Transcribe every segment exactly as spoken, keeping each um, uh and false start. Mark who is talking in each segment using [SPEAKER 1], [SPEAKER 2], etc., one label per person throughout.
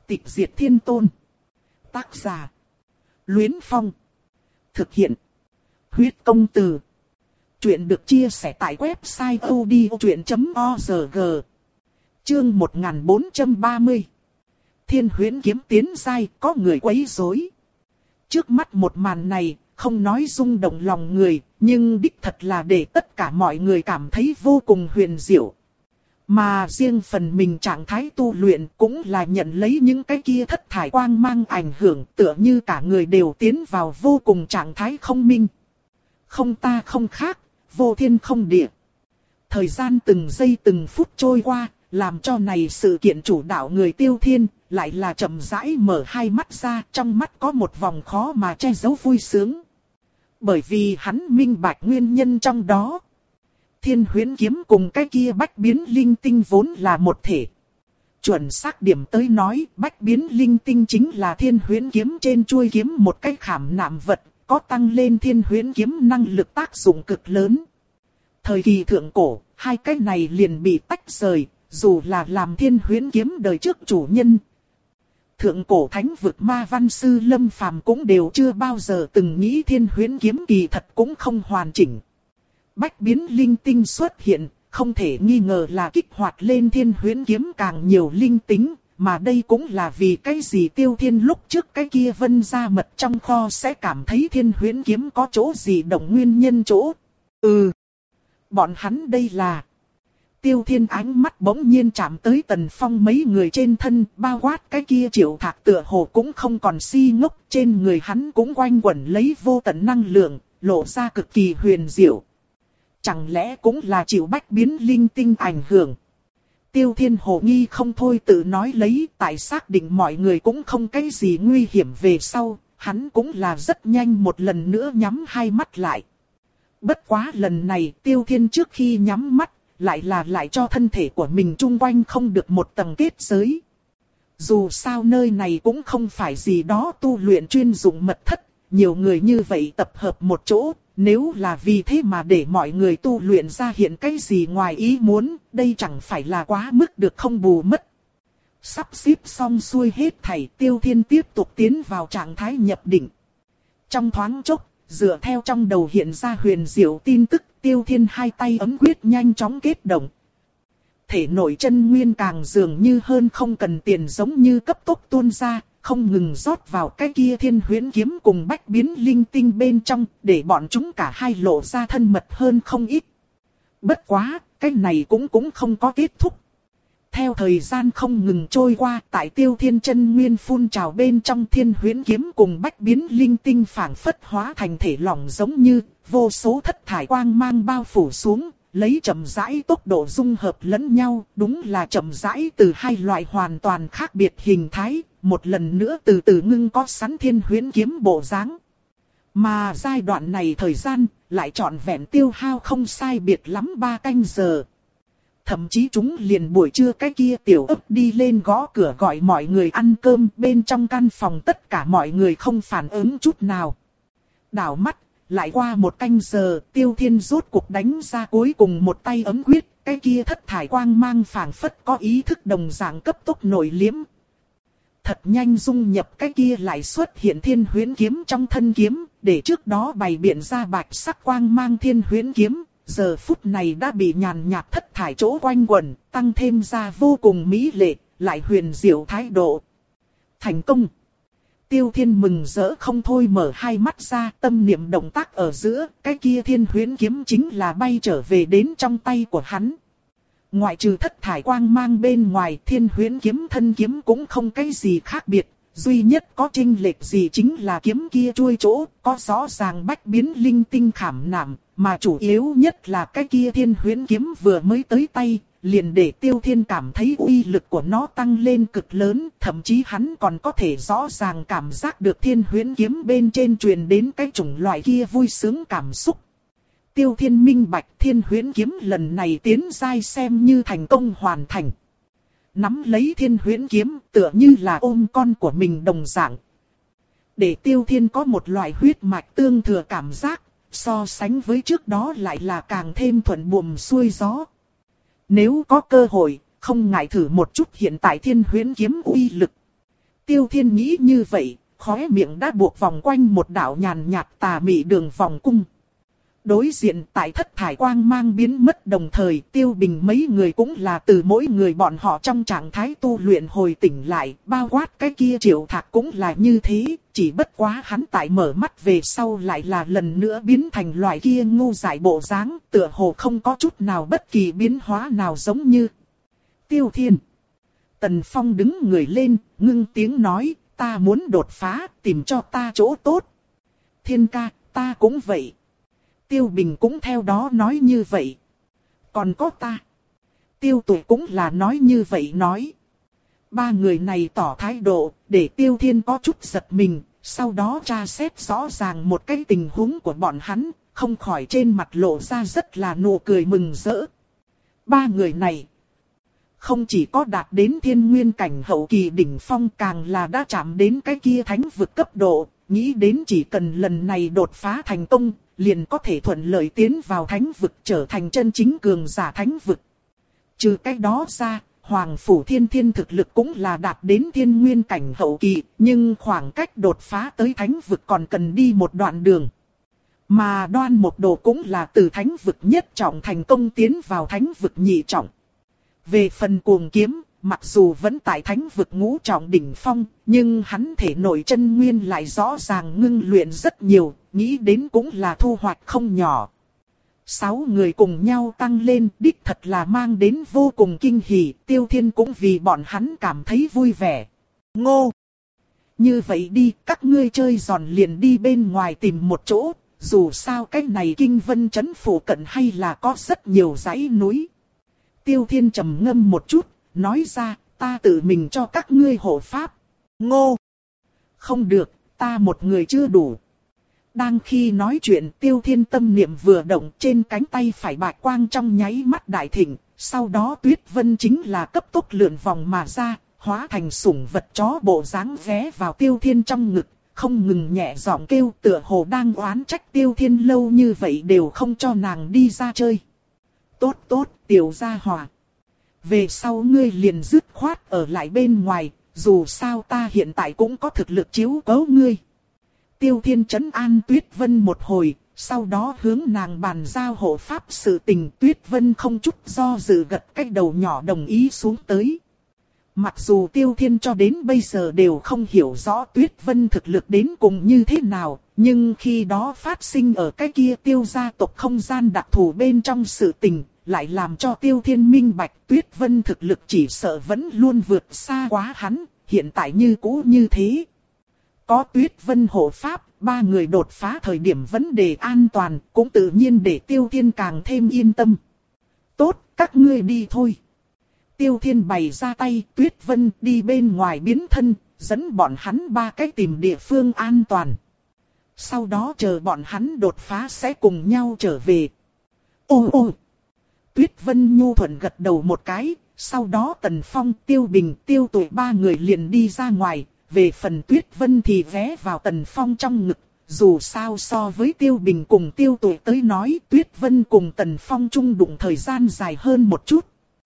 [SPEAKER 1] Tịch diệt thiên tôn. Tác giả: Luyến Phong. Thực hiện: Huyết công từ. Chuyện được chia sẻ tại website odchuyện chấm org. Chương một nghìn bốn trăm ba mươi. Thiên huyễn kiếm tiến giai, có người quấy rối. Trước mắt một màn này, không nói rung động lòng người, nhưng đích thật là để tất cả mọi người cảm thấy vô cùng huyền diệu. Mà riêng phần mình trạng thái tu luyện cũng là nhận lấy những cái kia thất thải quang mang ảnh hưởng, tựa như cả người đều tiến vào vô cùng trạng thái không minh. Không ta không khác, vô thiên không địa. Thời gian từng giây từng phút trôi qua, làm cho này sự kiện chủ đạo người Tiêu Thiên, lại là chậm rãi mở hai mắt ra, trong mắt có một vòng khó mà che giấu vui sướng. Bởi vì hắn minh bạch nguyên nhân trong đó. Thiên huyễn kiếm cùng cái kia bách biến linh tinh vốn là một thể. Chuẩn xác điểm tới nói, bách biến linh tinh chính là thiên huyễn kiếm trên chuôi kiếm một cái khảm nạm vật, có tăng lên thiên huyễn kiếm năng lực tác dụng cực lớn. Thời kỳ thượng cổ, hai cái này liền bị tách rời, dù là làm thiên huyễn kiếm đời trước chủ nhân. Thượng cổ thánh vực ma văn sư Lâm Phàm cũng đều chưa bao giờ từng nghĩ thiên huyễn kiếm kỳ thật cũng không hoàn chỉnh. Bách biến linh tinh xuất hiện, không thể nghi ngờ là kích hoạt lên thiên huyễn kiếm càng nhiều linh tính, mà đây cũng là vì cái gì Tiêu Thiên lúc trước cái kia vân ra mật trong kho sẽ cảm thấy thiên huyễn kiếm có chỗ gì động nguyên nhân chỗ. Ừ, bọn hắn đây là... Tiêu Thiên ánh mắt bỗng nhiên chạm tới Tần Phong mấy người trên thân, bao quát cái kia Triệu Thạc tựa hồ cũng không còn si ngốc, trên người hắn cũng quanh quẩn lấy vô tận năng lượng, lộ ra cực kỳ huyền diệu. Chẳng lẽ cũng là chịu bách biến linh tinh ảnh hưởng? Tiêu Thiên hồ nghi không thôi tự nói lấy, tại xác định mọi người cũng không cái gì nguy hiểm về sau, hắn cũng là rất nhanh một lần nữa nhắm hai mắt lại. Bất quá lần này Tiêu Thiên trước khi nhắm mắt, lại là lại cho thân thể của mình chung quanh không được một tầng kết giới. Dù sao nơi này cũng không phải gì đó tu luyện chuyên dụng mật thất, nhiều người như vậy tập hợp một chỗ, nếu là vì thế mà để mọi người tu luyện ra hiện cái gì ngoài ý muốn, đây chẳng phải là quá mức được không bù mất. Sắp xếp xong xuôi hết thảy, Tiêu Thiên tiếp tục tiến vào trạng thái nhập định. Trong thoáng chốc, dựa theo trong đầu hiện ra huyền diệu tin tức, Tiêu Thiên hai tay ấm quyết nhanh chóng kết động. Thể nội chân nguyên càng dường như hơn không cần tiền giống như cấp tốc tuôn ra, không ngừng rót vào cái kia thiên huyễn kiếm cùng bách biến linh tinh bên trong, để bọn chúng cả hai lộ ra thân mật hơn không ít. Bất quá, cái này cũng cũng không có kết thúc. Theo thời gian không ngừng trôi qua, tại Tiêu Thiên chân nguyên phun trào bên trong thiên huyễn kiếm cùng bách biến linh tinh phảng phất hóa thành thể lỏng giống như vô số thất thải quang mang bao phủ xuống, lấy chậm rãi tốc độ dung hợp lẫn nhau, đúng là chậm rãi từ hai loại hoàn toàn khác biệt hình thái, một lần nữa từ từ ngưng có sẵn thiên huyễn kiếm bộ dáng. Mà giai đoạn này thời gian lại trọn vẹn tiêu hao không sai biệt lắm ba canh giờ. Thậm chí chúng liền buổi trưa cái kia tiểu ấp đi lên gõ cửa gọi mọi người ăn cơm, bên trong căn phòng tất cả mọi người không phản ứng chút nào. Đảo mắt, lại qua một canh giờ, Tiêu Thiên rốt cuộc đánh ra cuối cùng một tay ấm quyết, cái kia thất thải quang mang phảng phất có ý thức đồng dạng cấp tốc nổi liếm. Thật nhanh dung nhập cái kia lại xuất hiện thiên huyễn kiếm trong thân kiếm, để trước đó bày biện ra bạch sắc quang mang thiên huyễn kiếm. Giờ phút này đã bị nhàn nhạt thất thải chỗ quanh quẩn, tăng thêm ra vô cùng mỹ lệ, lại huyền diệu thái độ. Thành công! Tiêu Thiên mừng rỡ không thôi mở hai mắt ra, tâm niệm động tác ở giữa, cái kia thiên huyễn kiếm chính là bay trở về đến trong tay của hắn. Ngoại trừ thất thải quang mang bên ngoài, thiên huyễn kiếm thân kiếm cũng không cái gì khác biệt. Duy nhất có chênh lệch gì chính là kiếm kia chuôi chỗ, có rõ ràng bách biến linh tinh khảm nạm, mà chủ yếu nhất là cái kia thiên huyễn kiếm vừa mới tới tay, liền để Tiêu Thiên cảm thấy uy lực của nó tăng lên cực lớn, thậm chí hắn còn có thể rõ ràng cảm giác được thiên huyễn kiếm bên trên truyền đến cái chủng loại kia vui sướng cảm xúc. Tiêu Thiên minh bạch thiên huyễn kiếm lần này tiến giai xem như thành công hoàn thành. Nắm lấy thiên huyễn kiếm tựa như là ôm con của mình đồng dạng. Để Tiêu Thiên có một loại huyết mạch tương thừa cảm giác, so sánh với trước đó lại là càng thêm thuận buồm xuôi gió. Nếu có cơ hội, không ngại thử một chút hiện tại thiên huyễn kiếm uy lực. Tiêu Thiên nghĩ như vậy, khóe miệng đã buộc vòng quanh một đạo nhàn nhạt tà mị đường vòng cung. Đối diện tại thất thải quang mang biến mất đồng thời, Tiêu Bình mấy người cũng là từ mỗi người bọn họ trong trạng thái tu luyện hồi tỉnh lại, bao quát cái kia Triệu Thạc cũng là như thế, chỉ bất quá hắn tại mở mắt về sau lại là lần nữa biến thành loại kia ngu dại bộ dáng, tựa hồ không có chút nào bất kỳ biến hóa nào giống như. Tiêu Thiên. Tần Phong đứng người lên, ngưng tiếng nói, ta muốn đột phá, tìm cho ta chỗ tốt. Thiên ca, ta cũng vậy. Tiêu Bình cũng theo đó nói như vậy. Còn có ta. Tiêu Tuệ cũng là nói như vậy nói. Ba người này tỏ thái độ, để Tiêu Thiên có chút giật mình, sau đó tra xét rõ ràng một cái tình huống của bọn hắn, không khỏi trên mặt lộ ra rất là nụ cười mừng rỡ. Ba người này không chỉ có đạt đến thiên nguyên cảnh hậu kỳ đỉnh phong, càng là đã chạm đến cái kia thánh vực cấp độ, nghĩ đến chỉ cần lần này đột phá thành công, liền có thể thuận lợi tiến vào thánh vực, trở thành chân chính cường giả thánh vực. Trừ cái đó ra, Hoàng Phủ Thiên Thiên thực lực cũng là đạt đến thiên nguyên cảnh hậu kỳ, nhưng khoảng cách đột phá tới thánh vực còn cần đi một đoạn đường. Mà Đoan Mộc Đồ cũng là từ thánh vực nhất trọng thành công tiến vào thánh vực nhị trọng. Về phần Cuồng Kiếm, mặc dù vẫn tại thánh vực ngũ trọng đỉnh phong, nhưng hắn thể nội chân nguyên lại rõ ràng ngưng luyện rất nhiều, nghĩ đến cũng là thu hoạch không nhỏ. Sáu người cùng nhau tăng lên, đích thật là mang đến vô cùng kinh hỉ, Tiêu Thiên cũng vì bọn hắn cảm thấy vui vẻ. Ngô! Như vậy đi, các ngươi chơi giòn liền đi bên ngoài tìm một chỗ, dù sao cái này Kinh Vân trấn phủ cận hay là có rất nhiều dãy núi. Tiêu Thiên trầm ngâm một chút, nói ra, ta tự mình cho các ngươi hộ pháp. Ngô! Không được, ta một người chưa đủ. Đang khi nói chuyện, Tiêu Thiên tâm niệm vừa động, trên cánh tay phải bạch quang trong nháy mắt đại thịnh, sau đó Tuyết Vân chính là cấp tốc lượn vòng mà ra, hóa thành sủng vật chó bộ dáng ghé vào Tiêu Thiên trong ngực, không ngừng nhẹ giọng kêu, tựa hồ đang oán trách Tiêu Thiên lâu như vậy đều không cho nàng đi ra chơi. Tốt tốt, tiểu gia hỏa. Về sau ngươi liền dứt khoát ở lại bên ngoài, dù sao ta hiện tại cũng có thực lực chiếu cố ngươi. Tiêu Thiên trấn an Tuyết Vân một hồi, sau đó hướng nàng bàn giao hộ pháp sự tình. Tuyết Vân không chút do dự gật cái đầu nhỏ đồng ý xuống tới. Mặc dù Tiêu Thiên cho đến bây giờ đều không hiểu rõ Tuyết Vân thực lực đến cùng như thế nào, nhưng khi đó phát sinh ở cái kia Tiêu gia tộc không gian đặc thù bên trong sự tình, lại làm cho Tiêu Thiên minh bạch Tuyết Vân thực lực chỉ sợ vẫn luôn vượt xa quá hắn, hiện tại như cũ như thế. Có Tuyết Vân hộ pháp, ba người đột phá thời điểm vấn đề an toàn, cũng tự nhiên để Tiêu Thiên càng thêm yên tâm. Tốt, các ngươi đi thôi. Tiêu Thiên bày ra tay, Tuyết Vân đi bên ngoài biến thân, dẫn bọn hắn ba cách tìm địa phương an toàn. Sau đó chờ bọn hắn đột phá sẽ cùng nhau trở về. Ô ô! Tuyết Vân nhu thuận gật đầu một cái, sau đó Tần Phong, Tiêu Bình, Tiêu Tuệ ba người liền đi ra ngoài. Về phần Tuyết Vân thì ghé vào Tần Phong trong ngực, dù sao so với Tiêu Bình cùng Tiêu Tuệ tới nói, Tuyết Vân cùng Tần Phong chung đụng thời gian dài hơn một chút.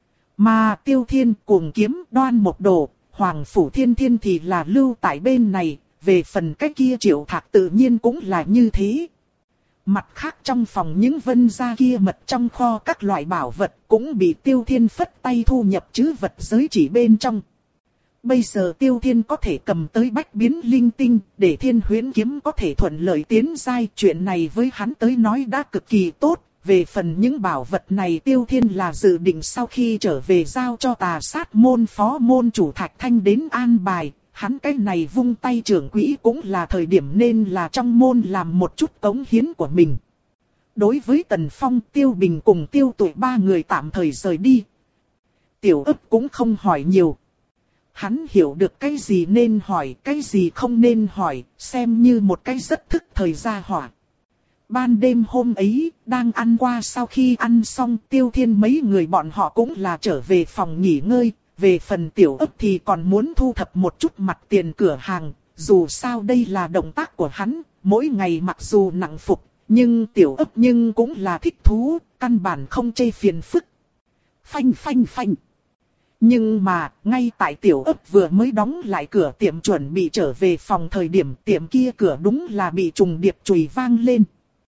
[SPEAKER 1] Mà Tiêu Thiên, Cuồng Kiếm, Đoan Mộc Đồ, Hoàng Phủ Thiên Thiên thì là lưu tại bên này, về phần cái kia Triệu Thạc tự nhiên cũng là như thế. Mặt khác trong phòng những vân gia kia mật trong kho các loại bảo vật cũng bị Tiêu Thiên phất tay thu nhập trữ vật giới chỉ bên trong. Bây giờ Tiêu Thiên có thể cầm tới bách biến linh tinh, để Thiên Huyễn kiếm có thể thuận lợi tiến giai, chuyện này với hắn tới nói đã cực kỳ tốt. Về phần những bảo vật này Tiêu Thiên là dự định sau khi trở về giao cho Tà Sát môn phó môn chủ Thạch Thanh đến an bài, hắn cái này vung tay trưởng quỹ cũng là thời điểm nên là trong môn làm một chút cống hiến của mình. Đối với Tần Phong, Tiêu Bình cùng Tiêu Tuệ ba người tạm thời rời đi. Tiểu Ức cũng không hỏi nhiều. Hắn hiểu được cái gì nên hỏi, cái gì không nên hỏi, xem như một cái rất thức thời gia hỏa. Ban đêm hôm ấy, đang ăn qua sau khi ăn xong, Tiêu Thiên mấy người bọn họ cũng là trở về phòng nghỉ ngơi. Về phần Tiểu Ức thì còn muốn thu thập một chút mặt tiền cửa hàng, dù sao đây là động tác của hắn, mỗi ngày mặc dù nặng phục, nhưng Tiểu Ức nhưng cũng là thích thú, căn bản không chê phiền phức. Phanh phanh phanh. Nhưng mà, ngay tại Tiểu Ấp vừa mới đóng lại cửa tiệm chuẩn bị trở về phòng thời điểm tiệm kia cửa đúng là bị trùng điệp chùy vang lên.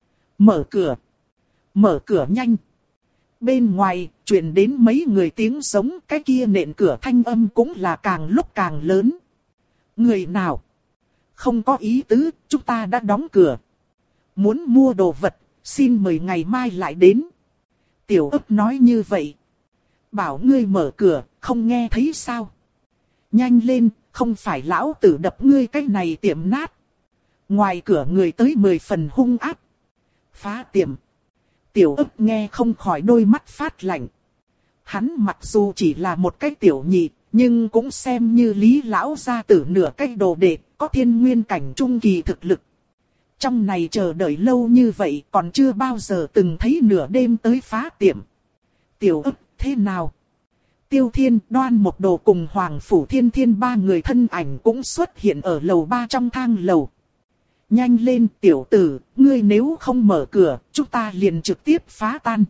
[SPEAKER 1] Mở cửa. Mở cửa nhanh. Bên ngoài, truyền đến mấy người tiếng giống, cái kia nện cửa thanh âm cũng là càng lúc càng lớn. Người nào? Không có ý tứ, chúng ta đã đóng cửa. Muốn mua đồ vật, xin mời ngày mai lại đến. Tiểu Ấp nói như vậy. Bảo ngươi mở cửa, không nghe thấy sao? Nhanh lên, không phải lão tử đập ngươi cái này tiệm nát. Ngoài cửa người tới mười phần hung ác. Phá tiệm. Tiểu Ấp nghe không khỏi đôi mắt phát lạnh. Hắn mặc dù chỉ là một cái tiểu nhị, nhưng cũng xem như Lý lão gia tử nửa cái đồ đệ, có thiên nguyên cảnh trung kỳ thực lực. Trong này chờ đợi lâu như vậy còn chưa bao giờ từng thấy nửa đêm tới phá tiệm. Tiểu Ấp, thế nào? Tiêu Thiên, Đoan Mộc Đồ cùng Hoàng Phủ Thiên Thiên ba người thân ảnh cũng xuất hiện ở lầu ba trong thang lầu. Nhanh lên tiểu tử, ngươi nếu không mở cửa, chúng ta liền trực tiếp phá tan.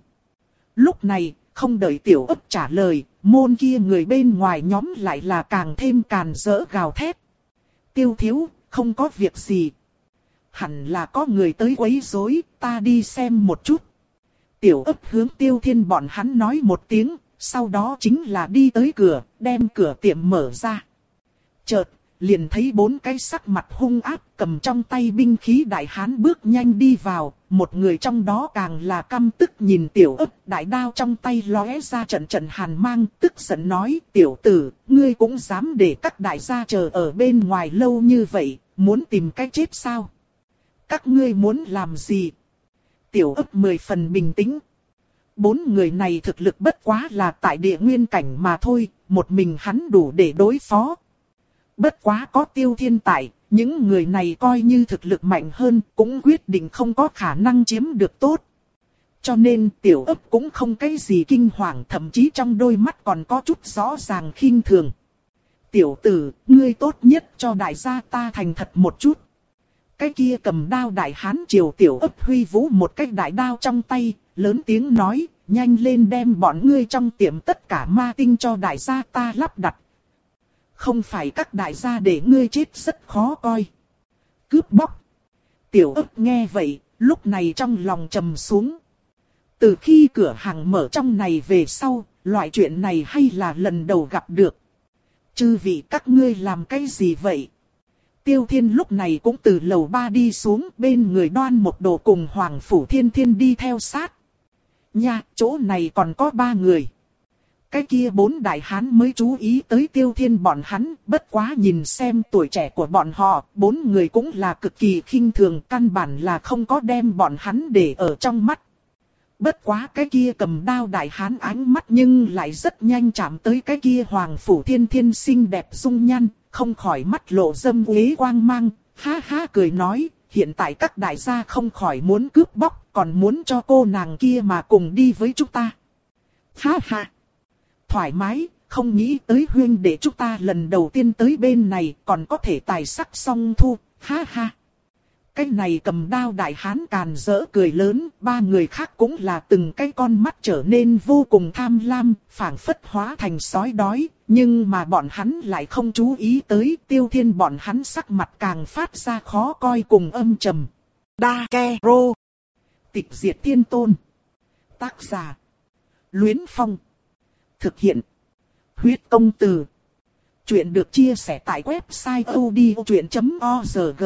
[SPEAKER 1] Lúc này, không đợi Tiểu Ấp trả lời, môn kia người bên ngoài nhóm lại là càng thêm càn rỡ gào thét. Tiêu thiếu, không có việc gì. Hẳn là có người tới quấy rối, ta đi xem một chút. Tiểu Ấp hướng Tiêu Thiên bọn hắn nói một tiếng, sau đó chính là đi tới cửa, đem cửa tiệm mở ra. Chợt, liền thấy bốn cái sắc mặt hung ác cầm trong tay binh khí đại hán bước nhanh đi vào, một người trong đó càng là căm tức nhìn Tiểu Ấp, đại đao trong tay lóe ra trận trận hàn mang, tức giận nói, tiểu tử, ngươi cũng dám để các đại gia chờ ở bên ngoài lâu như vậy, muốn tìm cách chết sao? Các ngươi muốn làm gì? Tiểu Ấp mười phần bình tĩnh. Bốn người này thực lực bất quá là tại địa nguyên cảnh mà thôi, một mình hắn đủ để đối phó. Bất quá có Tiêu Thiên tại, những người này coi như thực lực mạnh hơn cũng quyết định không có khả năng chiếm được tốt. Cho nên Tiểu Ấp cũng không cái gì kinh hoàng, thậm chí trong đôi mắt còn có chút rõ ràng khinh thường. Tiểu tử, ngươi tốt nhất cho đại gia ta thành thật một chút. Cái kia cầm đao đại hán triều Tiểu Ấp huy vũ một cái đại đao trong tay, lớn tiếng nói, nhanh lên đem bọn ngươi trong tiệm tất cả ma tinh cho đại gia ta lắp đặt. Không phải các đại gia để ngươi chết rất khó coi. Cướp bóc. Tiểu Ấp nghe vậy, lúc này trong lòng trầm xuống. Từ khi cửa hàng mở trong này về sau, loại chuyện này hay là lần đầu gặp được. Chư vị các ngươi làm cái gì vậy? Tiêu Thiên lúc này cũng từ lầu ba đi xuống, bên người Đoan Mộc Đồ cùng Hoàng Phủ Thiên Thiên đi theo sát. Nha, chỗ này còn có ba người. Cái kia bốn đại hán mới chú ý tới Tiêu Thiên bọn hắn, bất quá nhìn xem tuổi trẻ của bọn họ, bốn người cũng là cực kỳ khinh thường, căn bản là không có đem bọn hắn để ở trong mắt. Bất quá cái kia cầm đao đại hán ánh mắt nhưng lại rất nhanh chạm tới cái kia Hoàng Phủ Thiên Thiên xinh đẹp dung nhan, không khỏi mắt lộ dâm uế quang mang, ha ha cười nói, hiện tại các đại gia không khỏi muốn cướp bóc, còn muốn cho cô nàng kia mà cùng đi với chúng ta. Ha ha! Thoải mái, không nghĩ tới huynh để chúng ta lần đầu tiên tới bên này còn có thể tài sắc song thu, ha ha. Cái này cầm đao đại hán càn rỡ cười lớn, ba người khác cũng là từng cái con mắt trở nên vô cùng tham lam, phảng phất hóa thành sói đói, nhưng mà bọn hắn lại không chú ý tới Tiêu Thiên bọn hắn sắc mặt càng phát ra khó coi cùng âm trầm. Đa Ke Rô. Tịch diệt thiên tôn. Tác giả. Luyến Phong. Thực hiện. Huyết công từ. Chuyện được chia sẻ tại website odchuyện chấm org.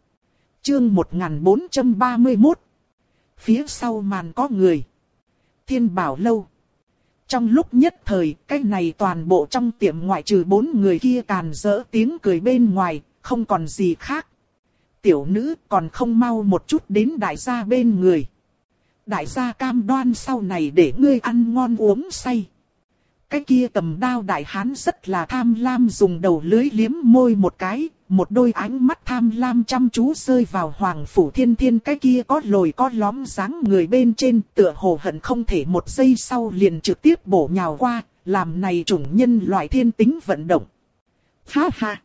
[SPEAKER 1] Chương một nghìn bốn trăm ba mươi mốt. Phía sau màn có người. Thiên Bảo Lâu. Trong lúc nhất thời, cái này toàn bộ trong tiệm ngoại trừ bốn người kia càn rỡ tiếng cười bên ngoài, không còn gì khác. Tiểu nữ còn không mau một chút đến đại gia bên người. Đại gia cam đoan sau này để ngươi ăn ngon uống say. Cái kia cầm đao đại hán rất là tham lam dùng đầu lưới liếm môi một cái, một đôi ánh mắt tham lam chăm chú rơi vào Hoàng Phủ Thiên Thiên cái kia có lồi có lõm dáng người bên trên, tựa hồ hận không thể một giây sau liền trực tiếp bổ nhào qua, làm này chủng nhân loại thiên tính vận động. Ha ha!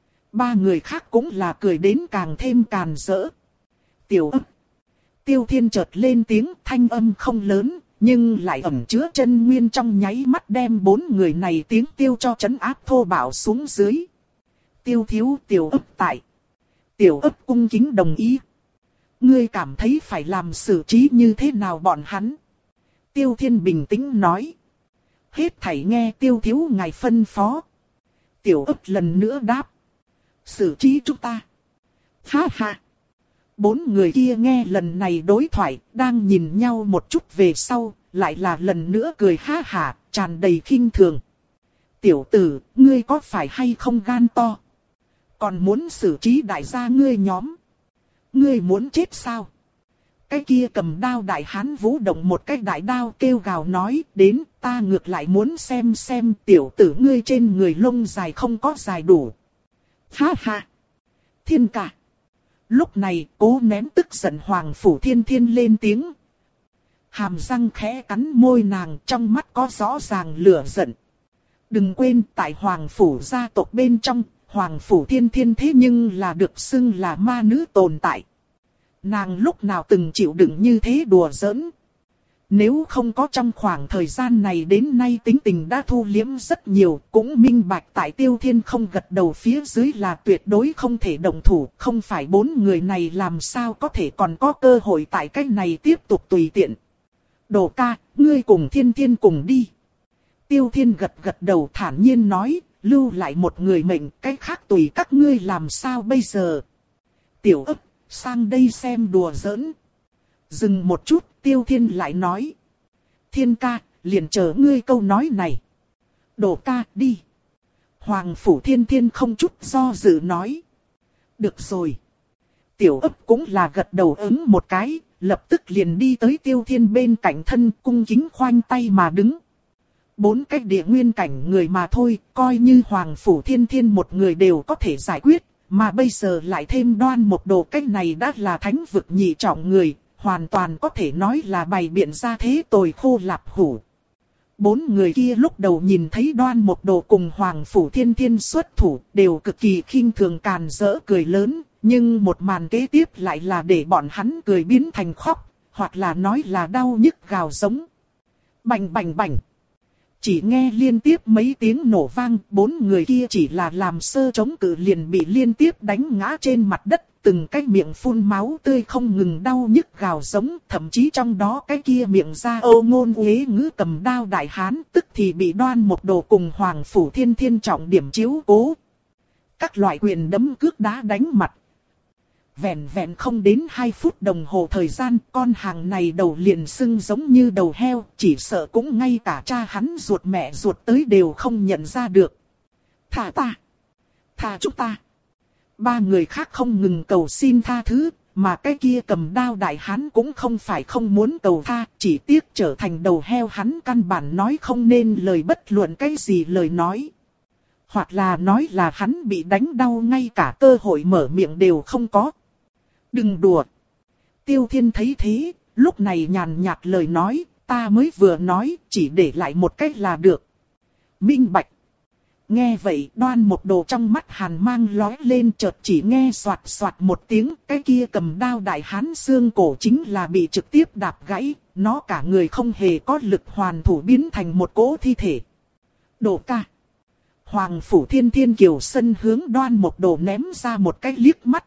[SPEAKER 1] Ba người khác cũng là cười đến càng thêm càn rỡ. Tiểu Ấp. Tiêu Thiên chợt lên tiếng, thanh âm không lớn, nhưng lại ẩn chứa chân nguyên trong nháy mắt đem bốn người này tiếng tiêu cho trấn áp thô bạo xuống dưới. Tiêu thiếu tiểu ấp tại. Tiểu ấp cung kính đồng ý. Ngươi cảm thấy phải làm xử trí như thế nào bọn hắn? Tiêu Thiên bình tĩnh nói. Hết thảy nghe tiêu thiếu ngài phân phó. Tiểu ấp lần nữa đáp. Xử trí chúng ta. Ha ha. Bốn người kia nghe lần này đối thoại, đang nhìn nhau một chút về sau, lại là lần nữa cười ha hả, tràn đầy khinh thường. Tiểu tử, ngươi có phải hay không gan to? Còn muốn xử trí đại gia ngươi nhóm? Ngươi muốn chết sao? Cái kia cầm đao đại hán vũ động một cái đại đao kêu gào nói, đến ta ngược lại muốn xem xem tiểu tử ngươi trên người lông dài không có dài đủ. Ha ha! Thiên ca! Lúc này cố nén tức giận Hoàng Phủ Thiên Thiên lên tiếng. Hàm răng khẽ cắn môi nàng, trong mắt có rõ ràng lửa giận. Đừng quên tại Hoàng Phủ gia tộc bên trong, Hoàng Phủ Thiên Thiên thế nhưng là được xưng là ma nữ tồn tại. Nàng lúc nào từng chịu đựng như thế đùa giỡn. Nếu không có trong khoảng thời gian này đến nay tính tình đã thu liếm rất nhiều, cũng minh bạch tại Tiêu Thiên không gật đầu phía dưới là tuyệt đối không thể động thủ, không phải bốn người này làm sao có thể còn có cơ hội tại cách này tiếp tục tùy tiện. Đồ ca, ngươi cùng Thiên Thiên cùng đi. Tiêu Thiên gật gật đầu thản nhiên nói, lưu lại một người mệnh, cách khác tùy các ngươi làm sao bây giờ. Tiểu ấp, sang đây xem đùa giỡn. Dừng một chút, Tiêu Thiên lại nói. Thiên ca, liền chờ ngươi câu nói này. Đồ ca, đi. Hoàng Phủ Thiên Thiên không chút do dự nói. Được rồi. Tiểu ấp cũng là gật đầu ứng một cái, lập tức liền đi tới Tiêu Thiên bên cạnh thân cung kính khoanh tay mà đứng. Bốn cách địa nguyên cảnh người mà thôi, coi như Hoàng Phủ Thiên Thiên một người đều có thể giải quyết, mà bây giờ lại thêm Đoan Mộc Đồ cách này đã là thánh vực nhị trọng người, hoàn toàn có thể nói là bày biện ra thế tồi khô lạp hủ. Bốn người kia lúc đầu nhìn thấy Đoan Mộc Đồ cùng Hoàng Phủ Thiên Thiên xuất thủ, đều cực kỳ khinh thường càn rỡ cười lớn, nhưng một màn kế tiếp lại là để bọn hắn cười biến thành khóc, hoặc là nói là đau nhức gào giống. Bành bành bành. Chỉ nghe liên tiếp mấy tiếng nổ vang, bốn người kia chỉ là làm sơ chống cự liền bị liên tiếp đánh ngã trên mặt đất, từng cái miệng phun máu tươi không ngừng đau nhức gào giống, thậm chí trong đó cái kia miệng ra ô ngôn uế ngữ cầm đao đại hán, tức thì bị Đoan Mộc Đồ cùng Hoàng Phủ Thiên Thiên trọng điểm chiếu cố. Các loại quyền đấm cước đá đánh mặt. Vẹn vẹn không đến hai phút đồng hồ thời gian, con hàng này đầu liền sưng giống như đầu heo, chỉ sợ cũng ngay cả cha hắn ruột mẹ ruột tới đều không nhận ra được. Thả ta! Thả chúng ta! Ba người khác không ngừng cầu xin tha thứ, mà cái kia cầm đao đại hán cũng không phải không muốn cầu tha, chỉ tiếc trở thành đầu heo hắn căn bản nói không nên lời bất luận cái gì lời nói. Hoặc là nói là hắn bị đánh đau ngay cả cơ hội mở miệng đều không có. Đừng đùa. Tiêu Thiên thấy thế, lúc này nhàn nhạt lời nói, ta mới vừa nói, chỉ để lại một cách là được. Minh bạch. Nghe vậy Đoan Mộc Đồ trong mắt hàn mang lóe lên, chợt chỉ nghe soạt soạt một tiếng, cái kia cầm đao đại hán xương cổ chính là bị trực tiếp đạp gãy, nó cả người không hề có lực hoàn thủ biến thành một cỗ thi thể. Đồ ca. Hoàng Phủ Thiên Thiên Kiều Sân hướng Đoan Mộc Đồ ném ra một cái liếc mắt.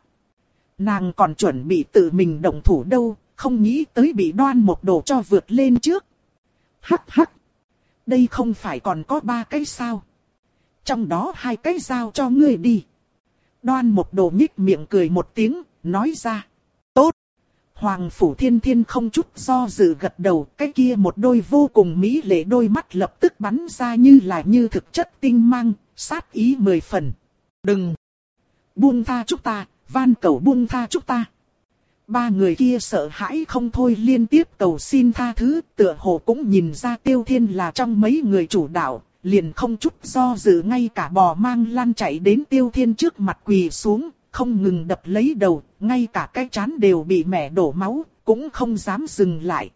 [SPEAKER 1] Nàng còn chuẩn bị tự mình động thủ đâu, không nghĩ tới bị Đoan Mộc Đồ cho vượt lên trước. Hắc hắc. Đây không phải còn có ba cái sao? Trong đó hai cái giao cho ngươi đi. Đoan Mộc Đồ nhích miệng cười một tiếng, nói ra. Tốt. Hoàng Phủ Thiên Thiên không chút do dự gật đầu, cái kia một đôi vô cùng mỹ lệ đôi mắt lập tức bắn ra như là như thực chất tinh mang, sát ý mười phần. Đừng! Buông tha chúng ta, van cầu buông tha chúng ta. Ba người kia sợ hãi không thôi liên tiếp cầu xin tha thứ, tựa hồ cũng nhìn ra Tiêu Thiên là trong mấy người chủ đạo, liền không chút do dự ngay cả bò mang lan chạy đến Tiêu Thiên trước mặt quỳ xuống, không ngừng đập lấy đầu, ngay cả cái trán đều bị mẻ đổ máu, cũng không dám dừng lại.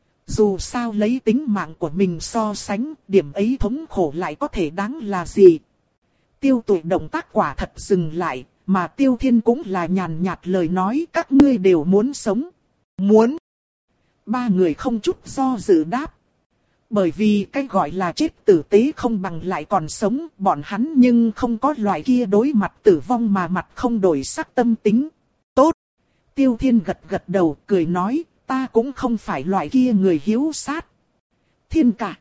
[SPEAKER 1] Dù sao lấy tính mạng của mình so sánh, điểm ấy thống khổ lại có thể đáng là gì. Tiêu Tụy động tác quả thật dừng lại, mà Tiêu Thiên cũng là nhàn nhạt lời nói các ngươi đều muốn sống. Muốn. Ba người không chút do dự đáp. Bởi vì cái gọi là chết tử tế không bằng lại còn sống, bọn hắn nhưng không có loại kia đối mặt tử vong mà mặt không đổi sắc tâm tính. Tốt! Tiêu Thiên gật gật đầu, cười nói, ta cũng không phải loại kia người hiếu sát. Thiên ca!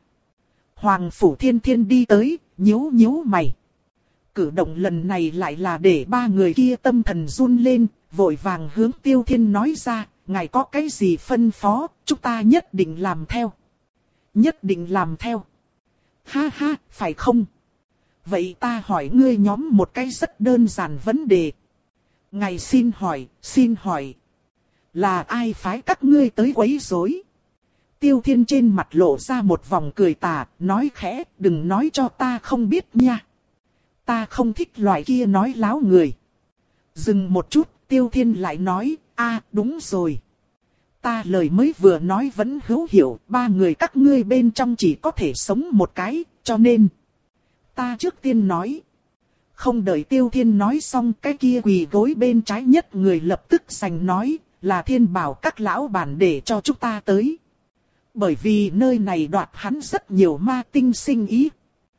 [SPEAKER 1] Hoàng Phủ Thiên Thiên đi tới, nhíu nhíu mày. Cử động lần này lại là để ba người kia tâm thần run lên, vội vàng hướng Tiêu Thiên nói ra, ngài có cái gì phân phó, chúng ta nhất định làm theo. Nhất định làm theo. Ha ha, phải không? Vậy ta hỏi ngươi nhóm một cái rất đơn giản vấn đề. Ngài xin hỏi, xin hỏi. Là ai phái các ngươi tới quấy rối? Tiêu Thiên trên mặt lộ ra một vòng cười tà, nói khẽ, đừng nói cho ta không biết nha. Ta không thích loại kia nói láo người. Dừng một chút, Tiêu Thiên lại nói, a đúng rồi. Ta lời mới vừa nói vẫn hữu hiệu, ba người các ngươi bên trong chỉ có thể sống một cái, cho nên. Ta trước tiên nói. Không đợi Tiêu Thiên nói xong, cái kia quỳ gối bên trái nhất người lập tức giành nói, là Thiên Bảo các lão bản để cho chúng ta tới. Bởi vì nơi này đoạt hắn rất nhiều ma tinh sinh ý.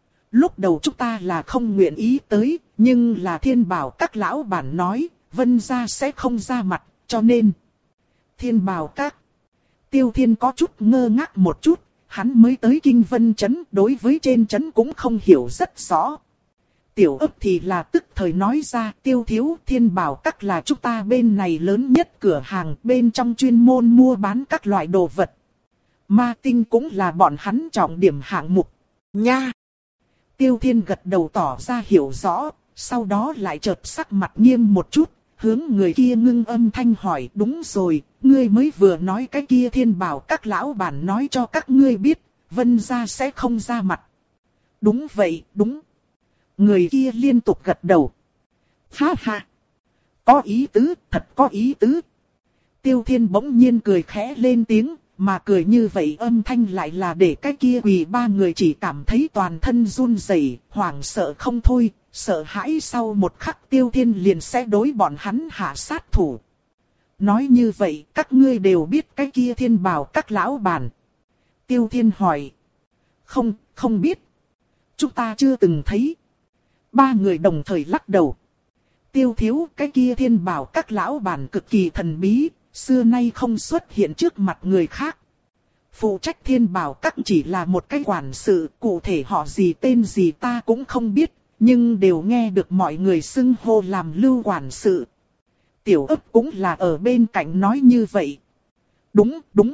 [SPEAKER 1] Lúc đầu chúng ta là không nguyện ý tới, nhưng là Thiên Bảo các lão bản nói, Vân gia sẽ không ra mặt, cho nên. Thiên Bảo các. Tiêu Thiên có chút ngơ ngác một chút, hắn mới tới Kinh Vân Trấn, đối với trên trấn cũng không hiểu rất rõ. Tiểu ấp thì là tức thời nói ra, Tiêu thiếu, Thiên Bảo các là chúng ta bên này lớn nhất cửa hàng, bên trong chuyên môn mua bán các loại đồ vật. Ma tinh cũng là bọn hắn trọng điểm hạng mục. Nha! Tiêu Thiên gật đầu tỏ ra hiểu rõ, sau đó lại chợt sắc mặt nghiêm một chút, hướng người kia ngưng âm thanh hỏi, đúng rồi, ngươi mới vừa nói cái kia Thiên Bảo các lão bản nói cho các ngươi biết, Vân gia sẽ không ra mặt. Đúng vậy, đúng. Người kia liên tục gật đầu. Ha ha! Có ý tứ, thật có ý tứ. Tiêu Thiên bỗng nhiên cười khẽ lên tiếng, mà cười như vậy âm thanh lại là để cái kia quỳ ba người chỉ cảm thấy toàn thân run rẩy, hoảng sợ không thôi, sợ hãi sau một khắc Tiêu Thiên liền sẽ đối bọn hắn hạ sát thủ. Nói như vậy các ngươi đều biết cái kia Thiên Bảo các lão bản. Tiêu Thiên hỏi. Không, không biết. Chúng ta chưa từng thấy. Ba người đồng thời lắc đầu. Tiêu thiếu, cái kia Thiên Bảo các lão bản cực kỳ thần bí, xưa nay không xuất hiện trước mặt người khác. Phụ trách Thiên Bảo các chỉ là một cái quản sự, cụ thể họ gì tên gì ta cũng không biết, nhưng đều nghe được mọi người xưng hô làm Lưu quản sự. Tiểu ấp cũng là ở bên cạnh nói như vậy. Đúng, đúng.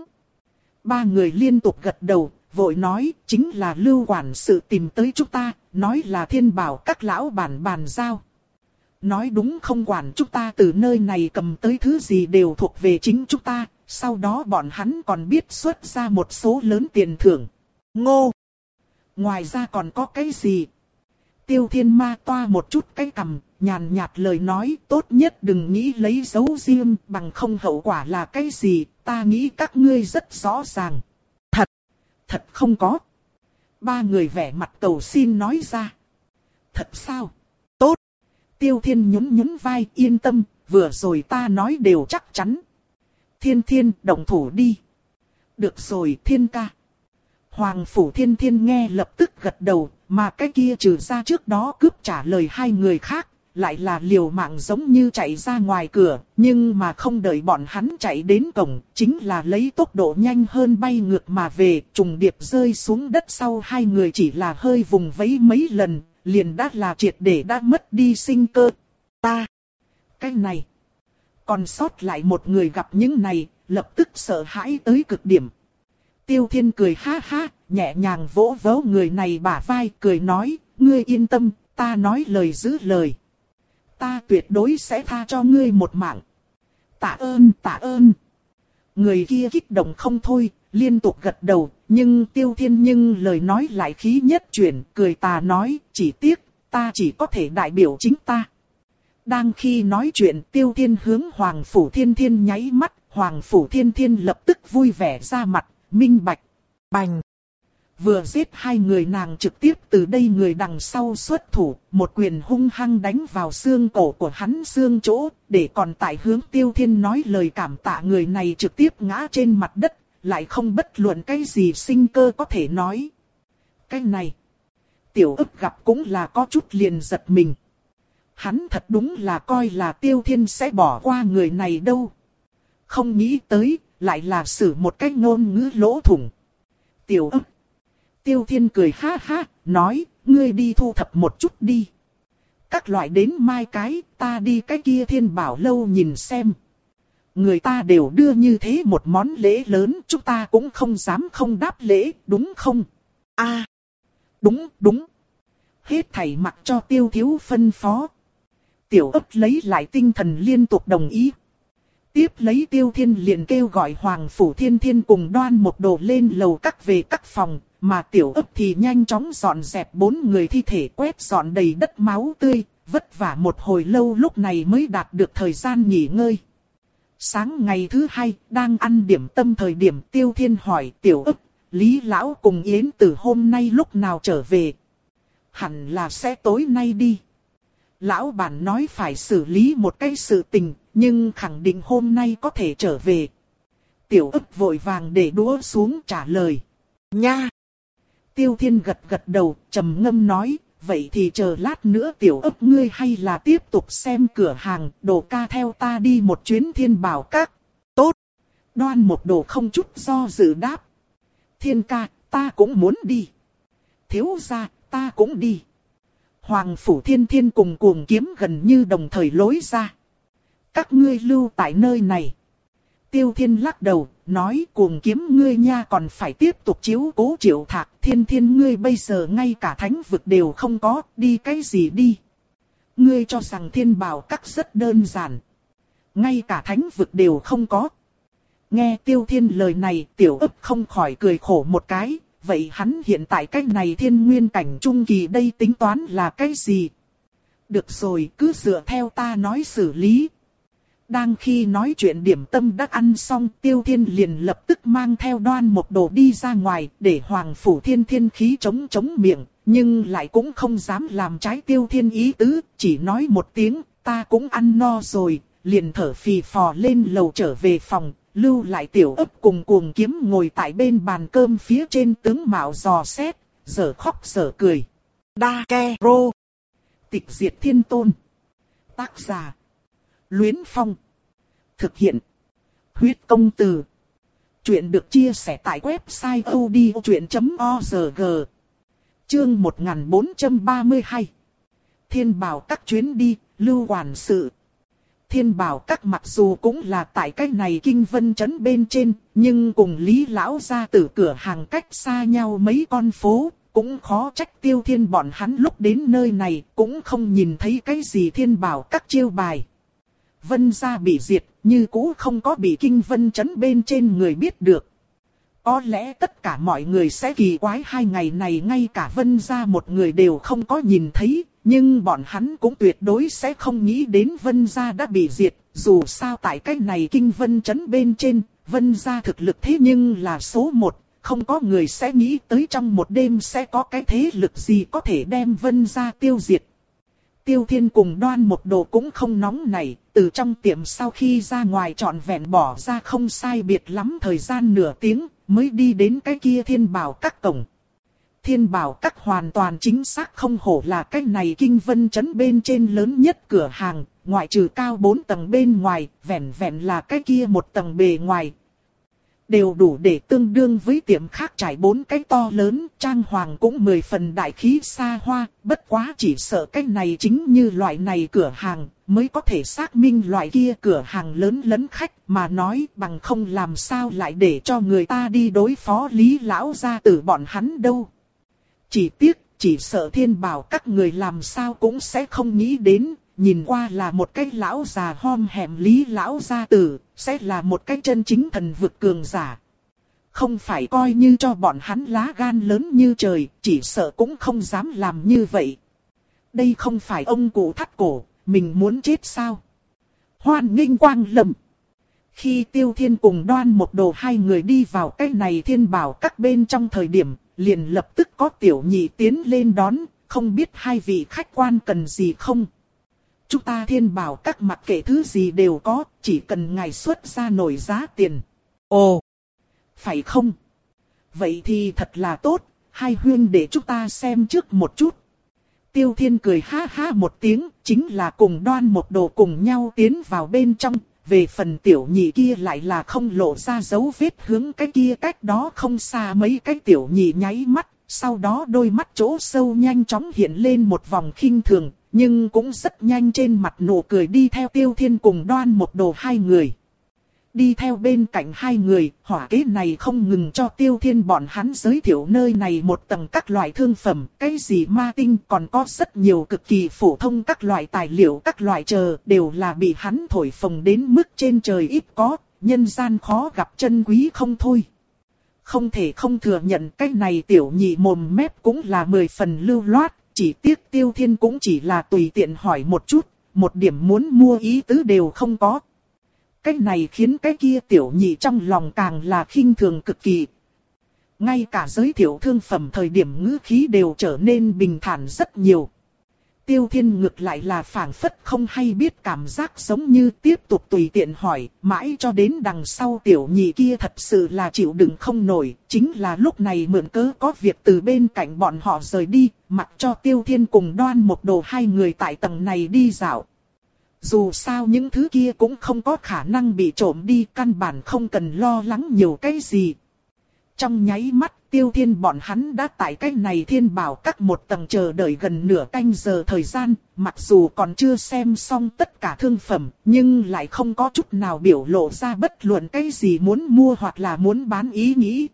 [SPEAKER 1] Ba người liên tục gật đầu, vội nói chính là Lưu quản sự tìm tới chúng ta, nói là Thiên Bảo các lão bản bàn giao. Nói đúng không quản chúng ta từ nơi này cầm tới thứ gì đều thuộc về chính chúng ta, sau đó bọn hắn còn biết xuất ra một số lớn tiền thưởng. Ngô! Ngoài ra còn có cái gì? Tiêu Thiên ma toa một chút cái cằm, nhàn nhạt lời nói, tốt nhất đừng nghĩ lấy dấu riêng, bằng không hậu quả là cái gì, ta nghĩ các ngươi rất rõ ràng. Thật! Thật không có! Ba người vẻ mặt cầu xin nói ra. Thật sao? Tốt! Tiêu Thiên nhún nhún vai, yên tâm, vừa rồi ta nói đều chắc chắn. Thiên Thiên, động thủ đi. Được rồi, Thiên ca. Hoàng Phủ Thiên Thiên nghe lập tức gật đầu, mà cái kia trừ ra trước đó cướp trả lời hai người khác, lại là liều mạng giống như chạy ra ngoài cửa, nhưng mà không đợi bọn hắn chạy đến cổng, chính là lấy tốc độ nhanh hơn bay ngược mà về, trùng điệp rơi xuống đất sau hai người chỉ là hơi vùng vẫy mấy lần, liền đã là triệt để đã mất đi sinh cơ. Ta! Cái này! Còn sót lại một người gặp những này, lập tức sợ hãi tới cực điểm. Tiêu Thiên cười ha ha, nhẹ nhàng vỗ vỗ người này bả vai, cười nói, ngươi yên tâm, ta nói lời giữ lời. Ta tuyệt đối sẽ tha cho ngươi một mạng. Tạ ơn, tạ ơn. Người kia kích động không thôi, liên tục gật đầu, nhưng Tiêu Thiên nhưng lời nói lại khí nhất chuyển, cười tà nói, chỉ tiếc, ta chỉ có thể đại biểu chính ta. Đang khi nói chuyện Tiêu Thiên hướng Hoàng Phủ Thiên Thiên nháy mắt, Hoàng Phủ Thiên Thiên lập tức vui vẻ ra mặt, minh bạch, bành. Vừa giết hai người nàng trực tiếp từ đây người đằng sau xuất thủ, một quyền hung hăng đánh vào xương cổ của hắn xương chỗ, để còn tại hướng Tiêu Thiên nói lời cảm tạ người này trực tiếp ngã trên mặt đất, lại không bất luận cái gì sinh cơ có thể nói. Cái này, Tiểu Ức gặp cũng là có chút liền giật mình. Hắn thật đúng là coi là Tiêu Thiên sẽ bỏ qua người này đâu. Không nghĩ tới, lại là xử một cái ngôn ngữ lỗ thủng. Tiểu Ức. Tiêu Thiên cười ha ha, nói, ngươi đi thu thập một chút đi. Các loại đến mai cái, ta đi cái kia Thiên Bảo lâu nhìn xem. Người ta đều đưa như thế một món lễ lớn, chúng ta cũng không dám không đáp lễ, đúng không? A, à, đúng, đúng. Hết thảy mặc cho Tiêu Thiếu phân phó. Tiểu Ức lấy lại tinh thần liên tục đồng ý. Tiếp lấy Tiêu Thiên liền kêu gọi Hoàng Phủ Thiên Thiên cùng Đoan Một Đồ lên lầu các về các phòng, mà Tiểu Ức thì nhanh chóng dọn dẹp bốn người thi thể quét dọn đầy đất máu tươi, vất vả một hồi lâu lúc này mới đạt được thời gian nghỉ ngơi. Sáng ngày thứ hai, đang ăn điểm tâm thời điểm Tiêu Thiên hỏi Tiểu Ức, Lý Lão cùng Yến Tử hôm nay lúc nào trở về? Hẳn là sẽ tối nay đi. Lão bản nói phải xử lý một cái sự tình, nhưng khẳng định hôm nay có thể trở về. Tiểu Ức vội vàng để đũa xuống trả lời. Nha! Tiêu Thiên gật gật đầu, trầm ngâm nói, vậy thì chờ lát nữa Tiểu Ức ngươi hay là tiếp tục xem cửa hàng, Đồ ca theo ta đi một chuyến Thiên Bảo Các. Tốt! Đoan Một Đồ không chút do dự đáp. Thiên ca, ta cũng muốn đi. Thiếu gia, ta cũng đi. Hoàng Phủ Thiên Thiên cùng Cuồng Kiếm gần như đồng thời lối ra. Các ngươi lưu tại nơi này. Tiêu Thiên lắc đầu, nói Cuồng Kiếm ngươi nha còn phải tiếp tục chiếu cố Triệu Thạc. Thiên Thiên ngươi bây giờ ngay cả thánh vực đều không có, đi cái gì đi. Ngươi cho rằng Thiên Bảo Các rất đơn giản. Ngay cả thánh vực đều không có. Nghe Tiêu Thiên lời này Tiểu Ức không khỏi cười khổ một cái. Vậy hắn hiện tại cái này thiên nguyên cảnh trung kỳ đây tính toán là cái gì? Được rồi, cứ dựa theo ta nói xử lý. Đang khi nói chuyện điểm tâm đã ăn xong, Tiêu Thiên liền lập tức mang theo Đoan Một Đồ đi ra ngoài, để Hoàng Phủ Thiên Thiên khí chống chống miệng, nhưng lại cũng không dám làm trái Tiêu Thiên ý tứ, chỉ nói một tiếng, ta cũng ăn no rồi, liền thở phì phò lên lầu trở về phòng. Lưu lại Tiểu Ức cùng Cuồng Kiếm ngồi tại bên bàn cơm phía trên tướng mạo dò xét, giờ khóc giờ cười. Đa Ke Rô. Tịch diệt thiên tôn. Tác giả. Luyến Phong. Thực hiện. Huyết công từ. Chuyện được chia sẻ tại website odchuyện chấm org. Chương một nghìn bốn trăm ba mươi hai. Thiên Bảo Các chuyến đi, Lưu quản sự. Thiên Bảo Các mặc dù cũng là tại cái này Kinh Vân Trấn bên trên, nhưng cùng Lý Lão gia tử cửa hàng cách xa nhau mấy con phố, cũng khó trách Tiêu Thiên bọn hắn lúc đến nơi này cũng không nhìn thấy cái gì Thiên Bảo Các chiêu bài. Vân gia bị diệt, như cũ không có bị Kinh Vân Trấn bên trên người biết được. Có lẽ tất cả mọi người sẽ kỳ quái hai ngày này ngay cả Vân gia một người đều không có nhìn thấy. Nhưng bọn hắn cũng tuyệt đối sẽ không nghĩ đến Vân gia đã bị diệt, dù sao tại cái này Kinh Vân Trấn bên trên, Vân gia thực lực thế nhưng là số một, không có người sẽ nghĩ tới trong một đêm sẽ có cái thế lực gì có thể đem Vân gia tiêu diệt. Tiêu Thiên cùng Đoan Một Đồ cũng không nóng nảy, từ trong tiệm sau khi ra ngoài trọn vẹn bỏ ra không sai biệt lắm thời gian nửa tiếng, mới đi đến cái kia Thiên Bảo Các cổng. Thiên Bảo Các hoàn toàn chính xác không hổ là cái này Kinh Vân Trấn bên trên lớn nhất cửa hàng, ngoại trừ cao bốn tầng bên ngoài, vẹn vẹn là cái kia một tầng bề ngoài. Đều đủ để tương đương với tiệm khác trải bốn cái to lớn, trang hoàng cũng mười phần đại khí xa hoa, bất quá chỉ sợ cái này chính như loại này cửa hàng, mới có thể xác minh loại kia cửa hàng lớn lấn khách mà nói bằng không làm sao lại để cho người ta đi đối phó Lý Lão gia tử bọn hắn đâu. Chỉ tiếc, chỉ sợ Thiên Bảo Các người làm sao cũng sẽ không nghĩ đến, nhìn qua là một cái lão già hom hẻm Lý Lão gia tử, sẽ là một cái chân chính thần vực cường giả. Không phải coi như cho bọn hắn lá gan lớn như trời, chỉ sợ cũng không dám làm như vậy. Đây không phải ông cụ thắt cổ, mình muốn chết sao? Hoan nghênh quang lâm. Khi Tiêu Thiên cùng Đoan Một Đồ hai người đi vào cái này Thiên Bảo Các bên trong thời điểm, liền lập tức có tiểu nhị tiến lên đón, không biết hai vị khách quan cần gì không? Chúng ta Thiên Bảo Các mặc kệ thứ gì đều có, chỉ cần ngài xuất ra nổi giá tiền. Ồ! Phải không? Vậy thì thật là tốt, hai huynh để chúng ta xem trước một chút. Tiêu Thiên cười ha ha một tiếng, chính là cùng Đoan Mộc Đồ cùng nhau tiến vào bên trong. Về phần tiểu nhị kia lại là không lộ ra dấu vết, hướng cái kia cách đó không xa mấy cái tiểu nhị nháy mắt. Sau đó đôi mắt chỗ sâu nhanh chóng hiện lên một vòng khinh thường, nhưng cũng rất nhanh trên mặt nụ cười đi theo Tiêu Thiên cùng Đoan Mộc Đồ hai người. Đi theo bên cạnh hai người, hỏa kế này không ngừng cho Tiêu Thiên bọn hắn giới thiệu nơi này một tầng các loại thương phẩm, cái gì ma tinh, còn có rất nhiều cực kỳ phổ thông các loại tài liệu, các loại chờ, đều là bị hắn thổi phồng đến mức trên trời ít có, nhân gian khó gặp chân quý không thôi. Không thể không thừa nhận cái này tiểu nhị mồm mép cũng là mười phần lưu loát, chỉ tiếc Tiêu Thiên cũng chỉ là tùy tiện hỏi một chút, một điểm muốn mua ý tứ đều không có. Cái này khiến cái kia tiểu nhị trong lòng càng là khinh thường cực kỳ. Ngay cả giới thiệu thương phẩm thời điểm ngữ khí đều trở nên bình thản rất nhiều. Tiêu Thiên ngược lại là phảng phất không hay biết cảm giác giống như tiếp tục tùy tiện hỏi, mãi cho đến đằng sau tiểu nhị kia thật sự là chịu đựng không nổi, chính là lúc này mượn cớ có việc từ bên cạnh bọn họ rời đi, mặc cho Tiêu Thiên cùng Đoan Mộc Đồ hai người tại tầng này đi dạo. Dù sao những thứ kia cũng không có khả năng bị trộm đi, căn bản không cần lo lắng nhiều cái gì. Trong nháy mắt, Tiêu Thiên bọn hắn đã tại cái này Thiên Bảo Các một tầng chờ đợi gần nửa canh giờ thời gian, mặc dù còn chưa xem xong tất cả thương phẩm, nhưng lại không có chút nào biểu lộ ra bất luận cái gì muốn mua hoặc là muốn bán ý nghĩ.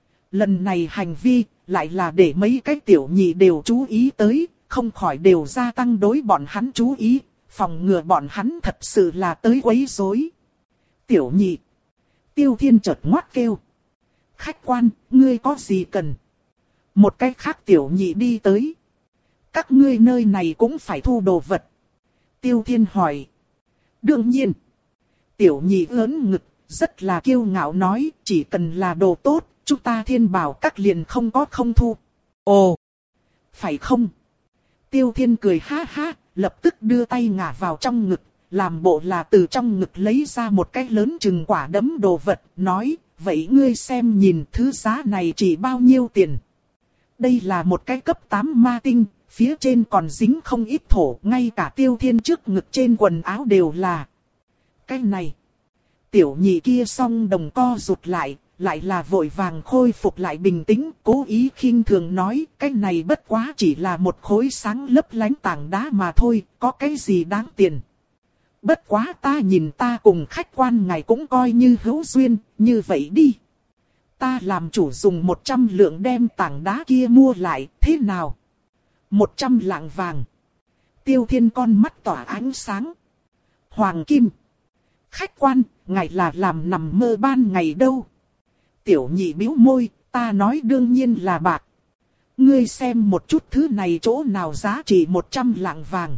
[SPEAKER 1] Lần này hành vi, lại là để mấy cái tiểu nhị đều chú ý tới, không khỏi đều gia tăng đối bọn hắn chú ý, phòng ngừa bọn hắn thật sự là tới quấy rối. Tiểu nhị. Tiêu Thiên chợt ngoác kêu. Khách quan, ngươi có gì cần? Một cái khác tiểu nhị đi tới. Các ngươi nơi này cũng phải thu đồ vật. Tiêu Thiên hỏi. Đương nhiên. Tiểu nhị ớn ngực, rất là kiêu ngạo nói, chỉ cần là đồ tốt, chúng ta Thiên Bảo Các liền không có không thu. Ồ, phải không? Tiêu Thiên cười ha ha, lập tức đưa tay ngả vào trong ngực, làm bộ là từ trong ngực lấy ra một cái lớn chừng quả đấm đồ vật, nói, vậy ngươi xem nhìn thứ giá này chỉ bao nhiêu tiền. Đây là một cái cấp tám ma tinh, phía trên còn dính không ít thổ, ngay cả Tiêu Thiên trước ngực trên quần áo đều là. Cái này, tiểu nhị kia song đồng co rụt lại, lại là vội vàng khôi phục lại bình tĩnh, cố ý khinh thường nói, cái này bất quá chỉ là một khối sáng lấp lánh tảng đá mà thôi, có cái gì đáng tiền. Bất quá ta nhìn ta cùng khách quan ngài cũng coi như hữu duyên, như vậy đi. Ta làm chủ dùng một trăm lượng đem tảng đá kia mua lại, thế nào? Một trăm lạng vàng. Tiêu Thiên con mắt tỏa ánh sáng. Hoàng kim. Khách quan, ngài là làm nằm mơ ban ngày đâu. Tiểu nhị bĩu môi, ta nói đương nhiên là bạc. Ngươi xem một chút thứ này chỗ nào giá trị một trăm lạng vàng.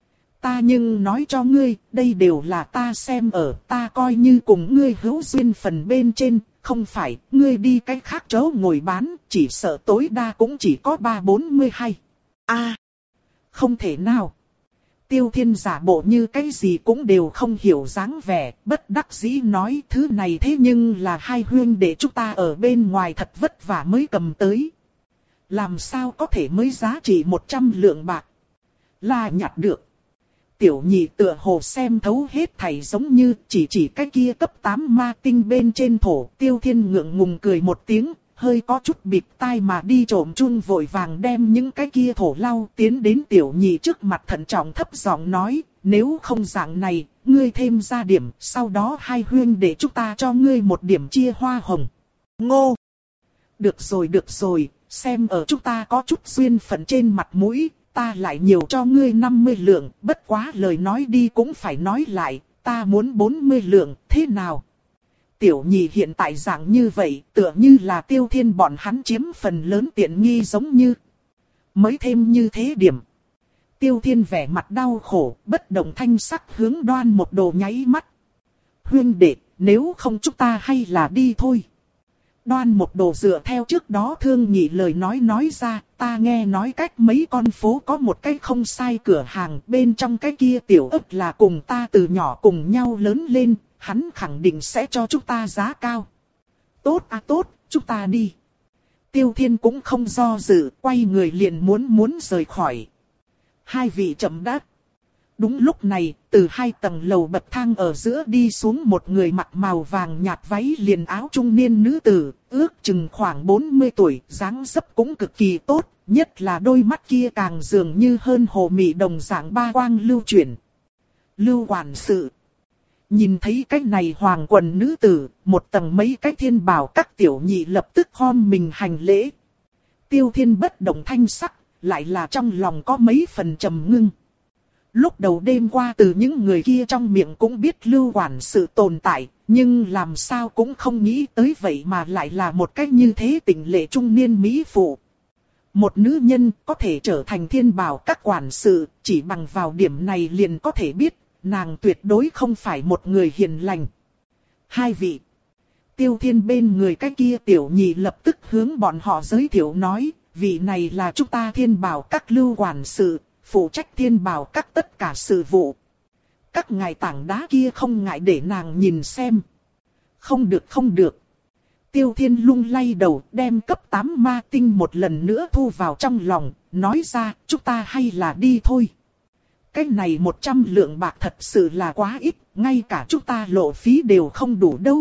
[SPEAKER 1] Ta nhưng nói cho ngươi, đây đều là ta xem ở, ta coi như cùng ngươi hữu duyên phần bên trên, không phải, ngươi đi cách khác chỗ ngồi bán, chỉ sợ tối đa cũng chỉ có ba bốn mươi hai. A, không thể nào. Tiêu Thiên giả bộ như cái gì cũng đều không hiểu dáng vẻ, bất đắc dĩ nói thứ này thế nhưng là hai huynh đệ chúng ta ở bên ngoài thật vất vả mới cầm tới. Làm sao có thể mới giá trị một trăm lượng bạc? Là nhặt được. Tiểu nhị tựa hồ xem thấu hết thảy giống như chỉ chỉ cái kia cấp tám ma tinh bên trên thổ. Tiêu Thiên ngượng ngùng cười một tiếng, hơi có chút bịt tai mà đi trộm chun vội vàng đem những cái kia thổ lau tiến đến tiểu nhị trước mặt thận trọng thấp giọng nói, nếu không dạng này, ngươi thêm ra điểm, sau đó hai huynh để chúng ta cho ngươi một điểm chia hoa hồng. Ngô! Được rồi được rồi, xem ở chúng ta có chút duyên phận trên mặt mũi, ta lại nhiều cho ngươi năm mươi lượng, bất quá lời nói đi cũng phải nói lại, ta muốn bốn mươi lượng, thế nào? Tiểu nhị hiện tại dạng như vậy, tựa như là Tiêu Thiên bọn hắn chiếm phần lớn tiện nghi giống như. Mới thêm như thế điểm. Tiêu Thiên vẻ mặt đau khổ, bất động thanh sắc hướng Đoan Mộc Đồ nháy mắt. Huynh đệ, nếu không chúng ta hay là đi thôi. Đoan Mộc Đồ dựa theo trước đó thương nhị lời nói nói ra, ta nghe nói cách mấy con phố có một cái không sai cửa hàng, bên trong cái kia tiểu ấp là cùng ta từ nhỏ cùng nhau lớn lên, hắn khẳng định sẽ cho chúng ta giá cao. Tốt à tốt, chúng ta đi. Tiêu Thiên cũng không do dự, quay người liền muốn muốn rời khỏi. Hai vị chậm đã. Đúng lúc này, từ hai tầng lầu bậc thang ở giữa đi xuống một người mặc màu vàng nhạt váy liền áo trung niên nữ tử, ước chừng khoảng bốn mươi tuổi, dáng dấp cũng cực kỳ tốt, nhất là đôi mắt kia càng dường như hơn hồ mị đồng dạng ba quang lưu chuyển. Lưu quản sự. Nhìn thấy cái này hoàng quần nữ tử, một tầng mấy cái thiên bảo các tiểu nhị lập tức khom mình hành lễ. Tiêu Thiên bất động thanh sắc, lại là trong lòng có mấy phần trầm ngưng. Lúc đầu đêm qua từ những người kia trong miệng cũng biết lưu quản sự tồn tại, nhưng làm sao cũng không nghĩ tới vậy mà lại là một cách như thế tình lệ trung niên mỹ phụ. Một nữ nhân có thể trở thành thiên bảo các quản sự, chỉ bằng vào điểm này liền có thể biết, nàng tuyệt đối không phải một người hiền lành. Hai vị. Tiêu Thiên bên người cái kia tiểu nhị lập tức hướng bọn họ giới thiệu nói, vị này là chúng ta thiên bảo các lưu quản sự, phụ trách thiên bảo các tất cả sự vụ. Các ngài tảng đá kia không ngại để nàng nhìn xem. Không được không được. Tiêu Thiên lung lay đầu đem cấp tám ma tinh một lần nữa thu vào trong lòng, nói ra chúng ta hay là đi thôi. Cái này một trăm lượng bạc thật sự là quá ít, ngay cả chúng ta lộ phí đều không đủ đâu.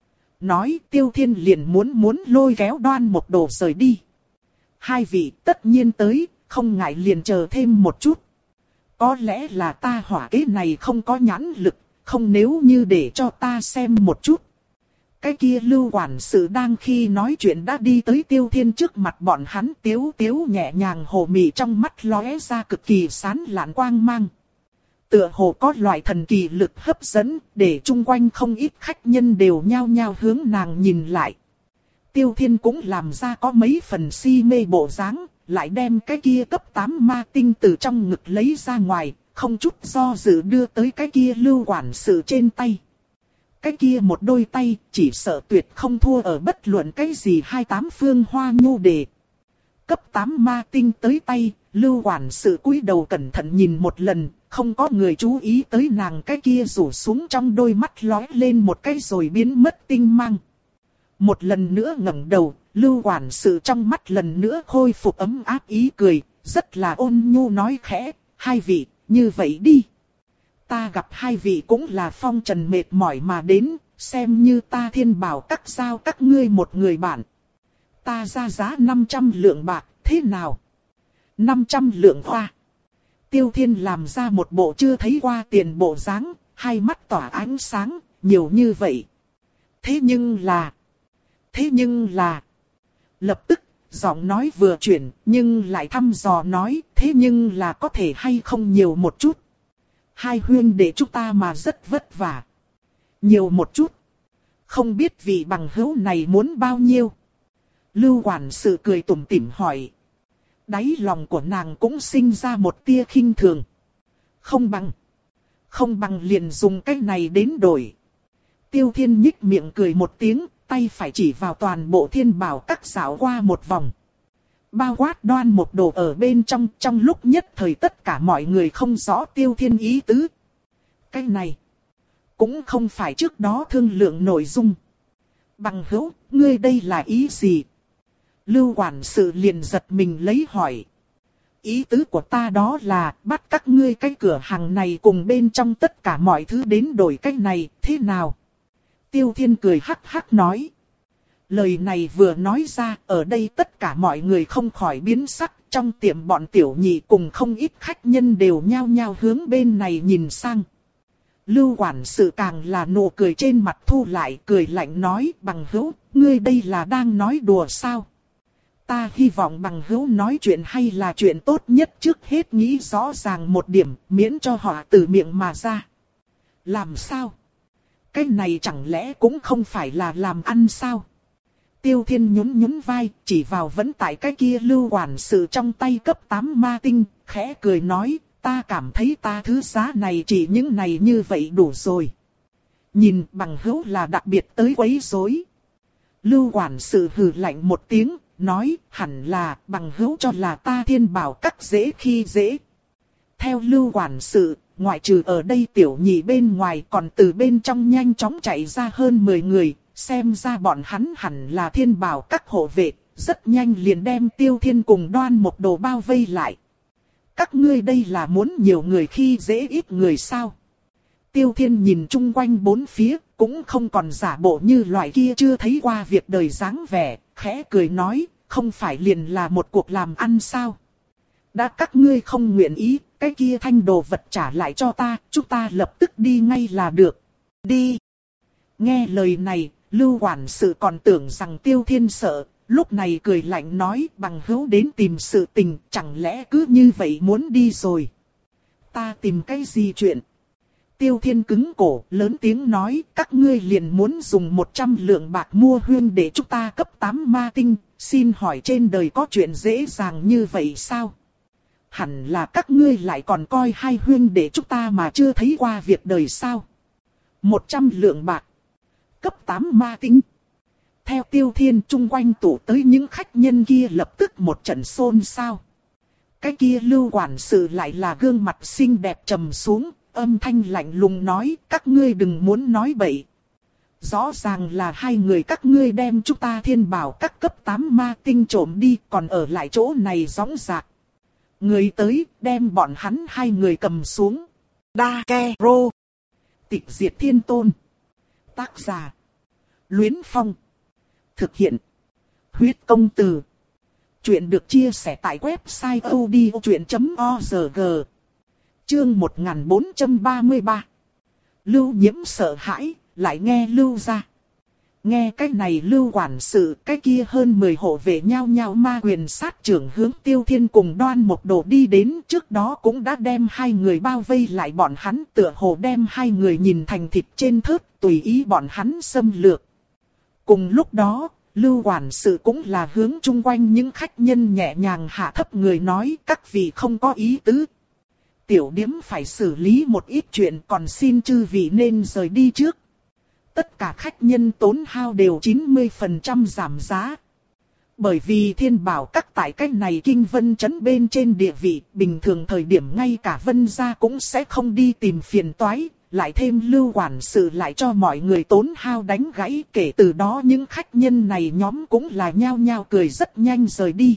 [SPEAKER 1] Nói Tiêu Thiên liền muốn muốn lôi kéo Đoan Mộc Đồ rời đi. Hai vị tất nhiên tới, không ngại liền chờ thêm một chút. Có lẽ là ta hỏa kế này không có nhãn lực, không nếu như để cho ta xem một chút. Cái kia lưu quản sự đang khi nói chuyện đã đi tới Tiêu Thiên trước mặt bọn hắn, tiếu tiếu nhẹ nhàng hồ mị trong mắt lóe ra cực kỳ sáng lạn quang mang. Tựa hồ có loại thần kỳ lực hấp dẫn, để chung quanh không ít khách nhân đều nhao nhao hướng nàng nhìn lại. Tiêu Thiên cũng làm ra có mấy phần si mê bộ dáng, lại đem cái kia cấp tám ma tinh từ trong ngực lấy ra ngoài, không chút do dự đưa tới cái kia lưu quản sự trên tay. Cái kia một đôi tay chỉ sợ tuyệt không thua ở bất luận cái gì hai tám phương hoa nhu đề. Cấp tám ma tinh tới tay, lưu quản sự cúi đầu cẩn thận nhìn một lần, không có người chú ý tới nàng cái kia rủ xuống trong đôi mắt lóe lên một cái rồi biến mất tinh mang. Một lần nữa ngẩng đầu, lưu quản sự trong mắt lần nữa khôi phục ấm áp ý cười, rất là ôn nhu nói khẽ, hai vị, như vậy đi. Ta gặp hai vị cũng là phong trần mệt mỏi mà đến, xem như ta thiên bảo các giao các ngươi một người bạn. Ta ra giá năm trăm lượng bạc, thế nào? năm trăm lượng hoa. Tiêu Thiên làm ra một bộ chưa thấy qua tiền bộ dáng, hai mắt tỏa ánh sáng, nhiều như vậy. Thế nhưng là... Thế nhưng là... Lập tức, giọng nói vừa chuyển, nhưng lại thăm dò nói, thế nhưng là có thể hay không nhiều một chút. Hai huynh đệ chúng ta mà rất vất vả. Nhiều một chút. Không biết vị bằng hữu này muốn bao nhiêu. Lưu quản sự cười tủm tỉm hỏi. Đáy lòng của nàng cũng sinh ra một tia khinh thường. Không bằng. Không bằng liền dùng cái này đến đổi. Tiêu Thiên nhích miệng cười một tiếng, tay phải chỉ vào toàn bộ thiên bảo các dạo qua một vòng. Bao quát Đoan Mộc Đồ ở bên trong, trong lúc nhất thời tất cả mọi người không rõ Tiêu Thiên ý tứ. Cái này, cũng không phải trước đó thương lượng nội dung. Bằng hữu, ngươi đây là ý gì? Lưu quản sự liền giật mình lấy hỏi. Ý tứ của ta đó là bắt các ngươi cái cửa hàng này cùng bên trong tất cả mọi thứ đến đổi cái này, thế nào? Tiêu Thiên cười hắc hắc nói. Lời này vừa nói ra, ở đây tất cả mọi người không khỏi biến sắc, trong tiệm bọn tiểu nhị cùng không ít khách nhân đều nhao nhao hướng bên này nhìn sang. Lưu quản sự càng là nụ cười trên mặt thu lại, cười lạnh nói, bằng hữu, ngươi đây là đang nói đùa sao? Ta hy vọng bằng hữu nói chuyện hay là chuyện tốt nhất trước hết nghĩ rõ ràng một điểm, miễn cho họ từ miệng mà ra. Làm sao? Cái này chẳng lẽ cũng không phải là làm ăn sao? Tiêu Thiên nhún nhún vai, chỉ vào vẫn tại cái kia lưu quản sự trong tay cấp tám ma tinh, khẽ cười nói, ta cảm thấy ta thứ giá này chỉ những này như vậy đủ rồi. Nhìn bằng hữu là đặc biệt tới quấy rối. Lưu quản sự hừ lạnh một tiếng, nói, hẳn là bằng hữu cho là ta thiên bảo các dễ khi dễ. Theo lưu quản sự, ngoại trừ ở đây tiểu nhị bên ngoài còn từ bên trong nhanh chóng chạy ra hơn mười người. xem ra bọn hắn hẳn là thiên bảo các hộ vệ, rất nhanh liền đem Tiêu Thiên cùng Đoan Mộc Đồ bao vây lại. Các ngươi đây là muốn nhiều người khi dễ ít người sao? Tiêu Thiên nhìn chung quanh bốn phía, cũng không còn giả bộ như loại kia chưa thấy qua việc đời dáng vẻ, khẽ cười nói, không phải liền là một cuộc làm ăn sao? Đã các ngươi không nguyện ý, cái kia thanh đồ vật trả lại cho ta, chúng ta lập tức đi ngay là được. Đi! Nghe lời này, Lưu quản sự còn tưởng rằng Tiêu Thiên sợ, lúc này cười lạnh nói bằng hữu đến tìm sự tình, chẳng lẽ cứ như vậy muốn đi rồi? Ta tìm cái gì chuyện? Tiêu Thiên cứng cổ, lớn tiếng nói, các ngươi liền muốn dùng một trăm lượng bạc mua huyên để chúng ta cấp tám ma tinh, xin hỏi trên đời có chuyện dễ dàng như vậy sao? Hẳn là các ngươi lại còn coi hai huyên để chúng ta mà chưa thấy qua việc đời sao? Một trăm lượng bạc, cấp tám ma tinh. Theo Tiêu Thiên chung quanh tụ tới những khách nhân kia lập tức một trận xôn xao. Cái kia Lưu quản sự lại là gương mặt xinh đẹp trầm xuống, âm thanh lạnh lùng nói, các ngươi đừng muốn nói bậy. Rõ ràng là hai người các ngươi đem chúng ta thiên bảo các cấp tám ma tinh trộm đi, còn ở lại chỗ này gióng giạc. Người tới, đem bọn hắn hai người cầm xuống. Đa Ke Rô. Tịch diệt thiên tôn. Tác giả. Luyến Phong. Thực hiện. Huyết công từ. Chuyện được chia sẻ tại website odchuyện chấm org. Chương một nghìn bốn trăm ba mươi ba. Lưu Nhiễm sợ hãi, lại nghe Lưu ra. Nghe cái này Lưu quản sự, cái kia hơn mười hộ vệ nhau nhau ma quyền sát trưởng hướng Tiêu Thiên cùng Đoan Mộc Đồ đi đến, trước đó cũng đã đem hai người bao vây lại, bọn hắn tựa hồ đem hai người nhìn thành thịt trên thớt, tùy ý bọn hắn xâm lược. Cùng lúc đó, Lưu quản sự cũng là hướng chung quanh những khách nhân nhẹ nhàng hạ thấp người nói, các vị không có ý tứ. Tiểu điếm phải xử lý một ít chuyện, còn xin chư vị nên rời đi trước. Tất cả khách nhân tốn hao đều chín mươi phần trăm giảm giá. Bởi vì thiên bảo các tại cách này kinh vân trấn bên trên địa vị, bình thường thời điểm ngay cả vân gia cũng sẽ không đi tìm phiền toái, lại thêm Lưu quản sự lại cho mọi người tốn hao đánh gãy, kể từ đó những khách nhân này nhóm cũng là nhao nhao cười rất nhanh rời đi.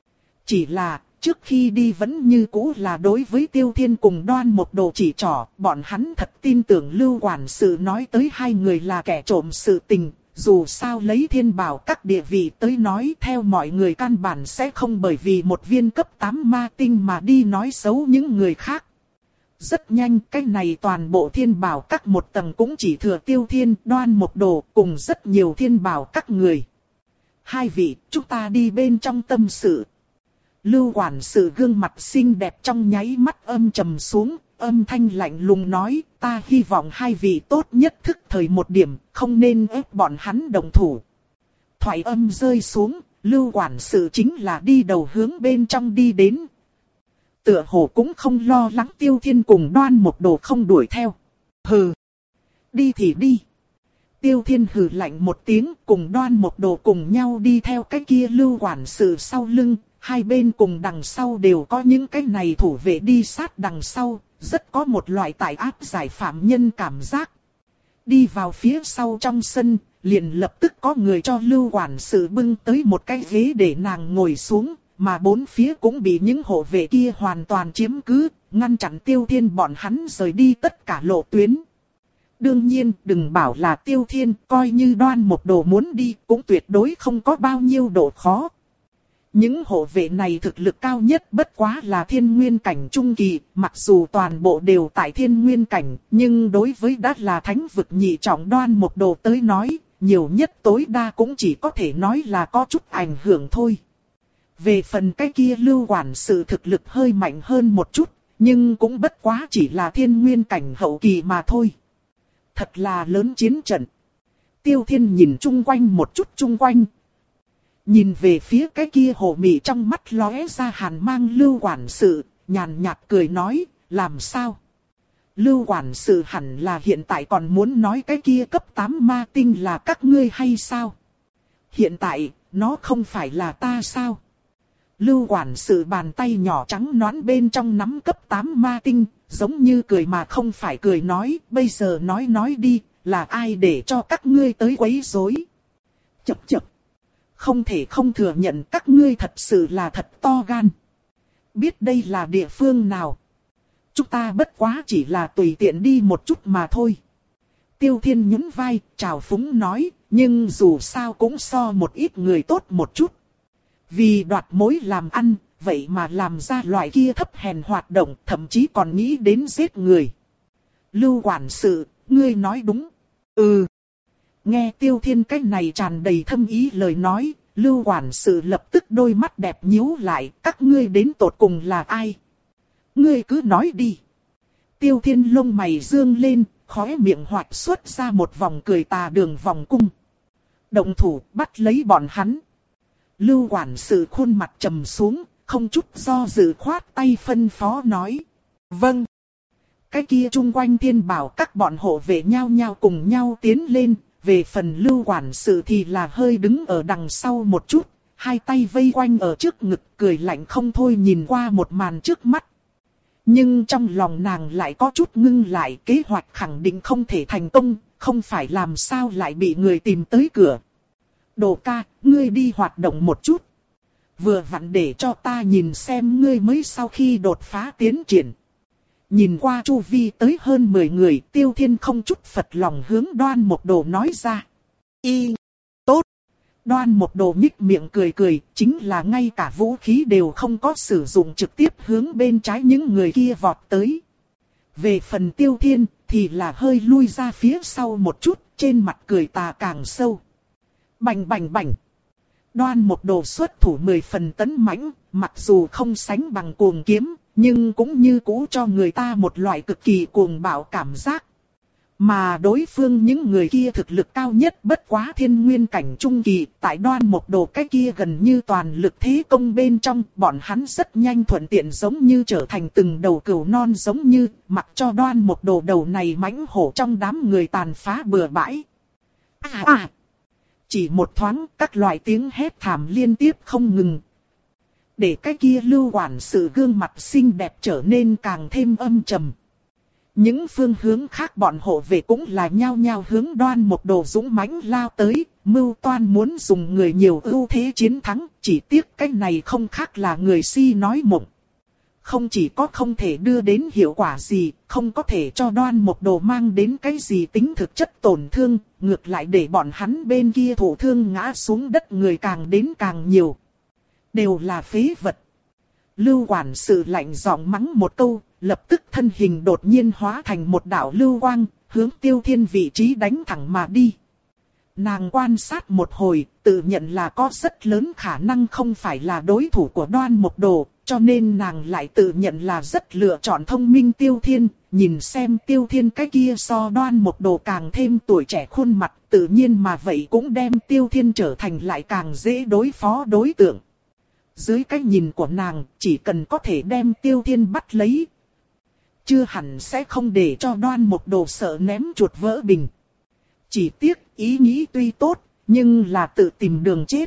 [SPEAKER 1] Chỉ là, trước khi đi vẫn như cũ là đối với Tiêu Thiên cùng Đoan Mộc Đồ chỉ trỏ, bọn hắn thật tin tưởng Lưu quản sự nói tới hai người là kẻ trộm sự tình, dù sao lấy thiên bảo các địa vị tới nói, theo mọi người căn bản sẽ không bởi vì một viên cấp tám ma tinh mà đi nói xấu những người khác. Rất nhanh, cái này toàn bộ thiên bảo các một tầng cũng chỉ thừa Tiêu Thiên, Đoan Mộc Đồ cùng rất nhiều thiên bảo các người. Hai vị, chúng ta đi bên trong tâm sự. Lưu quản sự gương mặt xinh đẹp trong nháy mắt âm trầm xuống, âm thanh lạnh lùng nói, ta hy vọng hai vị tốt nhất thức thời một điểm, không nên ép bọn hắn đồng thủ. Thoại âm rơi xuống, Lưu quản sự chính là đi đầu hướng bên trong đi đến. Tựa hồ cũng không lo lắng Tiêu Thiên cùng Đoan Mộc Đồ không đuổi theo. Hừ, đi thì đi. Tiêu Thiên hừ lạnh một tiếng, cùng Đoan Mộc Đồ cùng nhau đi theo cái kia Lưu quản sự sau lưng. Hai bên cùng đằng sau đều có những cái này thủ vệ đi sát đằng sau, rất có một loại tại áp giải phạm nhân cảm giác. Đi vào phía sau trong sân, liền lập tức có người cho Lưu quản sự bưng tới một cái ghế để nàng ngồi xuống, mà bốn phía cũng bị những hộ vệ kia hoàn toàn chiếm cứ, ngăn chặn Tiêu Thiên bọn hắn rời đi tất cả lộ tuyến. Đương nhiên, đừng bảo là Tiêu Thiên, coi như Đoan Mộc Đồ muốn đi, cũng tuyệt đối không có bao nhiêu độ khó. Những hộ vệ này thực lực cao nhất bất quá là thiên nguyên cảnh trung kỳ, mặc dù toàn bộ đều tại thiên nguyên cảnh, nhưng đối với đã là thánh vực nhị trọng Đoan Mộc Đồ tới nói, nhiều nhất tối đa cũng chỉ có thể nói là có chút ảnh hưởng thôi. Về phần cái kia Lưu quản sự thực lực hơi mạnh hơn một chút, nhưng cũng bất quá chỉ là thiên nguyên cảnh hậu kỳ mà thôi. Thật là lớn chiến trận. Tiêu Thiên nhìn chung quanh một chút chung quanh. Nhìn về phía cái kia hồ mị trong mắt lóe ra hàn mang Lưu quản sự, nhàn nhạt cười nói, làm sao? Lưu quản sự hẳn là hiện tại còn muốn nói cái kia cấp tám ma tinh là các ngươi hay sao? Hiện tại, nó không phải là ta sao? Lưu quản sự bàn tay nhỏ trắng nõn bên trong nắm cấp tám ma tinh, giống như cười mà không phải cười nói, bây giờ nói nói đi, là ai để cho các ngươi tới quấy rối? Chậc chậc. Không thể không thừa nhận các ngươi thật sự là thật to gan. Biết đây là địa phương nào? Chúng ta bất quá chỉ là tùy tiện đi một chút mà thôi. Tiêu Thiên nhún vai, trào phúng nói, nhưng dù sao cũng so một ít người tốt một chút. Vì đoạt mối làm ăn, vậy mà làm ra loại kia thấp hèn hoạt động, thậm chí còn nghĩ đến giết người. Lưu quản sự, ngươi nói đúng. Ừ. Nghe Tiêu Thiên cái này tràn đầy thâm ý lời nói, Lưu quản sự lập tức đôi mắt đẹp nhíu lại, các ngươi đến tột cùng là ai? Ngươi cứ nói đi. Tiêu Thiên lông mày dương lên, khóe miệng hoạch xuất ra một vòng cười tà đường vòng cung. Động thủ bắt lấy bọn hắn. Lưu quản sự khuôn mặt trầm xuống, không chút do dự khoát tay phân phó nói. Vâng. Cái kia chung quanh Thiên Bảo các bọn hộ vệ nhau nhau cùng nhau tiến lên. Về phần Lưu quản sự thì là hơi đứng ở đằng sau một chút, hai tay vây quanh ở trước ngực cười lạnh không thôi nhìn qua một màn trước mắt. Nhưng trong lòng nàng lại có chút ngưng lại, kế hoạch khẳng định không thể thành công, không phải làm sao lại bị người tìm tới cửa. Đồ ca, ngươi đi hoạt động một chút. Vừa vặn để cho ta nhìn xem ngươi mới sau khi đột phá tiến triển. Nhìn qua chu vi tới hơn mười người, Tiêu Thiên không chút phật lòng hướng Đoan Mộc Đồ nói ra. Y, tốt. Đoan Mộc Đồ nhích miệng cười cười, chính là ngay cả vũ khí đều không có sử dụng, trực tiếp hướng bên trái những người kia vọt tới. Về phần Tiêu Thiên thì là hơi lui ra phía sau một chút, trên mặt cười tà càng sâu. Bành bành bành. Đoan Mộc Đồ xuất thủ mười phần tấn mãnh, mặc dù không sánh bằng cuồng kiếm, nhưng cũng như cũ cho người ta một loại cực kỳ cuồng bạo cảm giác. Mà đối phương những người kia thực lực cao nhất bất quá thiên nguyên cảnh trung kỳ, tại Đoan Mộc Đồ cái kia gần như toàn lực thế công bên trong, bọn hắn rất nhanh thuận tiện giống như trở thành từng đầu cừu non, giống như mặc cho Đoan Mộc Đồ đầu này mãnh hổ trong đám người tàn phá bừa bãi. À à! Chỉ một thoáng các loại tiếng hét thảm liên tiếp không ngừng. Để cái kia Lưu quản sự gương mặt xinh đẹp trở nên càng thêm âm trầm. Những phương hướng khác bọn hộ vệ cũng là nhao nhao hướng Đoan Mộc Đồ dũng mãnh lao tới, mưu toan muốn dùng người nhiều ưu thế chiến thắng, chỉ tiếc cái này không khác là người si nói mộng. Không chỉ có không thể đưa đến hiệu quả gì, không có thể cho Đoan Mộc Đồ mang đến cái gì tính thực chất tổn thương, ngược lại để bọn hắn bên kia thổ thương ngã xuống đất người càng đến càng nhiều. Đều là phế vật. Lưu quản sự lạnh giọng mắng một câu, lập tức thân hình đột nhiên hóa thành một đạo lưu quang, hướng Tiêu Thiên vị trí đánh thẳng mà đi. Nàng quan sát một hồi, tự nhận là có rất lớn khả năng không phải là đối thủ của Đoan Mộc Đồ, cho nên nàng lại tự nhận là rất lựa chọn thông minh Tiêu Thiên, nhìn xem Tiêu Thiên cái kia so Đoan Mộc Đồ càng thêm tuổi trẻ khuôn mặt, tự nhiên mà vậy cũng đem Tiêu Thiên trở thành lại càng dễ đối phó đối tượng. Dưới cái nhìn của nàng, chỉ cần có thể đem Tiêu Thiên bắt lấy, chưa hẳn sẽ không để cho Đoan Mộc Đồ sợ ném chuột vỡ bình. Chỉ tiếc, ý nghĩ tuy tốt, nhưng là tự tìm đường chết.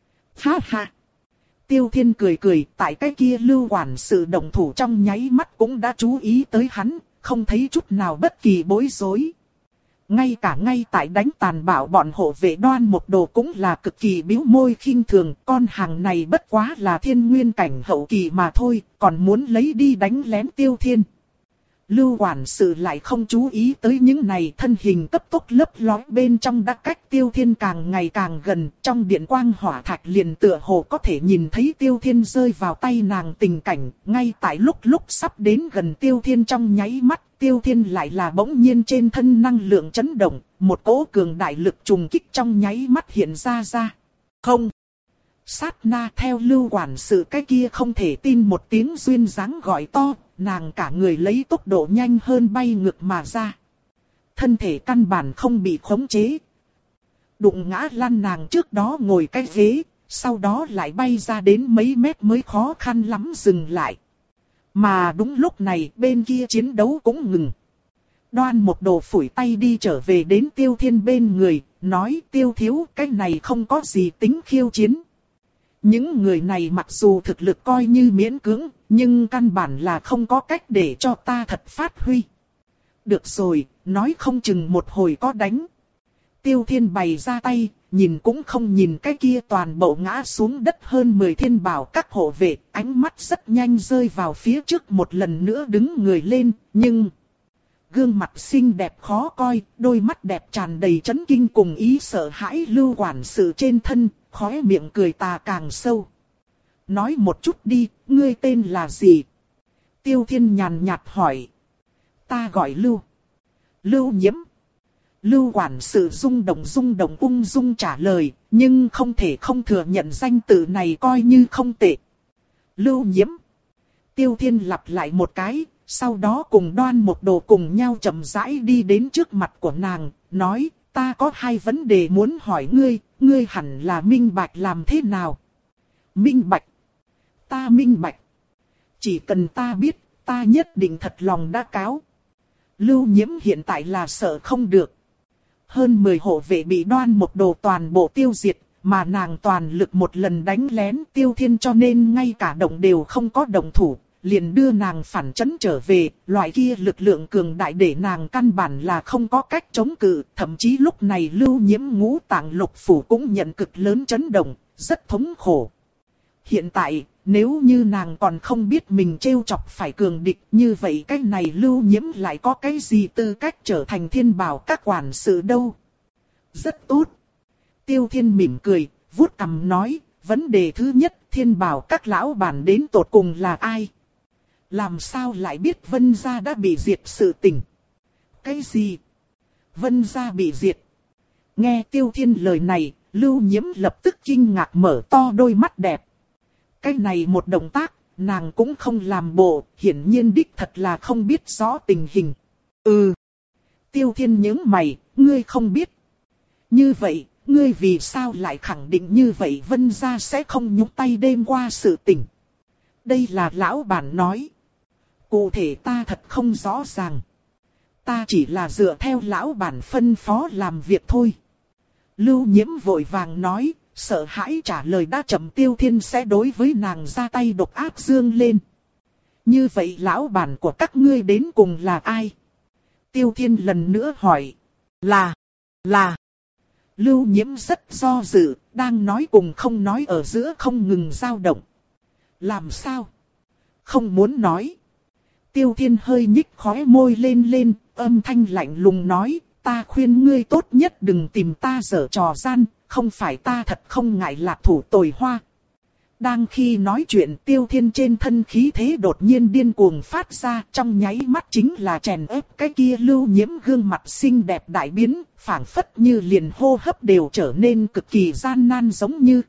[SPEAKER 1] Ha ha! Tiêu Thiên cười cười, tại cái kia Lưu quản sự động thủ trong nháy mắt cũng đã chú ý tới hắn, không thấy chút nào bất kỳ bối rối. Ngay cả ngay tại đánh tàn bạo bọn hộ vệ Đoan Mộc Đồ cũng là cực kỳ bĩu môi khinh thường, con hàng này bất quá là thiên nguyên cảnh hậu kỳ mà thôi, còn muốn lấy đi đánh lén Tiêu Thiên. Lưu quản sự lại không chú ý tới những này, thân hình cấp tốc lấp lóe bên trong đã cách Tiêu Thiên càng ngày càng gần, trong điện quang hỏa thạch liền tựa hồ có thể nhìn thấy Tiêu Thiên rơi vào tay nàng tình cảnh, ngay tại lúc lúc sắp đến gần Tiêu Thiên trong nháy mắt, Tiêu Thiên lại là bỗng nhiên trên thân năng lượng chấn động, một cỗ cường đại lực trùng kích trong nháy mắt hiện ra ra. Không! Sát na theo Lưu quản sự cái kia không thể tin một tiếng duyên dáng gọi to, nàng cả người lấy tốc độ nhanh hơn bay ngược mà ra. Thân thể căn bản không bị khống chế. Đụng ngã lăn nàng trước đó ngồi cái ghế, sau đó lại bay ra đến mấy mét mới khó khăn lắm dừng lại. Mà đúng lúc này bên kia chiến đấu cũng ngừng. Đoan Mộc Đồ phủi tay đi trở về đến Tiêu Thiên bên người, nói Tiêu thiếu cái này không có gì tính khiêu chiến. Những người này mặc dù thực lực coi như miễn cưỡng, nhưng căn bản là không có cách để cho ta thật phát huy. được rồi, nói không chừng một hồi có đánh. Tiêu Thiên bày ra tay, nhìn cũng không nhìn cái kia toàn bộ ngã xuống đất hơn mười thiên bảo các hộ vệ, ánh mắt rất nhanh rơi vào phía trước một lần nữa đứng người lên, nhưng gương mặt xinh đẹp khó coi, đôi mắt đẹp tràn đầy chấn kinh cùng ý sợ hãi Lưu quản sự trên thân, khóe miệng cười tà càng sâu. Nói một chút đi, ngươi tên là gì? Tiêu Thiên nhàn nhạt hỏi. Ta gọi Lưu. Lưu Nhiễm. Lưu quản sự rung động rung động ung dung trả lời, nhưng không thể không thừa nhận danh tự này coi như không tệ. Lưu Nhiễm. Tiêu Thiên lặp lại một cái, sau đó cùng Đoan Một Đồ cùng nhau chậm rãi đi đến trước mặt của nàng, nói, ta có hai vấn đề muốn hỏi ngươi, ngươi hẳn là minh bạch làm thế nào? Minh bạch. Ta minh bạch. Chỉ cần ta biết, ta nhất định thật lòng đã cáo. Lưu Nhiễm hiện tại là sợ không được. Hơn mười hộ vệ bị Đoan Một Đồ toàn bộ tiêu diệt, mà nàng toàn lực một lần đánh lén Tiêu Thiên cho nên ngay cả động đều không có động thủ, liền đưa nàng phản chấn trở về, loại kia lực lượng cường đại để nàng căn bản là không có cách chống cự, thậm chí lúc này Lưu Nhiễm ngũ tạng lục phủ cũng nhận cực lớn chấn động, rất thống khổ. Hiện tại, nếu như nàng còn không biết mình trêu chọc phải cường địch như vậy cái này Lưu Nhiễm lại có cái gì tư cách trở thành thiên bảo các quản sự đâu. Rất tốt. Tiêu Thiên mỉm cười, vuốt cằm nói, vấn đề thứ nhất thiên bảo các lão bản đến tột cùng là ai? Làm sao lại biết Vân gia đã bị diệt sự tình? Cái gì? Vân gia bị diệt? Nghe Tiêu Thiên lời này, Lưu Nhiễm lập tức kinh ngạc mở to đôi mắt đẹp. Cái này một động tác, nàng cũng không làm bộ, hiển nhiên đích thật là không biết rõ tình hình. Ừ. Tiêu Thiên nhướng mày, ngươi không biết. Như vậy, ngươi vì sao lại khẳng định như vậy Vân gia sẽ không nhúc tay đêm qua sự tình? Đây là lão bản nói. Cụ thể ta thật không rõ ràng. Ta chỉ là dựa theo lão bản phân phó làm việc thôi. Lưu Nhiễm vội vàng nói, sợ hãi trả lời đã chậm. Tiêu Thiên sẽ đối với nàng ra tay độc ác dương lên. Như vậy lão bản của các ngươi đến cùng là ai? Tiêu Thiên lần nữa hỏi. Là, là. Lưu Nhiễm rất do dự, đang nói cùng không nói ở giữa không ngừng dao động. Làm sao? Không muốn nói. Tiêu Thiên hơi nhích khóe môi lên lên, âm thanh lạnh lùng nói, ta khuyên ngươi tốt nhất đừng tìm ta giở trò gian, không phải ta thật không ngại lạc thủ tồi hoa. Đang khi nói chuyện Tiêu Thiên trên thân khí thế đột nhiên điên cuồng phát ra, trong nháy mắt chính là chèn ép cái kia Lưu Nhiễm gương mặt xinh đẹp đại biến, phảng phất như liền hô hấp đều trở nên cực kỳ gian nan giống như.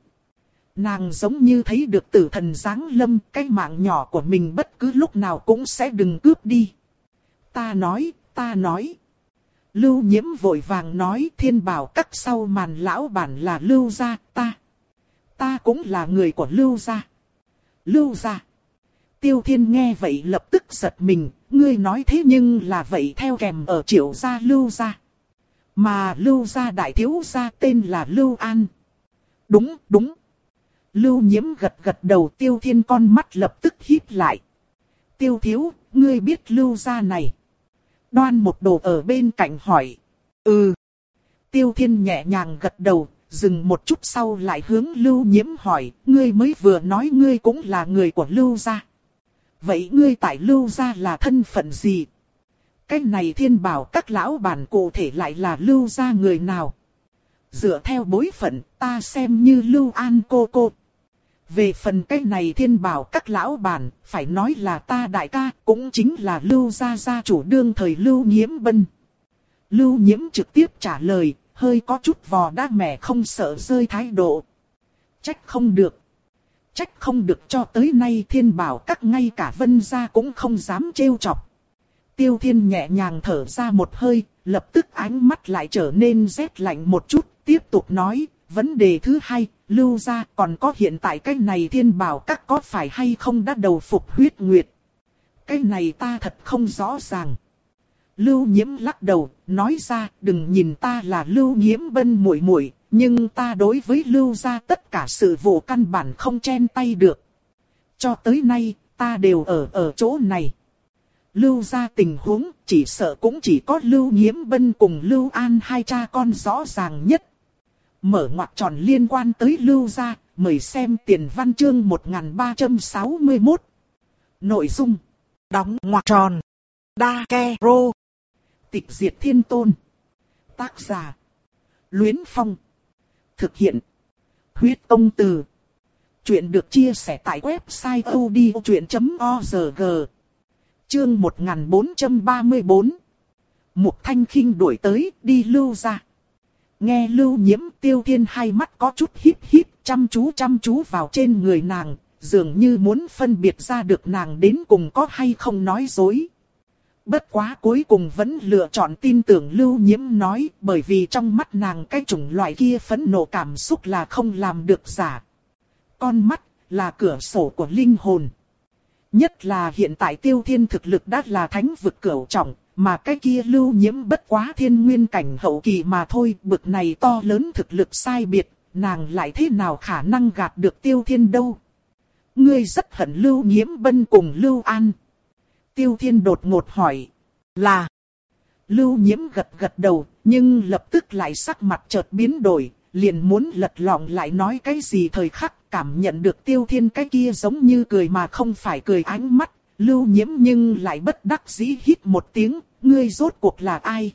[SPEAKER 1] Nàng giống như thấy được tử thần giáng lâm, cái mạng nhỏ của mình bất cứ lúc nào cũng sẽ đừng cướp đi. Ta nói, ta nói. Lưu Nhiễm vội vàng nói, thiên bảo các sau màn lão bản là Lưu gia, ta. Ta cũng là người của Lưu gia. Lưu gia. Tiêu Thiên nghe vậy lập tức giật mình, ngươi nói thế nhưng là vậy theo kèm ở Triệu gia Lưu gia. Mà Lưu gia đại thiếu gia tên là Lưu An. Đúng, đúng. Lưu Nhiễm gật gật đầu. Tiêu Thiên con mắt lập tức híp lại. Tiêu thiếu, ngươi biết Lưu gia này? Đoan Một Đồ ở bên cạnh hỏi. Ừ. Tiêu Thiên nhẹ nhàng gật đầu, dừng một chút sau lại hướng Lưu Nhiễm hỏi, ngươi mới vừa nói ngươi cũng là người của Lưu gia. Vậy ngươi tại Lưu gia là thân phận gì? Cái này thiên bảo các lão bản cụ thể lại là Lưu gia người nào? Dựa theo bối phận, ta xem như Lưu An cô cô. Về phần cái này thiên bảo các lão bản, phải nói là ta đại ca, cũng chính là Lưu gia gia chủ đương thời Lưu Nhiễm Bân. Lưu Nhiễm trực tiếp trả lời, hơi có chút vò đá mẻ không sợ rơi thái độ. Trách không được. Trách không được cho tới nay thiên bảo các ngay cả Vân gia cũng không dám trêu chọc. Tiêu Thiên nhẹ nhàng thở ra một hơi, lập tức ánh mắt lại trở nên rét lạnh một chút, tiếp tục nói, vấn đề thứ hai, Lưu gia còn có hiện tại cái này thiên bảo các có phải hay không đã đầu phục huyết nguyệt. Cái này ta thật không rõ ràng. Lưu Nhiễm lắc đầu, nói ra, đừng nhìn ta là Lưu Nhiễm Bân muội muội, nhưng ta đối với Lưu gia tất cả sự vụ căn bản không chen tay được. Cho tới nay, ta đều ở ở chỗ này. Lưu gia tình huống chỉ sợ cũng chỉ có Lưu Nhiễm Bân cùng Lưu An hai cha con rõ ràng nhất. Mở ngoặc tròn liên quan tới Lưu gia, mời xem tiền văn chương một nghìn ba trăm sáu mươi mốt. Nội dung: đóng ngoặc tròn. Đa Ke Rô. Tịch diệt thiên tôn. Tác giả: Luyến Phong. Thực hiện: Huyết Tông Từ. Chuyện được chia sẻ tại website odchuyện chấm org. Chương một nghìn bốn trăm ba mươi tư. Mục Thanh Khinh đuổi tới, đi Lưu gia. Nghe Lưu Nhiễm, Tiêu Thiên hai mắt có chút híp híp, chăm chú chăm chú vào trên người nàng, dường như muốn phân biệt ra được nàng đến cùng có hay không nói dối. Bất quá cuối cùng vẫn lựa chọn tin tưởng Lưu Nhiễm nói, bởi vì trong mắt nàng cái chủng loại kia phẫn nộ cảm xúc là không làm được giả. Con mắt là cửa sổ của linh hồn. Nhất là hiện tại Tiêu Thiên thực lực đã là thánh vực cửu trọng, mà cái kia Lưu Nhiễm bất quá thiên nguyên cảnh hậu kỳ mà thôi, bực này to lớn thực lực sai biệt, nàng lại thế nào khả năng gạt được Tiêu Thiên đâu. Ngươi rất hận Lưu Nhiễm Bân cùng Lưu An. Tiêu Thiên đột ngột hỏi. Là. Lưu Nhiễm gật gật đầu, nhưng lập tức lại sắc mặt chợt biến đổi, liền muốn lật lọng lại nói cái gì thời khắc, cảm nhận được Tiêu Thiên cái kia giống như cười mà không phải cười ánh mắt. Lưu Nhiễm nhưng lại bất đắc dĩ hít một tiếng, ngươi rốt cuộc là ai?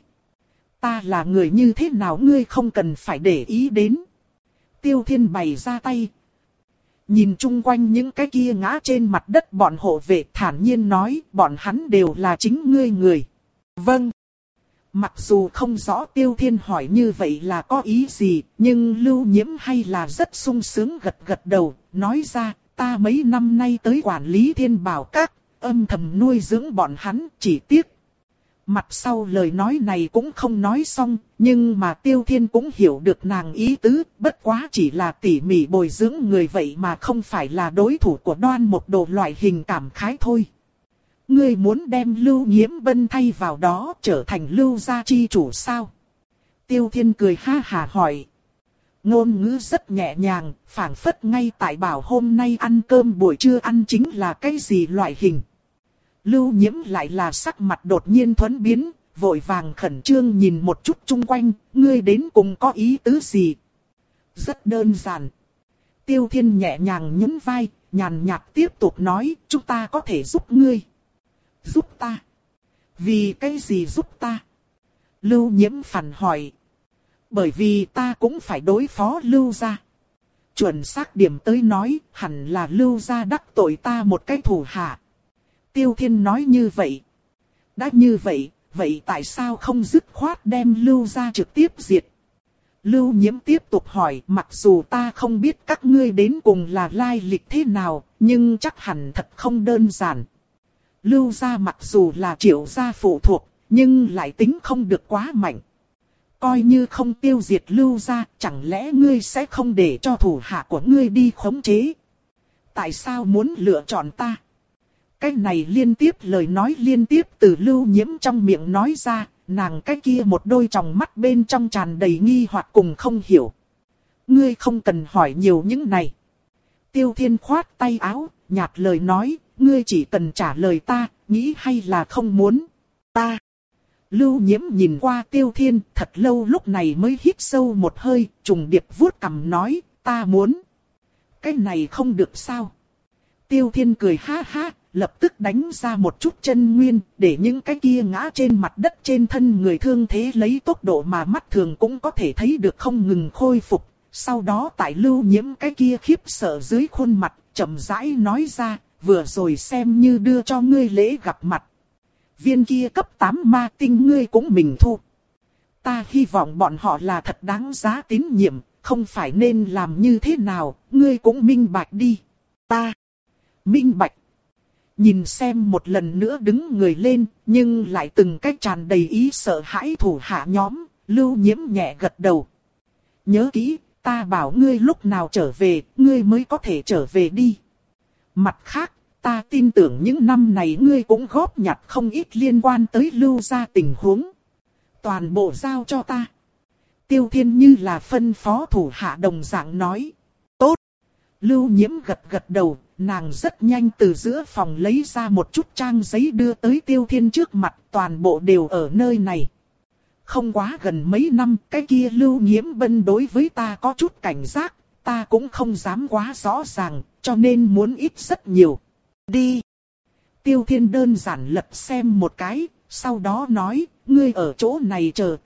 [SPEAKER 1] Ta là người như thế nào ngươi không cần phải để ý đến. Tiêu Thiên bày ra tay. Nhìn chung quanh những cái kia ngã trên mặt đất bọn hộ vệ, thản nhiên nói, bọn hắn đều là chính ngươi người. Vâng. Mặc dù không rõ Tiêu Thiên hỏi như vậy là có ý gì, nhưng Lưu Nhiễm hay là rất sung sướng gật gật đầu, nói ra, ta mấy năm nay tới quản lý Thiên Bảo Các, âm thầm nuôi dưỡng bọn hắn, chỉ tiếc. Mặt sau lời nói này cũng không nói xong, nhưng mà Tiêu Thiên cũng hiểu được nàng ý tứ, bất quá chỉ là tỉ mỉ bồi dưỡng người vậy mà không phải là đối thủ của Đoan Một Đồ loại hình cảm khái thôi. Ngươi muốn đem Lưu Nhiễm Bân thay vào đó trở thành Lưu gia chi chủ sao? Tiêu Thiên cười ha hà hỏi. Ngôn ngữ rất nhẹ nhàng, phảng phất ngay tại bảo hôm nay ăn cơm buổi trưa ăn chính là cái gì loại hình. Lưu Nhiễm lại là sắc mặt đột nhiên thuẫn biến, vội vàng khẩn trương nhìn một chút chung quanh, ngươi đến cùng có ý tứ gì? Rất đơn giản. Tiêu Thiên nhẹ nhàng nhún vai, nhàn nhạt tiếp tục nói, chúng ta có thể giúp ngươi. Giúp ta? Vì cái gì giúp ta? Lưu Nhiễm phản hỏi. Bởi vì ta cũng phải đối phó Lưu gia. Chuẩn xác điểm tới nói, hẳn là Lưu gia đắc tội ta một cái thủ hạ. Tiêu Thiên nói như vậy. Đã như vậy, vậy tại sao không dứt khoát đem Lưu gia trực tiếp diệt? Lưu Nhiễm tiếp tục hỏi, mặc dù ta không biết các ngươi đến cùng là lai lịch thế nào, nhưng chắc hẳn thật không đơn giản. Lưu gia mặc dù là Triệu gia phụ thuộc, nhưng lại tính không được quá mạnh. Coi như không tiêu diệt Lưu gia, chẳng lẽ ngươi sẽ không để cho thủ hạ của ngươi đi khống chế? Tại sao muốn lựa chọn ta? Cái này liên tiếp lời nói liên tiếp từ Lưu Nhiễm trong miệng nói ra, nàng cái kia một đôi tròng mắt bên trong tràn đầy nghi hoặc cùng không hiểu. Ngươi không cần hỏi nhiều những này. Tiêu Thiên khoát tay áo, nhạt lời nói, ngươi chỉ cần trả lời ta, nghĩ hay là không muốn. Ta. Lưu Nhiễm nhìn qua Tiêu Thiên thật lâu lúc này mới hít sâu một hơi, trùng điệp vuốt cằm nói, ta muốn. Cái này không được sao? Tiêu Thiên cười ha ha, lập tức đánh ra một chút chân nguyên, để những cái kia ngã trên mặt đất trên thân người thương thế lấy tốc độ mà mắt thường cũng có thể thấy được không ngừng khôi phục. Sau đó tại Lưu Nhiễm cái kia khiếp sợ dưới khuôn mặt, chậm rãi nói ra, vừa rồi xem như đưa cho ngươi lễ gặp mặt. Viên kia cấp tám ma tinh ngươi cũng mình thu. Ta hy vọng bọn họ là thật đáng giá tín nhiệm, không phải nên làm như thế nào, ngươi cũng minh bạch đi. Ta minh bạch. Nhìn xem một lần nữa đứng người lên, nhưng lại từng cách tràn đầy ý sợ hãi thủ hạ nhóm, Lưu Nhiễm nhẹ gật đầu. Nhớ kỹ, ta bảo ngươi lúc nào trở về, ngươi mới có thể trở về đi. Mặt khác, ta tin tưởng những năm này ngươi cũng góp nhặt không ít liên quan tới Lưu gia tình huống. Toàn bộ giao cho ta. Tiêu Thiên như là phân phó thủ hạ đồng dạng nói. Tốt. Lưu Nhiễm gật gật đầu, nàng rất nhanh từ giữa phòng lấy ra một chút trang giấy đưa tới Tiêu Thiên trước mặt, toàn bộ đều ở nơi này. Không quá gần mấy năm, cái kia Lưu Nhiễm Bân đối với ta có chút cảnh giác, ta cũng không dám quá rõ ràng, cho nên muốn ít rất nhiều. Đi. Tiêu Thiên đơn giản lật xem một cái, sau đó nói, ngươi ở chỗ này chờ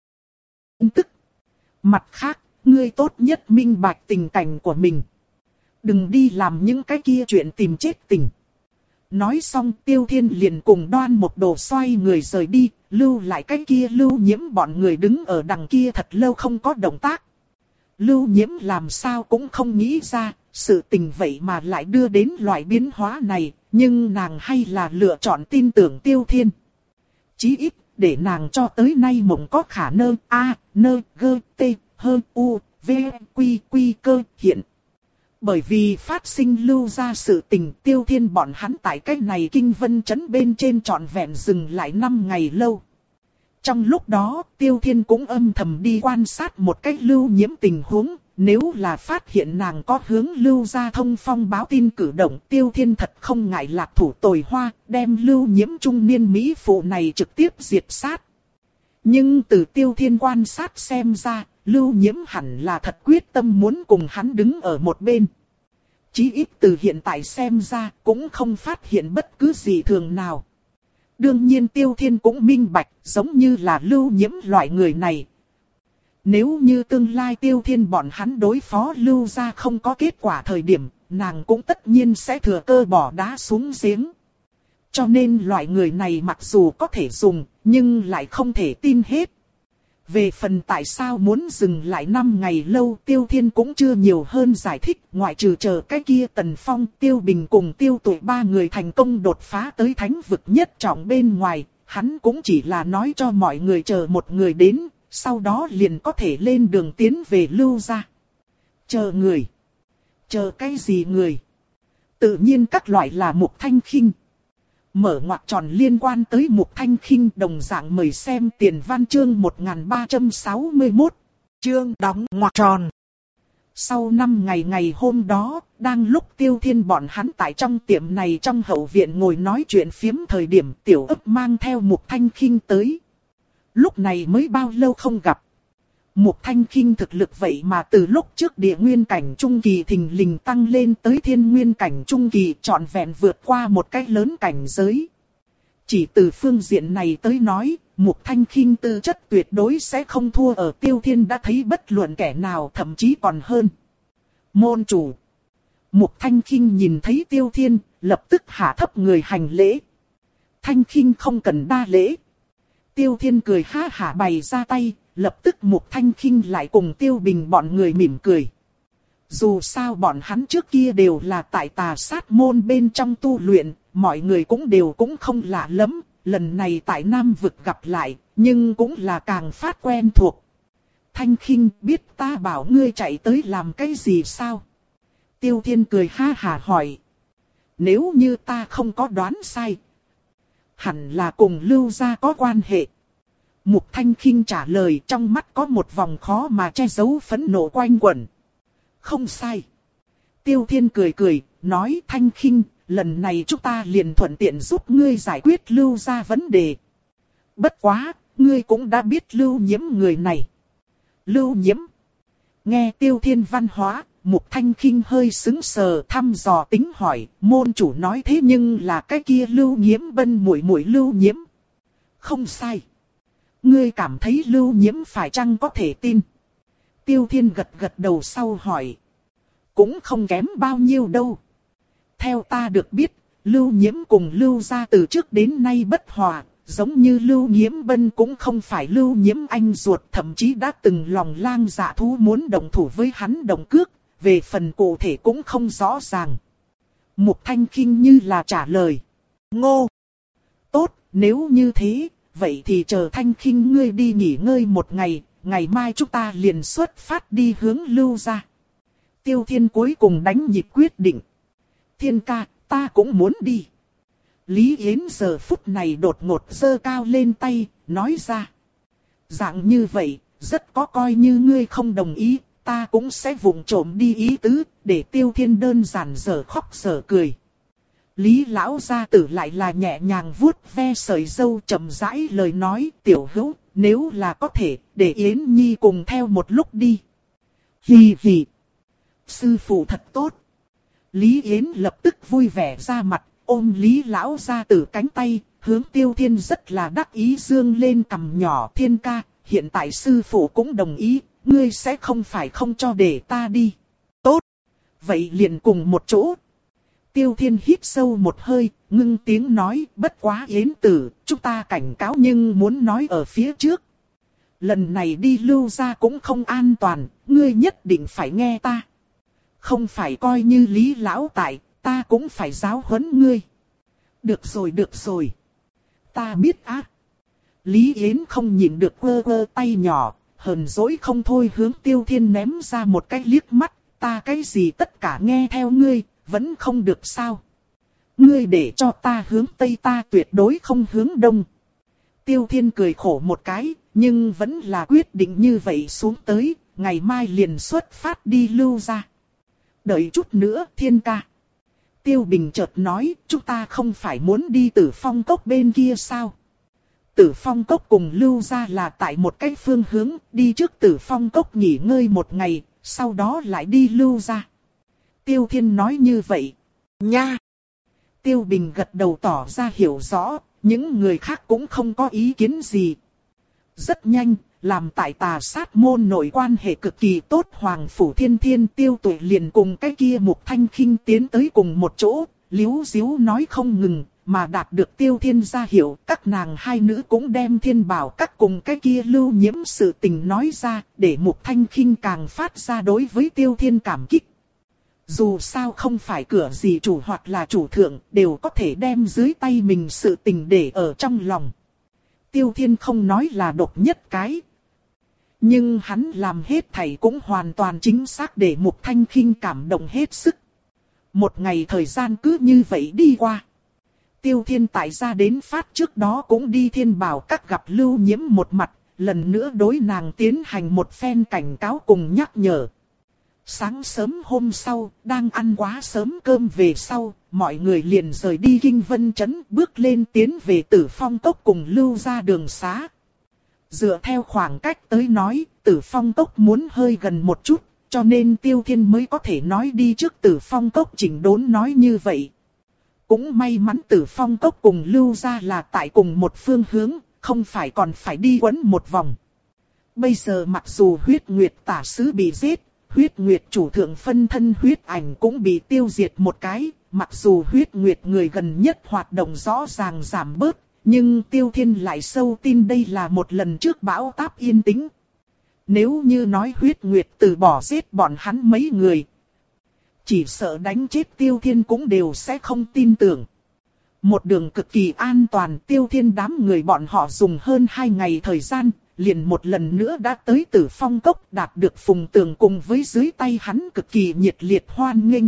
[SPEAKER 1] tin tức. Mặt khác, ngươi tốt nhất minh bạch tình cảnh của mình. Đừng đi làm những cái kia chuyện tìm chết tình. Nói xong Tiêu Thiên liền cùng Đoan Một Đồ xoay người rời đi, lưu lại cái kia Lưu Nhiễm bọn người đứng ở đằng kia thật lâu không có động tác. Lưu Nhiễm làm sao cũng không nghĩ ra, sự tình vậy mà lại đưa đến loại biến hóa này, nhưng nàng hay là lựa chọn tin tưởng Tiêu Thiên. Chí ít, để nàng cho tới nay mộng có khả nơ a, nơ, gơ, tê, hơ, u, v, quy, quy cơ hiện. Bởi vì phát sinh lưu ra sự tình Tiêu Thiên bọn hắn tại cái này Kinh Vân Trấn bên trên trọn vẹn dừng lại năm ngày lâu. Trong lúc đó Tiêu Thiên cũng âm thầm đi quan sát một cách Lưu Nhiễm tình huống. Nếu là phát hiện nàng có hướng Lưu ra thông phong báo tin cử động, Tiêu Thiên thật không ngại lạc thủ tồi hoa, đem Lưu Nhiễm trung niên mỹ phụ này trực tiếp diệt sát. Nhưng từ Tiêu Thiên quan sát xem ra, Lưu Nhiễm hẳn là thật quyết tâm muốn cùng hắn đứng ở một bên. Chí ít từ hiện tại xem ra cũng không phát hiện bất cứ gì thường nào. Đương nhiên Tiêu Thiên cũng minh bạch, giống như là Lưu Nhiễm loại người này. Nếu như tương lai Tiêu Thiên bọn hắn đối phó Lưu ra không có kết quả thời điểm, nàng cũng tất nhiên sẽ thừa cơ bỏ đá xuống giếng. Cho nên loại người này mặc dù có thể dùng, nhưng lại không thể tin hết. Về phần tại sao muốn dừng lại năm ngày lâu Tiêu Thiên cũng chưa nhiều hơn giải thích, ngoại trừ chờ cái kia Tần Phong, Tiêu Bình cùng Tiêu Tụi ba người thành công đột phá tới thánh vực nhất trọng bên ngoài, hắn cũng chỉ là nói cho mọi người chờ một người đến, sau đó liền có thể lên đường tiến về Lưu ra. Chờ người? Chờ cái gì người? Tự nhiên các loại là Mục Thanh Khinh. Mở ngoặc tròn liên quan tới Mục Thanh Khinh đồng dạng mời xem tiền văn chương một nghìn ba trăm sáu mươi mốt. Chương đóng ngoặc tròn. Sau năm ngày ngày hôm đó, đang lúc Tiêu Thiên bọn hắn tại trong tiệm này trong hậu viện ngồi nói chuyện phiếm thời điểm Tiểu Ấp mang theo Mục Thanh Khinh tới. Lúc này mới bao lâu không gặp. Mục Thanh Khinh thực lực vậy mà từ lúc trước địa nguyên cảnh trung kỳ thình lình tăng lên tới thiên nguyên cảnh trung kỳ trọn vẹn vượt qua một cái lớn cảnh giới. Chỉ từ phương diện này tới nói, Mục Thanh Khinh tư chất tuyệt đối sẽ không thua ở Tiêu Thiên đã thấy bất luận kẻ nào thậm chí còn hơn. Môn chủ. Mục Thanh Khinh nhìn thấy Tiêu Thiên, lập tức hạ thấp người hành lễ. Thanh Khinh không cần đa lễ. Tiêu Thiên cười ha hả bày ra tay, lập tức Mục Thanh Khinh lại cùng Tiêu Bình bọn người mỉm cười. Dù sao bọn hắn trước kia đều là tại Tà Sát môn bên trong tu luyện, mọi người cũng đều cũng không lạ lắm, lần này tại Nam vực gặp lại, nhưng cũng là càng phát quen thuộc. Thanh Khinh biết ta bảo ngươi chạy tới làm cái gì sao? Tiêu Thiên cười ha hả hỏi. Nếu như ta không có đoán sai, hẳn là cùng Lưu gia có quan hệ. Mục Thanh Khinh trả lời, trong mắt có một vòng khó mà che giấu phẫn nộ quanh quẩn. Không sai. Tiêu Thiên cười cười, nói Thanh Khinh, lần này chúng ta liền thuận tiện giúp ngươi giải quyết Lưu gia vấn đề. Bất quá, ngươi cũng đã biết Lưu Nhiễm người này. Lưu Nhiễm. Nghe Tiêu Thiên văn hóa, Mục Thanh Khinh hơi sững sờ thăm dò tính hỏi, môn chủ nói thế nhưng là cái kia Lưu Nhiễm Bân muội muội Lưu Nhiễm. Không sai. Ngươi cảm thấy Lưu Nhiễm phải chăng có thể tin? Tiêu Thiên gật gật đầu sau hỏi. Cũng không kém bao nhiêu đâu. Theo ta được biết, Lưu Nhiễm cùng Lưu gia từ trước đến nay bất hòa, giống như Lưu Nhiễm Bân cũng không phải Lưu Nhiễm anh ruột, thậm chí đã từng lòng lang dạ thú muốn động thủ với hắn động cước, về phần cụ thể cũng không rõ ràng. Mục Thanh Khinh như là trả lời. Ngô! Tốt, nếu như thế, vậy thì chờ Thanh Khinh ngươi đi nghỉ ngơi một ngày, ngày mai chúng ta liền xuất phát đi hướng Lưu gia. Tiêu Thiên cuối cùng đánh nhịp quyết định. Thiên ca, ta cũng muốn đi. Lý Yến giờ phút này đột ngột giơ cao lên tay, nói ra. Dạng như vậy, rất có coi như ngươi không đồng ý, ta cũng sẽ vụng trộm đi ý tứ, để Tiêu Thiên đơn giản dở khóc dở cười. Lý lão gia tử lại là nhẹ nhàng vuốt ve sợi râu chậm rãi lời nói, tiểu hữu, nếu là có thể, để Yến Nhi cùng theo một lúc đi. Hì hì. Sư phụ thật tốt. Lý Yến lập tức vui vẻ ra mặt, ôm Lý lão gia tử cánh tay, hướng Tiêu Thiên rất là đắc ý dương lên cằm nhỏ. Thiên ca, hiện tại sư phụ cũng đồng ý, ngươi sẽ không phải không cho để ta đi. Tốt. Vậy liền cùng một chỗ. Tiêu Thiên hít sâu một hơi, ngưng tiếng nói, bất quá Yến tử, chúng ta cảnh cáo nhưng muốn nói ở phía trước. Lần này đi Lưu gia cũng không an toàn, ngươi nhất định phải nghe ta. Không phải coi như Lý lão tại, ta cũng phải giáo huấn ngươi. Được rồi được rồi. Ta biết á. Lý Yến không nhịn được quơ quơ tay nhỏ, hờn dỗi không thôi hướng Tiêu Thiên ném ra một cái liếc mắt, ta cái gì tất cả nghe theo ngươi, vẫn không được sao. Ngươi để cho ta hướng Tây ta tuyệt đối không hướng Đông. Tiêu Thiên cười khổ một cái, nhưng vẫn là quyết định như vậy xuống tới, ngày mai liền xuất phát đi Lưu gia. Đợi chút nữa Thiên ca. Tiêu Bình chợt nói, chúng ta không phải muốn đi Tử Phong Cốc bên kia sao? Tử Phong Cốc cùng Lưu gia là tại một cái phương hướng, đi trước Tử Phong Cốc nghỉ ngơi một ngày, sau đó lại đi Lưu gia. Tiêu Thiên nói như vậy. Nha! Tiêu Bình gật đầu tỏ ra hiểu rõ, những người khác cũng không có ý kiến gì. Rất nhanh, làm tại Tà Sát môn nội quan hệ cực kỳ tốt Hoàng Phủ Thiên Thiên Tiêu Tuệ liền cùng cái kia Mục Thanh Khinh tiến tới cùng một chỗ, líu díu nói không ngừng, mà đạt được Tiêu Thiên ra hiệu, các nàng hai nữ cũng đem Thiên Bảo Các cùng cái kia Lưu Nhiễm sự tình nói ra, để Mục Thanh Khinh càng phát ra đối với Tiêu Thiên cảm kích. Dù sao không phải cửa gì chủ hoặc là chủ thượng, đều có thể đem dưới tay mình sự tình để ở trong lòng. Tiêu Thiên không nói là độc nhất cái. Nhưng hắn làm hết thảy cũng hoàn toàn chính xác để Mục Thanh Khinh cảm động hết sức. Một ngày thời gian cứ như vậy đi qua. Tiêu Thiên tại ra đến phát trước đó cũng đi Thiên Bảo Các gặp Lưu Nhiễm một mặt, lần nữa đối nàng tiến hành một phen cảnh cáo cùng nhắc nhở. Sáng sớm hôm sau, đang ăn quá sớm cơm về sau, mọi người liền rời đi Kinh Vân Trấn, bước lên tiến về Tử Phong Cốc cùng Lưu gia đường xá. Dựa theo khoảng cách tới nói, Tử Phong Cốc muốn hơi gần một chút, cho nên Tiêu Thiên mới có thể nói đi trước Tử Phong Cốc chỉnh đốn nói như vậy. Cũng may mắn Tử Phong Cốc cùng Lưu gia là tại cùng một phương hướng, không phải còn phải đi quấn một vòng. Bây giờ mặc dù Huyết Nguyệt tả sứ bị giết, Huyết Nguyệt chủ thượng phân thân huyết ảnh cũng bị tiêu diệt một cái, mặc dù Huyết Nguyệt người gần nhất hoạt động rõ ràng giảm bớt, nhưng Tiêu Thiên lại sâu tin đây là một lần trước bão táp yên tĩnh. Nếu như nói Huyết Nguyệt từ bỏ giết bọn hắn mấy người, chỉ sợ đánh chết Tiêu Thiên cũng đều sẽ không tin tưởng. Một đường cực kỳ an toàn, Tiêu Thiên đám người bọn họ dùng hơn hai ngày thời gian, liền một lần nữa đã tới Tử Phong Cốc, đạt được Phùng Tường cùng với dưới tay hắn cực kỳ nhiệt liệt hoan nghênh.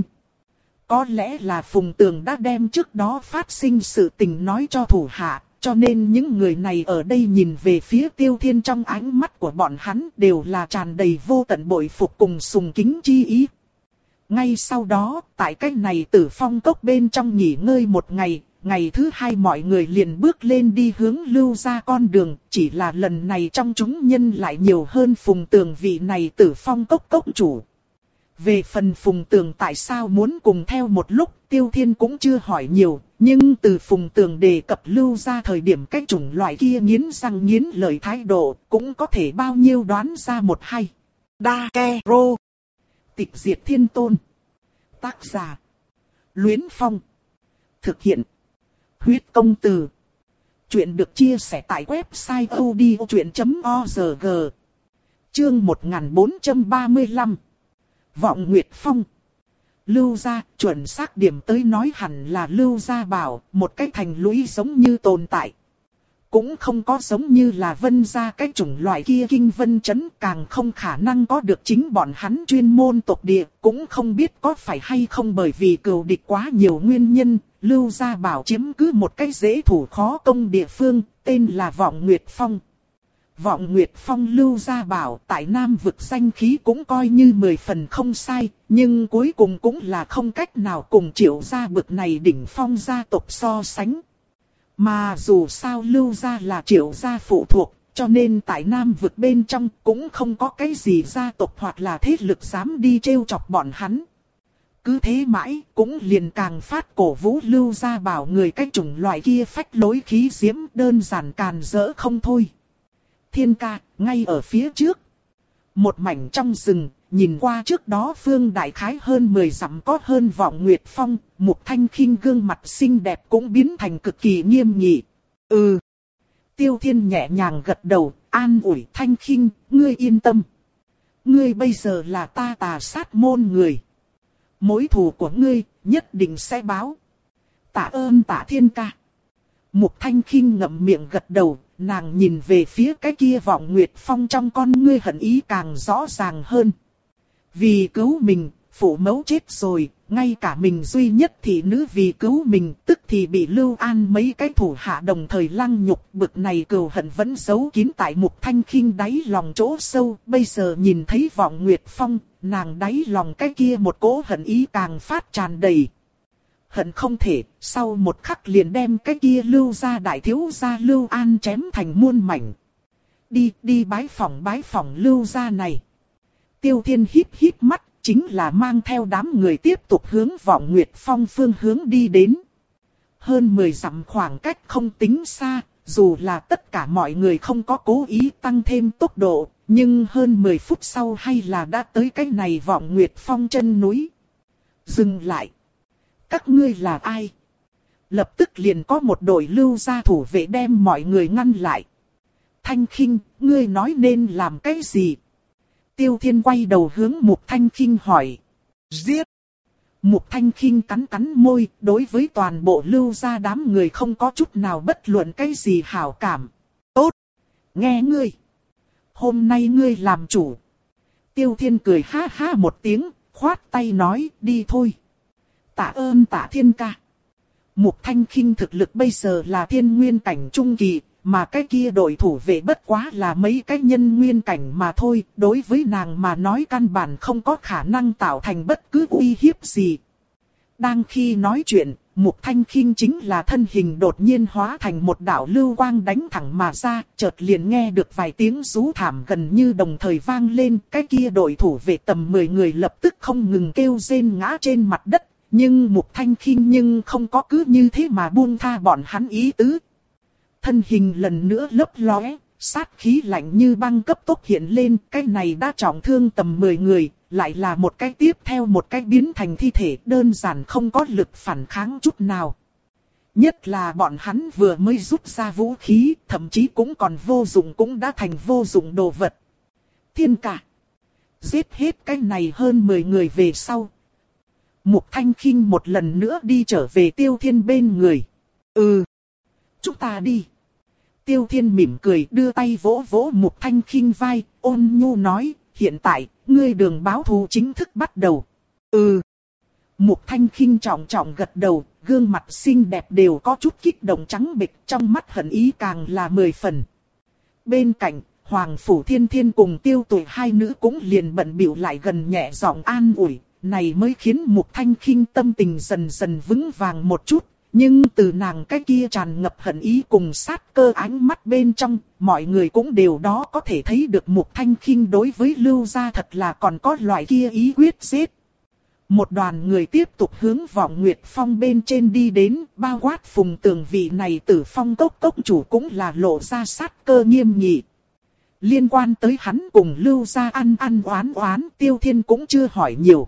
[SPEAKER 1] Có lẽ là Phùng Tường đã đem trước đó phát sinh sự tình nói cho thủ hạ, cho nên những người này ở đây nhìn về phía Tiêu Thiên trong ánh mắt của bọn hắn đều là tràn đầy vô tận bội phục cùng sùng kính chi ý. Ngay sau đó, tại cách này Tử Phong Cốc bên trong nghỉ ngơi một ngày, ngày thứ hai mọi người liền bước lên đi hướng Lưu gia con đường, chỉ là lần này trong chúng nhân lại nhiều hơn Phùng Tường vị này Tử Phong Cốc cốc chủ. Về phần Phùng Tường tại sao muốn cùng theo một lúc, Tiêu Thiên cũng chưa hỏi nhiều, nhưng từ Phùng Tường đề cập Lưu gia thời điểm cái chủng loại kia nghiến răng nghiến lợi thái độ, cũng có thể bao nhiêu đoán ra một hay. Đa Ke Rô. Tịch diệt thiên tôn. Tác giả. Luyến Phong. Thực hiện. Huyết công từ. Chuyện được chia sẻ tại website odchuyện chấm org. Chương một nghìn bốn trăm ba mươi lăm. Vọng Nguyệt Phong. Lưu gia, chuẩn xác điểm tới nói hẳn là Lưu gia bảo, một cái thành lũy giống như tồn tại. Cũng không có giống như là Vân gia cái chủng loại kia Kinh Vân Trấn, càng không khả năng có được chính bọn hắn chuyên môn tộc địa, cũng không biết có phải hay không bởi vì cừu địch quá nhiều nguyên nhân, Lưu gia bảo chiếm cứ một cái dễ thủ khó công địa phương, tên là Vọng Nguyệt Phong. Vọng Nguyệt Phong Lưu Gia Bảo tại Nam vực danh khí cũng coi như mười phần không sai, nhưng cuối cùng cũng là không cách nào cùng Triệu gia bực này đỉnh phong gia tộc so sánh. Mà dù sao Lưu gia là Triệu gia phụ thuộc, cho nên tại Nam vực bên trong cũng không có cái gì gia tộc hoặc là thế lực dám đi trêu chọc bọn hắn. Cứ thế mãi cũng liền càng phát cổ vũ Lưu Gia Bảo người cái chủng loại kia phách lối khí diễm đơn giản càn rỡ không thôi. Thiên ca, ngay ở phía trước. Một mảnh trong rừng, nhìn qua trước đó phương đại khái hơn mười dặm có hơn Vọng Nguyệt Phong, Mục Thanh Khinh gương mặt xinh đẹp cũng biến thành cực kỳ nghiêm nghị. Ừ. Tiêu Thiên nhẹ nhàng gật đầu, an ủi Thanh Khinh, ngươi yên tâm. Ngươi bây giờ là ta Tà Sát môn người. Mối thù của ngươi nhất định sẽ báo. Tạ ơn Tạ Thiên ca. Mục Thanh Khinh ngậm miệng gật đầu, nàng nhìn về phía cái kia Vọng Nguyệt Phong trong con ngươi hận ý càng rõ ràng hơn. Vì cứu mình, phụ mẫu chết rồi, ngay cả mình duy nhất thị nữ vì cứu mình tức thì bị Lưu An mấy cái thủ hạ đồng thời lăng nhục, bực này cừu hận vẫn giấu kín tại Mục Thanh Khinh đáy lòng chỗ sâu, bây giờ nhìn thấy Vọng Nguyệt Phong, nàng đáy lòng cái kia một cỗ hận ý càng phát tràn đầy. Hận không thể, sau một khắc liền đem cái kia Lưu gia đại thiếu gia Lưu An chém thành muôn mảnh. Đi, đi bái phỏng bái phỏng Lưu gia này. Tiêu Thiên híp híp mắt, chính là mang theo đám người tiếp tục hướng Vọng Nguyệt Phong phương hướng đi đến. Hơn mười dặm khoảng cách không tính xa, dù là tất cả mọi người không có cố ý tăng thêm tốc độ, nhưng hơn mười phút sau hay là đã tới cái này Vọng Nguyệt Phong chân núi. Dừng lại. Các ngươi là ai? Lập tức liền có một đội Lưu gia thủ vệ đem mọi người ngăn lại. Thanh Khinh, ngươi nói nên làm cái gì? Tiêu Thiên quay đầu hướng Mục Thanh Khinh hỏi. Giết! Mục Thanh Khinh cắn cắn môi, đối với toàn bộ Lưu gia đám người không có chút nào bất luận cái gì hảo cảm. Tốt! Nghe ngươi! Hôm nay ngươi làm chủ. Tiêu Thiên cười ha ha một tiếng, khoát tay nói, đi thôi. Tạ ơn Tạ Thiên ca. Mục Thanh Khinh thực lực bây giờ là thiên nguyên cảnh trung kỳ, mà cái kia đội thủ vệ bất quá là mấy cái nhân nguyên cảnh mà thôi, đối với nàng mà nói căn bản không có khả năng tạo thành bất cứ uy hiếp gì. Đang khi nói chuyện, Mục Thanh Khinh chính là thân hình đột nhiên hóa thành một đạo lưu quang đánh thẳng mà ra, chợt liền nghe được vài tiếng rú thảm gần như đồng thời vang lên, cái kia đội thủ vệ tầm mười người lập tức không ngừng kêu rên ngã trên mặt đất, nhưng Mục Thanh Khinh nhưng không có cứ như thế mà buông tha bọn hắn ý tứ. Thân hình lần nữa lấp lóe, sát khí lạnh như băng cấp tốc hiện lên, cái này đã trọng thương tầm mười người, lại là một cái tiếp theo một cái biến thành thi thể đơn giản không có lực phản kháng chút nào. Nhất là bọn hắn vừa mới rút ra vũ khí, thậm chí cũng còn vô dụng cũng đã thành vô dụng đồ vật. Thiên ca! Giết hết cái này hơn mười người về sau. Mục Thanh Khinh một lần nữa đi trở về Tiêu Thiên bên người. Ừ! Chúng ta đi! Tiêu Thiên mỉm cười đưa tay vỗ vỗ Mục Thanh Khinh vai, ôn nhu nói, hiện tại, ngươi đường báo thù chính thức bắt đầu. Ừ. Mục Thanh Khinh trọng trọng gật đầu, gương mặt xinh đẹp đều có chút kích động trắng bệch, trong mắt hận ý càng là mười phần. Bên cạnh, Hoàng Phủ Thiên Thiên cùng Tiêu Tụy hai nữ cũng liền bận bịu lại gần nhẹ giọng an ủi, này mới khiến Mục Thanh Khinh tâm tình dần dần vững vàng một chút. Nhưng từ nàng cái kia tràn ngập hận ý cùng sát cơ ánh mắt bên trong, mọi người cũng đều đó có thể thấy được Mục Thanh Khinh đối với Lưu gia thật là còn có loại kia ý quyết giết. Một đoàn người tiếp tục hướng Vọng Nguyệt Phong bên trên đi đến, bao quát Phùng Tường vị này Tử Phong cốc cốc chủ cũng là lộ ra sát cơ nghiêm nghị. Liên quan tới hắn cùng Lưu gia ăn ăn oán oán, Tiêu Thiên cũng chưa hỏi nhiều.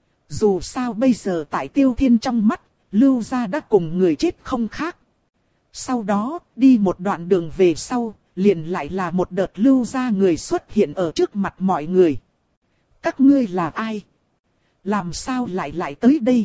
[SPEAKER 1] Dù sao bây giờ tại Tiêu Thiên trong mắt, Lưu gia đã cùng người chết không khác. Sau đó, đi một đoạn đường về sau, liền lại là một đợt Lưu gia người xuất hiện ở trước mặt mọi người. Các ngươi là ai? Làm sao lại lại tới đây?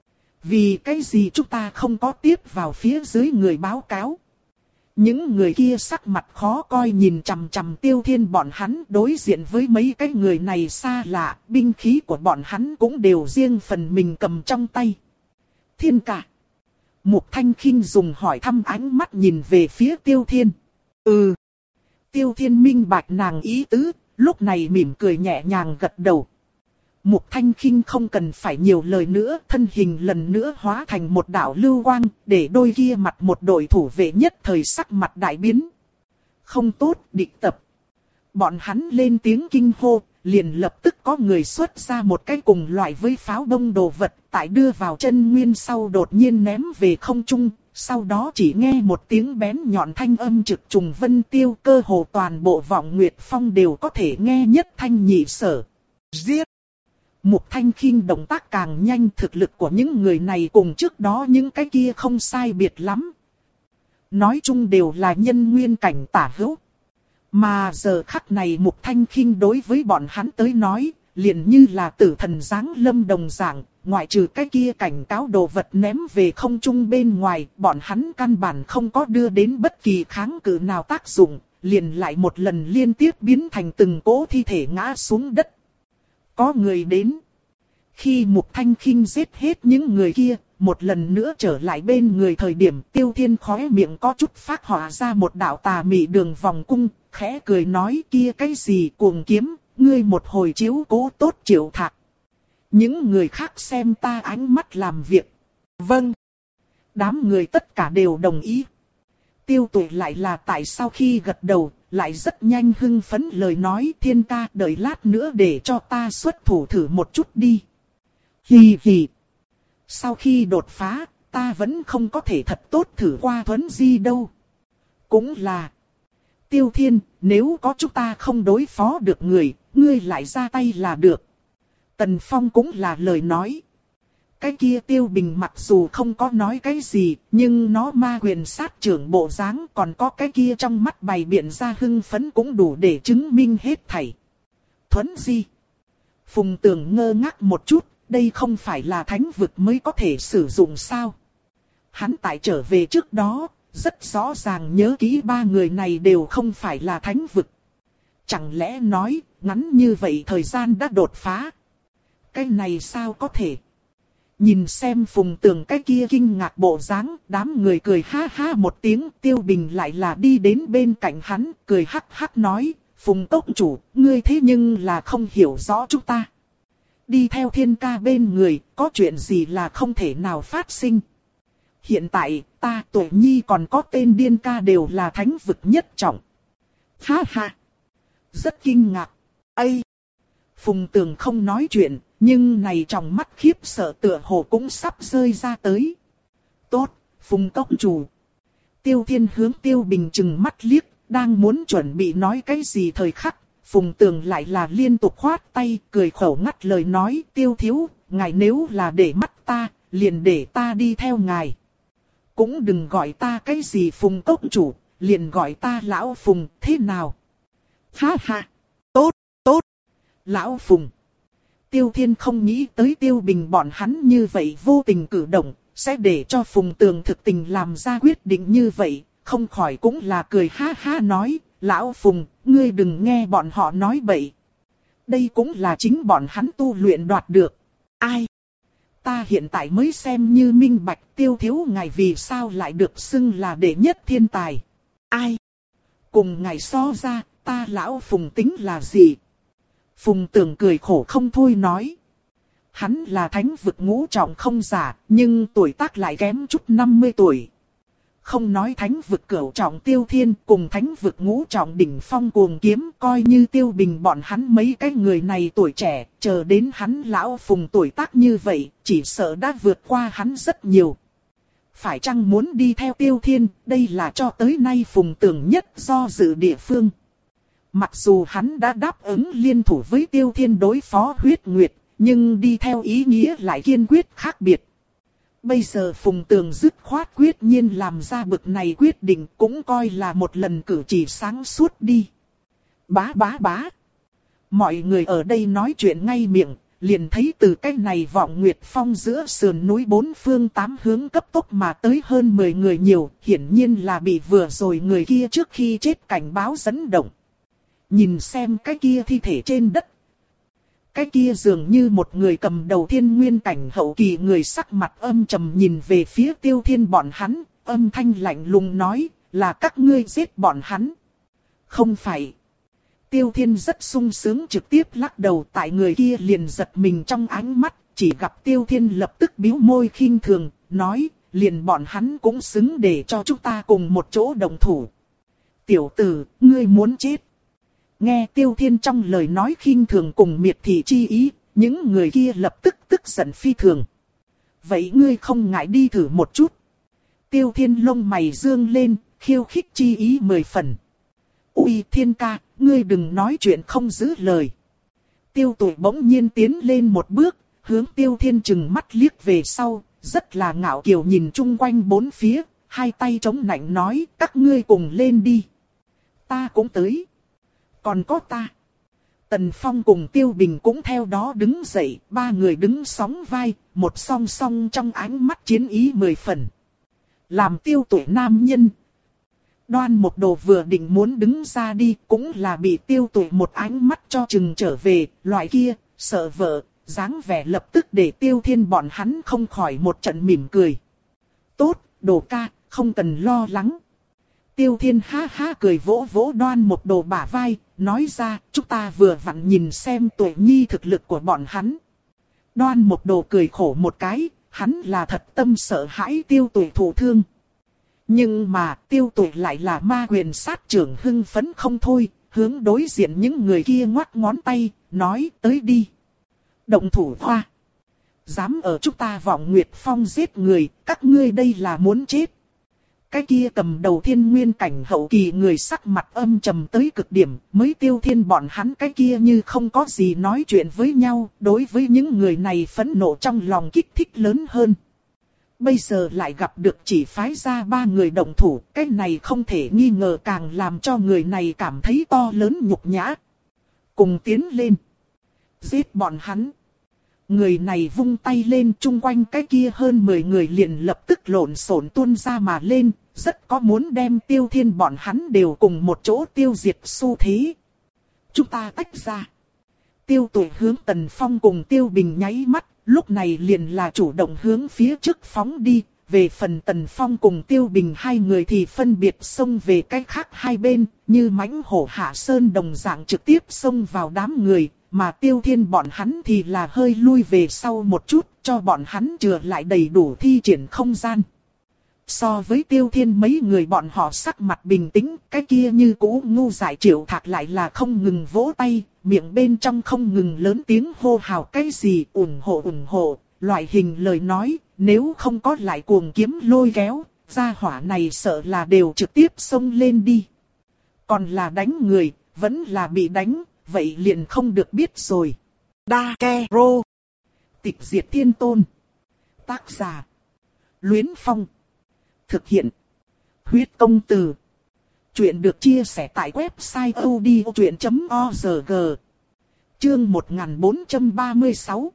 [SPEAKER 1] Vì cái gì chúng ta không có tiếp vào phía dưới người báo cáo? Những người kia sắc mặt khó coi nhìn chằm chằm Tiêu Thiên bọn hắn, đối diện với mấy cái người này xa lạ, binh khí của bọn hắn cũng đều riêng phần mình cầm trong tay. Thiên ca. Mục Thanh Khinh dùng hỏi thăm ánh mắt nhìn về phía Tiêu Thiên. Ừ. Tiêu Thiên minh bạch nàng ý tứ, lúc này mỉm cười nhẹ nhàng gật đầu. Mục Thanh Khinh không cần phải nhiều lời nữa, thân hình lần nữa hóa thành một đạo lưu quang, để đôi kia mặt một đội thủ vệ nhất thời sắc mặt đại biến. Không tốt, địch tập. Bọn hắn lên tiếng kinh hô, liền lập tức có người xuất ra một cái cùng loại với pháo bông đồ vật, tại đưa vào chân nguyên sau đột nhiên ném về không trung, sau đó chỉ nghe một tiếng bén nhọn thanh âm trực trùng vân tiêu, cơ hồ toàn bộ Vọng Nguyệt Phong đều có thể nghe nhất thanh nhị sở. Giết! Mục Thanh Khinh động tác càng nhanh, thực lực của những người này cùng trước đó những cái kia không sai biệt lắm. Nói chung đều là nhân nguyên cảnh tả hữu. Mà giờ khắc này Mục Thanh Khinh đối với bọn hắn tới nói, liền như là tử thần giáng lâm đồng dạng, ngoại trừ cái kia cảnh cáo đồ vật ném về không trung bên ngoài, bọn hắn căn bản không có đưa đến bất kỳ kháng cự nào tác dụng, liền lại một lần liên tiếp biến thành từng cỗ thi thể ngã xuống đất. Có người đến. Khi Mục Thanh Khinh giết hết những người kia, một lần nữa trở lại bên người thời điểm Tiêu Thiên khóe miệng có chút phát họa ra một đạo tà mị đường vòng cung, khẽ cười nói kia cái gì cuồng kiếm, ngươi một hồi chiếu cố tốt Triệu Thạc. Những người khác xem ta ánh mắt làm việc. Vâng. Đám người tất cả đều đồng ý. Tiêu Tuệ lại là tại sau khi gật đầu, lại rất nhanh hưng phấn lời nói Thiên ca đợi lát nữa để cho ta xuất thủ thử một chút đi. Hì hì. Sau khi đột phá, ta vẫn không có thể thật tốt thử qua thuấn di đâu. Cũng là. Tiêu Thiên, nếu có chúng ta không đối phó được người, ngươi lại ra tay là được. Tần Phong cũng là lời nói. Cái kia Tiêu Bình mặc dù không có nói cái gì, nhưng nó ma quyền sát trưởng bộ dáng, còn có cái kia trong mắt bày biện ra hưng phấn cũng đủ để chứng minh hết thảy. Thuấn di. Phùng Tường ngơ ngác một chút, đây không phải là thánh vực mới có thể sử dụng sao? Hắn tại trở về trước đó, rất rõ ràng nhớ kỹ ba người này đều không phải là thánh vực. Chẳng lẽ nói, ngắn như vậy thời gian đã đột phá? Cái này sao có thể? Nhìn xem Phùng Tường cái kia kinh ngạc bộ dáng, đám người cười ha ha một tiếng, Tiêu Bình lại là đi đến bên cạnh hắn, cười hắc hắc nói, Phùng Tốc chủ, ngươi thế nhưng là không hiểu rõ chúng ta. Đi theo Thiên ca bên người, có chuyện gì là không thể nào phát sinh. Hiện tại, ta Tuệ Nhi còn có tên Điên ca đều là thánh vực nhất trọng. Ha ha! Rất kinh ngạc. Ây! Phùng Tường không nói chuyện, nhưng này trong mắt khiếp sợ tựa hồ cũng sắp rơi ra tới. Tốt, Phùng Tốc chủ. Tiêu Thiên hướng Tiêu Bình chừng mắt liếc, đang muốn chuẩn bị nói cái gì thời khắc. Phùng Tường lại là liên tục khoát tay, cười khẩu ngắt lời nói, Tiêu thiếu, ngài nếu là để mắt ta, liền để ta đi theo ngài. Cũng đừng gọi ta cái gì Phùng Cốc chủ, liền gọi ta Lão Phùng, thế nào? Ha ha, tốt, tốt, Lão Phùng. Tiêu Thiên không nghĩ tới Tiêu Bình bọn hắn như vậy vô tình cử động, sẽ để cho Phùng Tường thực tình làm ra quyết định như vậy, không khỏi cũng là cười ha ha nói, Lão Phùng, ngươi đừng nghe bọn họ nói bậy. Đây cũng là chính bọn hắn tu luyện đoạt được. Ai? Ta hiện tại mới xem như minh bạch Tiêu thiếu ngài vì sao lại được xưng là đệ nhất thiên tài. Ai? Cùng ngài so ra, ta Lão Phùng tính là gì? Phùng Tường cười khổ không thôi nói. Hắn là thánh vực ngũ trọng không giả, nhưng tuổi tác lại kém chút năm mươi tuổi. Không nói thánh vực cửu trọng Tiêu Thiên cùng thánh vực ngũ trọng đỉnh phong cuồng kiếm, coi như Tiêu Bình bọn hắn mấy cái người này tuổi trẻ, chờ đến hắn Lão Phùng tuổi tác như vậy, chỉ sợ đã vượt qua hắn rất nhiều. Phải chăng muốn đi theo Tiêu Thiên, đây là cho tới nay Phùng Tường nhất do dự địa phương. Mặc dù hắn đã đáp ứng liên thủ với Tiêu Thiên đối phó huyết nguyệt, nhưng đi theo ý nghĩa lại kiên quyết khác biệt. Bây giờ Phùng Tường dứt khoát quyết nhiên làm ra bực này quyết định cũng coi là một lần cử chỉ sáng suốt đi. Bá bá bá. Mọi người ở đây nói chuyện ngay miệng, liền thấy từ cái này Vọng Nguyệt Phong giữa sườn núi bốn phương tám hướng cấp tốc mà tới hơn mười người nhiều, hiển nhiên là bị vừa rồi người kia trước khi chết cảnh báo dẫn động. Nhìn xem cái kia thi thể trên đất. Cái kia dường như một người cầm đầu thiên nguyên cảnh hậu kỳ người sắc mặt âm trầm nhìn về phía Tiêu Thiên bọn hắn, âm thanh lạnh lùng nói, là các ngươi giết bọn hắn. Không phải. Tiêu Thiên rất sung sướng trực tiếp lắc đầu, tại người kia liền giật mình trong ánh mắt, chỉ gặp Tiêu Thiên lập tức bĩu môi khinh thường, nói, liền bọn hắn cũng xứng để cho chúng ta cùng một chỗ đồng thủ. Tiểu tử, ngươi muốn chết. Nghe Tiêu Thiên trong lời nói khinh thường cùng miệt thị chi ý, những người kia lập tức tức giận phi thường. Vậy ngươi không ngại đi thử một chút. Tiêu Thiên lông mày dương lên, khiêu khích chi ý mười phần. Ui Thiên ca, ngươi đừng nói chuyện không giữ lời. Tiêu Tụi bỗng nhiên tiến lên một bước, hướng Tiêu Thiên chừng mắt liếc về sau, rất là ngạo kiều nhìn chung quanh bốn phía, hai tay chống nạnh nói, các ngươi cùng lên đi. Ta cũng tới. Còn có ta. Tần Phong cùng Tiêu Bình cũng theo đó đứng dậy, ba người đứng sóng vai, một song song trong ánh mắt chiến ý mười phần. Làm Tiêu Tụi nam nhân. Đoan Mục Đồ vừa định muốn đứng ra đi, cũng là bị Tiêu Tụi một ánh mắt cho chừng trở về, loại kia, sợ vợ, dáng vẻ lập tức để Tiêu Thiên bọn hắn không khỏi một trận mỉm cười. Tốt, Đồ ca, không cần lo lắng. Tiêu Thiên ha ha cười vỗ vỗ Đoan Mục Đồ bả vai, nói ra, chúng ta vừa vặn nhìn xem Tuệ Nhi thực lực của bọn hắn. Đoan Mục Đồ cười khổ một cái, hắn là thật tâm sợ hãi Tiêu Tuệ thụ thương. Nhưng mà Tiêu Tuệ lại là ma quyền sát trưởng hưng phấn không thôi, hướng đối diện những người kia ngoắc ngón tay, nói tới đi. Động thủ hoa. Dám ở chúng ta Vọng Nguyệt Phong giết người, các ngươi đây là muốn chết. Cái kia cầm đầu thiên nguyên cảnh hậu kỳ người sắc mặt âm trầm tới cực điểm, mới Tiêu Thiên bọn hắn cái kia như không có gì nói chuyện với nhau, đối với những người này phẫn nộ trong lòng kích thích lớn hơn. Bây giờ lại gặp được chỉ phái ra ba người động thủ, cái này không thể nghi ngờ càng làm cho người này cảm thấy to lớn nhục nhã. Cùng tiến lên. Giết bọn hắn. Người này vung tay lên, chung quanh cái kia hơn mười người liền lập tức lộn xộn tuôn ra mà lên, rất có muốn đem Tiêu Thiên bọn hắn đều cùng một chỗ tiêu diệt xu thế. Chúng ta tách ra. Tiêu Tuệ hướng Tần Phong cùng Tiêu Bình nháy mắt, lúc này liền là chủ động hướng phía trước phóng đi. Về phần Tần Phong cùng Tiêu Bình hai người thì phân biệt xông về cách khác hai bên, như mãnh hổ hạ sơn đồng dạng trực tiếp xông vào đám người. Mà Tiêu Thiên bọn hắn thì là hơi lui về sau một chút, cho bọn hắn chừa lại đầy đủ thi triển không gian. So với Tiêu Thiên mấy người bọn họ sắc mặt bình tĩnh, cái kia như cũ ngu dại Triệu Thạc lại là không ngừng vỗ tay, miệng bên trong không ngừng lớn tiếng hô hào cái gì ủng hộ ủng hộ, loại hình lời nói, nếu không có lại cuồng kiếm lôi kéo, gia hỏa này sợ là đều trực tiếp xông lên đi. Còn là đánh người, vẫn là bị đánh. Vậy liền không được biết rồi. Dakero. Tịch diệt thiên tôn. Tác giả. Luyến Phong. Thực hiện. Huyết công từ. Chuyện được chia sẻ tại website odchuyện chấm org. Chương một nghìn bốn trăm ba mươi sáu.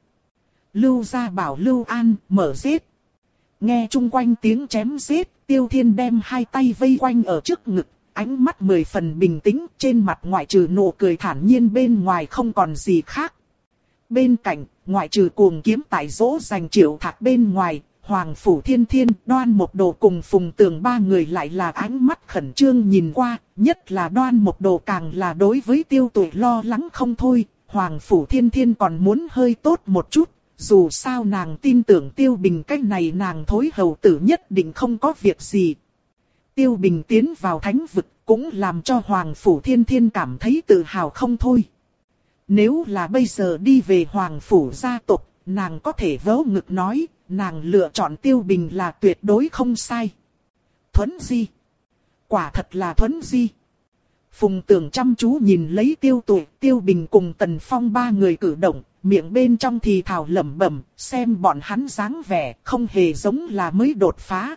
[SPEAKER 1] Lưu Gia Bảo Lưu An mở giết. Nghe chung quanh tiếng chém giết, Tiêu Thiên đem hai tay vây quanh ở trước ngực. Ánh mắt mười phần bình tĩnh, trên mặt ngoại trừ nụ cười thản nhiên bên ngoài không còn gì khác. Bên cạnh, ngoại trừ cuồng kiếm tại dỗ dành Triệu Thạc bên ngoài, Hoàng Phủ Thiên Thiên, Đoan Mục Đồ cùng Phùng Tường ba người lại là ánh mắt khẩn trương nhìn qua, nhất là Đoan Mục Đồ càng là đối với Tiêu Tuệ lo lắng không thôi, Hoàng Phủ Thiên Thiên còn muốn hơi tốt một chút, dù sao nàng tin tưởng Tiêu Bình cách này nàng thối hầu tử nhất định không có việc gì. Tiêu Bình tiến vào thánh vực cũng làm cho Hoàng Phủ Thiên Thiên cảm thấy tự hào không thôi. Nếu là bây giờ đi về Hoàng Phủ gia tộc, nàng có thể vớ ngực nói, nàng lựa chọn Tiêu Bình là tuyệt đối không sai. Thuấn di. Quả thật là thuấn di. Phùng Tường chăm chú nhìn lấy Tiêu Tuệ, Tiêu Bình cùng Tần Phong ba người cử động, miệng bên trong thì thào lẩm bẩm, xem bọn hắn dáng vẻ, không hề giống là mới đột phá.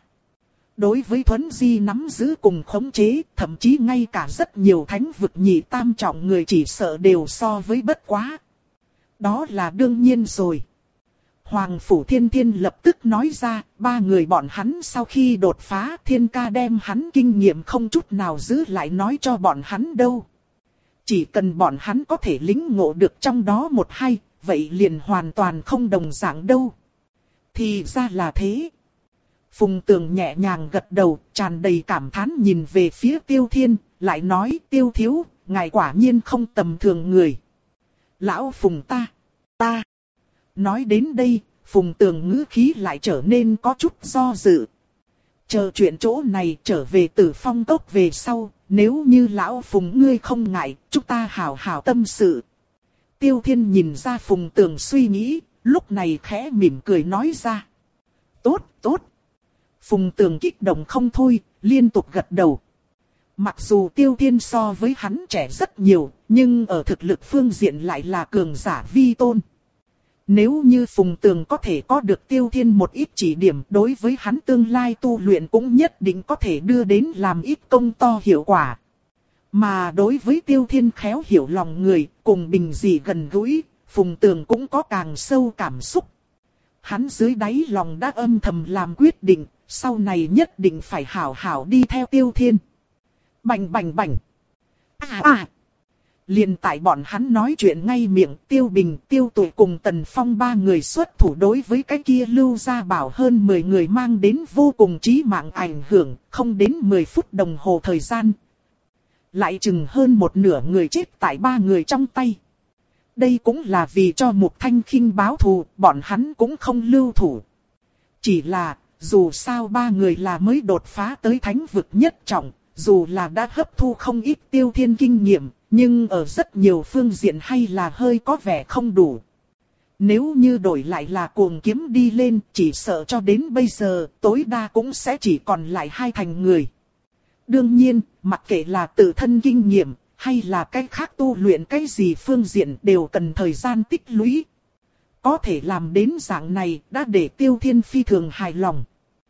[SPEAKER 1] Đối với thuấn di nắm giữ cùng khống chế, thậm chí ngay cả rất nhiều thánh vực nhị tam trọng người chỉ sợ đều so với bất quá. Đó là đương nhiên rồi. Hoàng Phủ Thiên Thiên lập tức nói ra, ba người bọn hắn sau khi đột phá, Thiên ca đem hắn kinh nghiệm không chút nào giữ lại nói cho bọn hắn đâu. Chỉ cần bọn hắn có thể lĩnh ngộ được trong đó một hai, vậy liền hoàn toàn không đồng dạng đâu. Thì ra là thế. Phùng Tường nhẹ nhàng gật đầu, tràn đầy cảm thán nhìn về phía Tiêu Thiên, lại nói Tiêu thiếu, ngài quả nhiên không tầm thường người. Lão Phùng ta, ta. Nói đến đây, Phùng Tường ngữ khí lại trở nên có chút do dự. Chờ chuyện chỗ này trở về Tử Phong Cốc về sau, nếu như Lão Phùng ngươi không ngại, chúng ta hào hào tâm sự. Tiêu Thiên nhìn ra Phùng Tường suy nghĩ, lúc này khẽ mỉm cười nói ra. Tốt, tốt. Phùng Tường kích động không thôi, liên tục gật đầu. Mặc dù Tiêu Thiên so với hắn trẻ rất nhiều, nhưng ở thực lực phương diện lại là cường giả vi tôn. Nếu như Phùng Tường có thể có được Tiêu Thiên một ít chỉ điểm, đối với hắn tương lai tu luyện cũng nhất định có thể đưa đến làm ít công to hiệu quả. Mà đối với Tiêu Thiên khéo hiểu lòng người, cùng bình dị gần gũi, Phùng Tường cũng có càng sâu cảm xúc. Hắn dưới đáy lòng đã âm thầm làm quyết định, sau này nhất định phải hảo hảo đi theo Tiêu Thiên. Bành bành bành. À à. Liền tại bọn hắn nói chuyện ngay miệng, Tiêu Bình, Tiêu Tụi cùng Tần Phong ba người xuất thủ đối với cái kia Lưu Gia Bảo hơn mười người mang đến vô cùng chí mạng ảnh hưởng, không đến mười phút đồng hồ thời gian. Lại chừng hơn một nửa người chết tại ba người trong tay. Đây cũng là vì cho Mục Thanh Khinh báo thù, bọn hắn cũng không lưu thủ. Chỉ là, dù sao ba người là mới đột phá tới thánh vực nhất trọng, dù là đã hấp thu không ít Tiêu Thiên kinh nghiệm, nhưng ở rất nhiều phương diện hay là hơi có vẻ không đủ. Nếu như đổi lại là cuồng kiếm đi lên, chỉ sợ cho đến bây giờ, tối đa cũng sẽ chỉ còn lại hai thành người. Đương nhiên, mặc kệ là tự thân kinh nghiệm, hay là cách khác tu luyện cái gì phương diện đều cần thời gian tích lũy. Có thể làm đến dạng này đã để Tiêu Thiên phi thường hài lòng.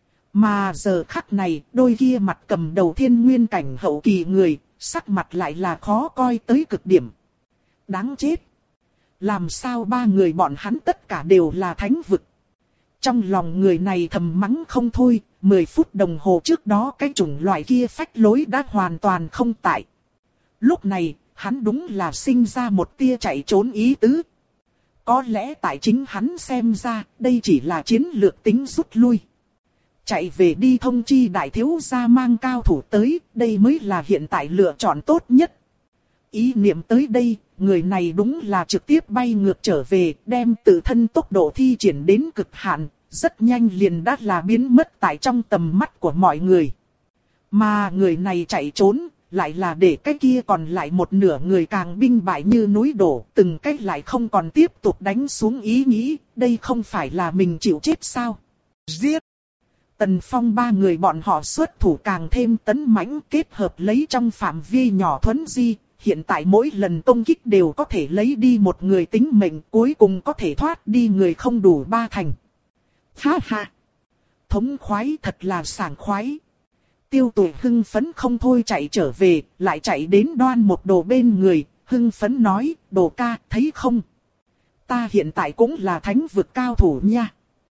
[SPEAKER 1] Mà giờ khắc này, đôi kia mặt cầm đầu thiên nguyên cảnh hậu kỳ người, sắc mặt lại là khó coi tới cực điểm. Đáng chết! Làm sao ba người bọn hắn tất cả đều là thánh vực? Trong lòng người này thầm mắng không thôi, mười phút đồng hồ trước đó cái chủng loại kia phách lối đã hoàn toàn không tại. Lúc này, hắn đúng là sinh ra một tia chạy trốn ý tứ. Có lẽ tại chính hắn xem ra, đây chỉ là chiến lược tính rút lui. Chạy về đi thông chi đại thiếu gia mang cao thủ tới, đây mới là hiện tại lựa chọn tốt nhất. Ý niệm tới đây, người này đúng là trực tiếp bay ngược trở về, đem tự thân tốc độ thi triển đến cực hạn, rất nhanh liền đã là biến mất tại trong tầm mắt của mọi người. Mà người này chạy trốn, lại là để cái kia còn lại một nửa người càng binh bại như núi đổ, từng cách lại không còn tiếp tục đánh xuống ý nghĩ, đây không phải là mình chịu chết sao? Giết! Tần Phong ba người bọn họ xuất thủ càng thêm tấn mãnh, kết hợp lấy trong phạm vi nhỏ thuấn di, hiện tại mỗi lần công kích đều có thể lấy đi một người tính mệnh, cuối cùng có thể thoát đi người không đủ ba thành. Ha ha! Thống khoái thật là sảng khoái. Tiêu Tụi hưng phấn không thôi chạy trở về, lại chạy đến Đoan Một Đồ bên người, hưng phấn nói, Đồ ca, thấy không? Ta hiện tại cũng là thánh vực cao thủ nha.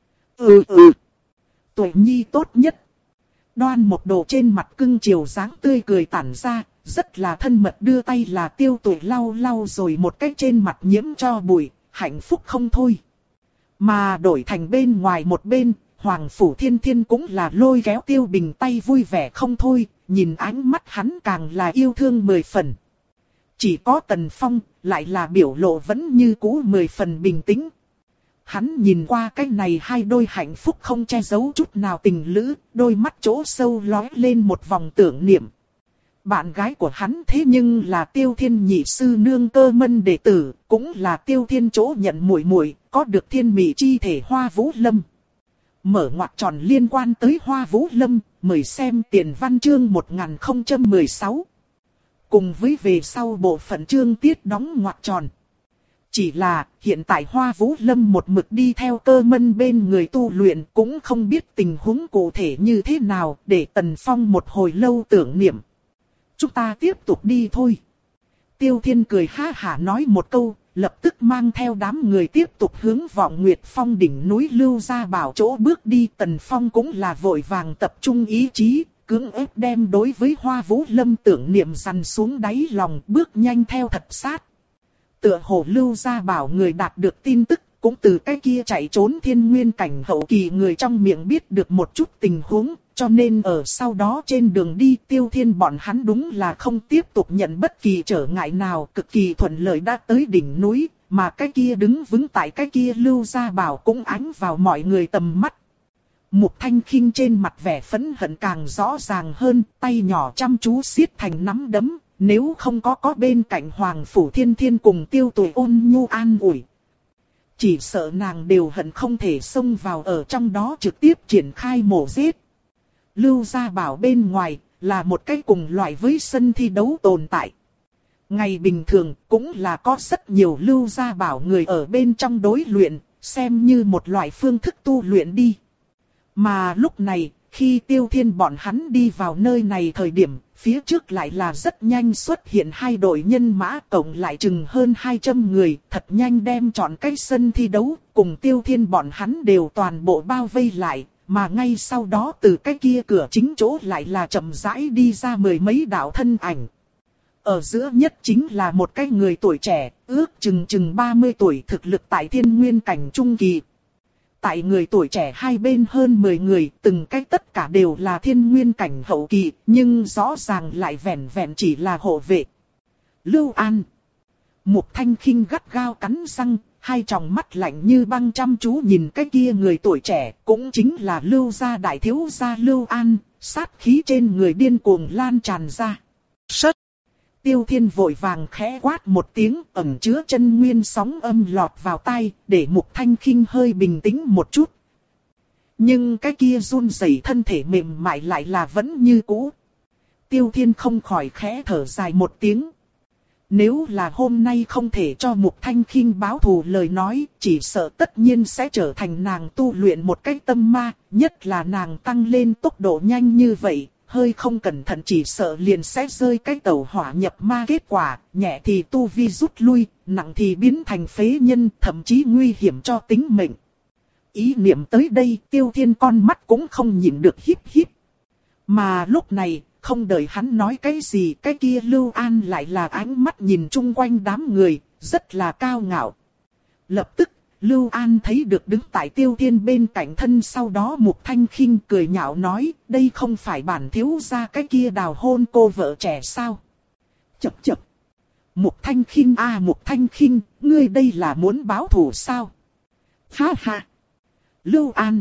[SPEAKER 1] Ừ ừ. Tụi nhi tốt nhất. Đoan Một Đồ trên mặt cưng chiều dáng tươi cười tản ra, rất là thân mật đưa tay là Tiêu Tụi lau lau rồi một cái trên mặt nhiễm cho bụi, hạnh phúc không thôi. Mà đổi thành bên ngoài một bên, Hoàng Phủ Thiên Thiên cũng là lôi kéo Tiêu Bình tay vui vẻ không thôi, nhìn ánh mắt hắn càng là yêu thương mười phần. Chỉ có Tần Phong, lại là biểu lộ vẫn như cũ mười phần bình tĩnh. Hắn nhìn qua cái này hai đôi hạnh phúc không che giấu chút nào tình lữ, đôi mắt chỗ sâu lóe lên một vòng tưởng niệm. Bạn gái của hắn thế nhưng là Tiêu Thiên nhị sư nương Cơ Mân đệ tử, cũng là Tiêu Thiên chỗ nhận muội muội, có được thiên mỹ chi thể Hoa Vũ Lâm. Mở ngoặc tròn liên quan tới Hoa Vũ Lâm, mời xem tiền văn chương một nghìn không trăm mười sáu. Cùng với về sau bộ phận chương tiết đóng ngoặc tròn. Chỉ là, hiện tại Hoa Vũ Lâm một mực đi theo Cơ Mân bên người tu luyện, cũng không biết tình huống cụ thể như thế nào, để Tần Phong một hồi lâu tưởng niệm. Chúng ta tiếp tục đi thôi. Tiêu Thiên cười ha hả nói một câu, lập tức mang theo đám người tiếp tục hướng Vọng Nguyệt Phong đỉnh núi Lưu Gia Bảo chỗ bước đi. Tần Phong cũng là vội vàng tập trung ý chí, cưỡng ép đem đối với Hoa Vũ Lâm tưởng niệm dằn xuống đáy lòng, bước nhanh theo thật sát. Tựa hồ Lưu Gia Bảo người đạt được tin tức, cũng từ cái kia chạy trốn thiên nguyên cảnh hậu kỳ người trong miệng biết được một chút tình huống, cho nên ở sau đó trên đường đi Tiêu Thiên bọn hắn đúng là không tiếp tục nhận bất kỳ trở ngại nào, cực kỳ thuận lợi đã tới đỉnh núi, mà cái kia đứng vững tại cái kia Lưu Gia Bảo cũng ánh vào mọi người tầm mắt. Mục Thanh Khinh trên mặt vẻ phẫn hận càng rõ ràng hơn, tay nhỏ chăm chú siết thành nắm đấm, nếu không có có bên cạnh Hoàng Phủ Thiên Thiên cùng Tiêu Tùy ôn nhu an ủi, chỉ sợ nàng đều hận không thể xông vào ở trong đó trực tiếp triển khai mổ giết. Lưu Gia Bảo bên ngoài là một cái cùng loại với sân thi đấu tồn tại. Ngày bình thường cũng là có rất nhiều Lưu Gia Bảo người ở bên trong đối luyện, xem như một loại phương thức tu luyện đi. Mà lúc này, khi Tiêu Thiên bọn hắn đi vào nơi này thời điểm, phía trước lại là rất nhanh xuất hiện hai đội nhân mã, cộng lại chừng hơn hai trăm người, thật nhanh đem chọn cái sân thi đấu, cùng Tiêu Thiên bọn hắn đều toàn bộ bao vây lại, mà ngay sau đó từ cái kia cửa chính chỗ lại là chậm rãi đi ra mười mấy đạo thân ảnh. Ở giữa nhất chính là một cái người tuổi trẻ, ước chừng chừng ba mươi tuổi, thực lực tại thiên nguyên cảnh trung kỳ. Tại người tuổi trẻ hai bên hơn mười người, từng cái tất cả đều là thiên nguyên cảnh hậu kỳ, nhưng rõ ràng lại vẻn vẹn chỉ là hộ vệ. Lưu An. Mục Thanh Khinh gắt gao cắn răng, hai tròng mắt lạnh như băng chăm chú nhìn cái kia người tuổi trẻ, cũng chính là Lưu gia đại thiếu gia Lưu An, sát khí trên người điên cuồng lan tràn ra. Sất. Tiêu Thiên vội vàng khẽ quát một tiếng, ẩn chứa chân nguyên sóng âm lọt vào tai, để Mục Thanh Khinh hơi bình tĩnh một chút. Nhưng cái kia run rẩy thân thể mềm mại lại là vẫn như cũ. Tiêu Thiên không khỏi khẽ thở dài một tiếng. Nếu là hôm nay không thể cho Mục Thanh Khinh báo thù lời nói, chỉ sợ tất nhiên sẽ trở thành nàng tu luyện một cách tâm ma, nhất là nàng tăng lên tốc độ nhanh như vậy. Hơi không cẩn thận chỉ sợ liền sẽ rơi cái tẩu hỏa nhập ma kết quả, nhẹ thì tu vi rút lui, nặng thì biến thành phế nhân, thậm chí nguy hiểm cho tính mệnh. Ý niệm tới đây, Tiêu Thiên con mắt cũng không nhịn được híp híp. Mà lúc này, không đợi hắn nói cái gì, cái kia Lưu An lại là ánh mắt nhìn chung quanh đám người, rất là cao ngạo. Lập tức, Lưu An thấy được đứng tại Tiêu Thiên bên cạnh thân, sau đó Mục Thanh Khinh cười nhạo nói, đây không phải bản thiếu gia cái kia đào hôn cô vợ trẻ sao? Chậc chậc. Mục Thanh Khinh a à, Mục Thanh Khinh, ngươi đây là muốn báo thù sao? Ha ha. Lưu An.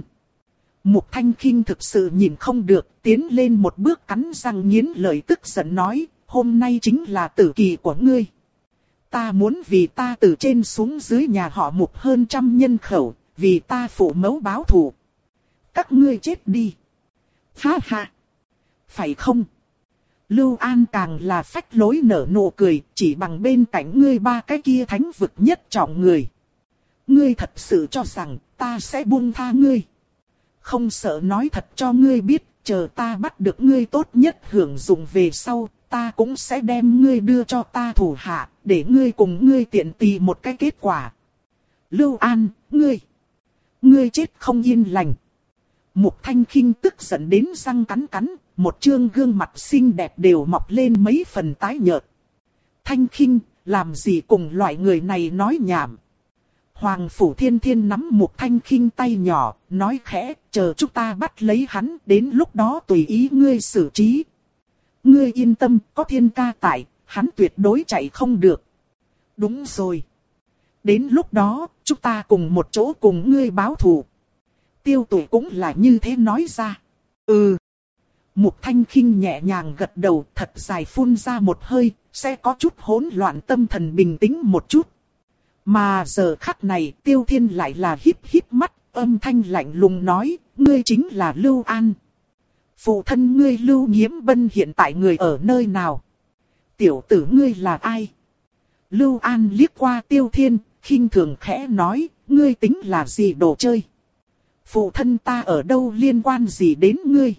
[SPEAKER 1] Mục Thanh Khinh thực sự nhìn không được, tiến lên một bước cắn răng nghiến lợi tức giận nói, hôm nay chính là tử kỳ của ngươi. Ta muốn vì ta từ trên xuống dưới nhà họ Mục hơn trăm nhân khẩu, vì ta phụ mẫu báo thù. Các ngươi chết đi. Ha ha. Phải không? Lưu An càng là phách lối nở nụ cười, chỉ bằng bên cạnh ngươi ba cái kia thánh vực nhất trọng người. Ngươi thật sự cho rằng ta sẽ buông tha ngươi. Không sợ nói thật cho ngươi biết, chờ ta bắt được ngươi tốt nhất hưởng dụng về sau, ta cũng sẽ đem ngươi đưa cho ta thủ hạ, để ngươi cùng ngươi tiện tì một cái kết quả. Lưu An, ngươi, ngươi chết không yên lành. Mục Thanh Khinh tức giận đến răng cắn cắn, một trương gương mặt xinh đẹp đều mọc lên mấy phần tái nhợt. Thanh Khinh, làm gì cùng loại người này nói nhảm. Hoàng Phủ Thiên Thiên nắm Mục Thanh Khinh tay nhỏ, nói khẽ, chờ chúng ta bắt lấy hắn, đến lúc đó tùy ý ngươi xử trí. Ngươi yên tâm, có Thiên ca tại, hắn tuyệt đối chạy không được. Đúng rồi. Đến lúc đó, chúng ta cùng một chỗ cùng ngươi báo thù. Tiêu Tụy cũng là như thế nói ra. Ừ. Mục Thanh Khinh nhẹ nhàng gật đầu, thật dài phun ra một hơi, sẽ có chút hỗn loạn, tâm thần bình tĩnh một chút. Mà giờ khắc này, Tiêu Thiên lại là híp híp mắt, âm thanh lạnh lùng nói, ngươi chính là Lưu An. Phụ thân ngươi Lưu Nhiễm Bân hiện tại người ở nơi nào? Tiểu tử ngươi là ai? Lưu An liếc qua Tiêu Thiên, khinh thường khẽ nói, ngươi tính là gì đồ chơi? Phụ thân ta ở đâu liên quan gì đến ngươi?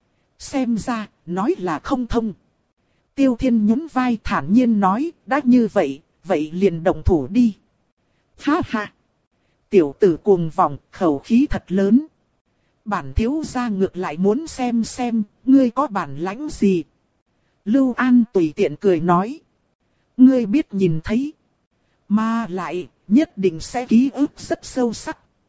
[SPEAKER 1] Xem ra, nói là không thông. Tiêu Thiên nhún vai thản nhiên nói, đã như vậy, vậy liền động thủ đi. Ha ha! Tiểu tử cuồng vọng, khẩu khí thật lớn. Bản thiếu gia ngược lại muốn xem xem, ngươi có bản lãnh gì. Lưu An tùy tiện cười nói. Ngươi biết nhìn thấy. Mà lại, nhất định sẽ ký ức rất sâu sắc.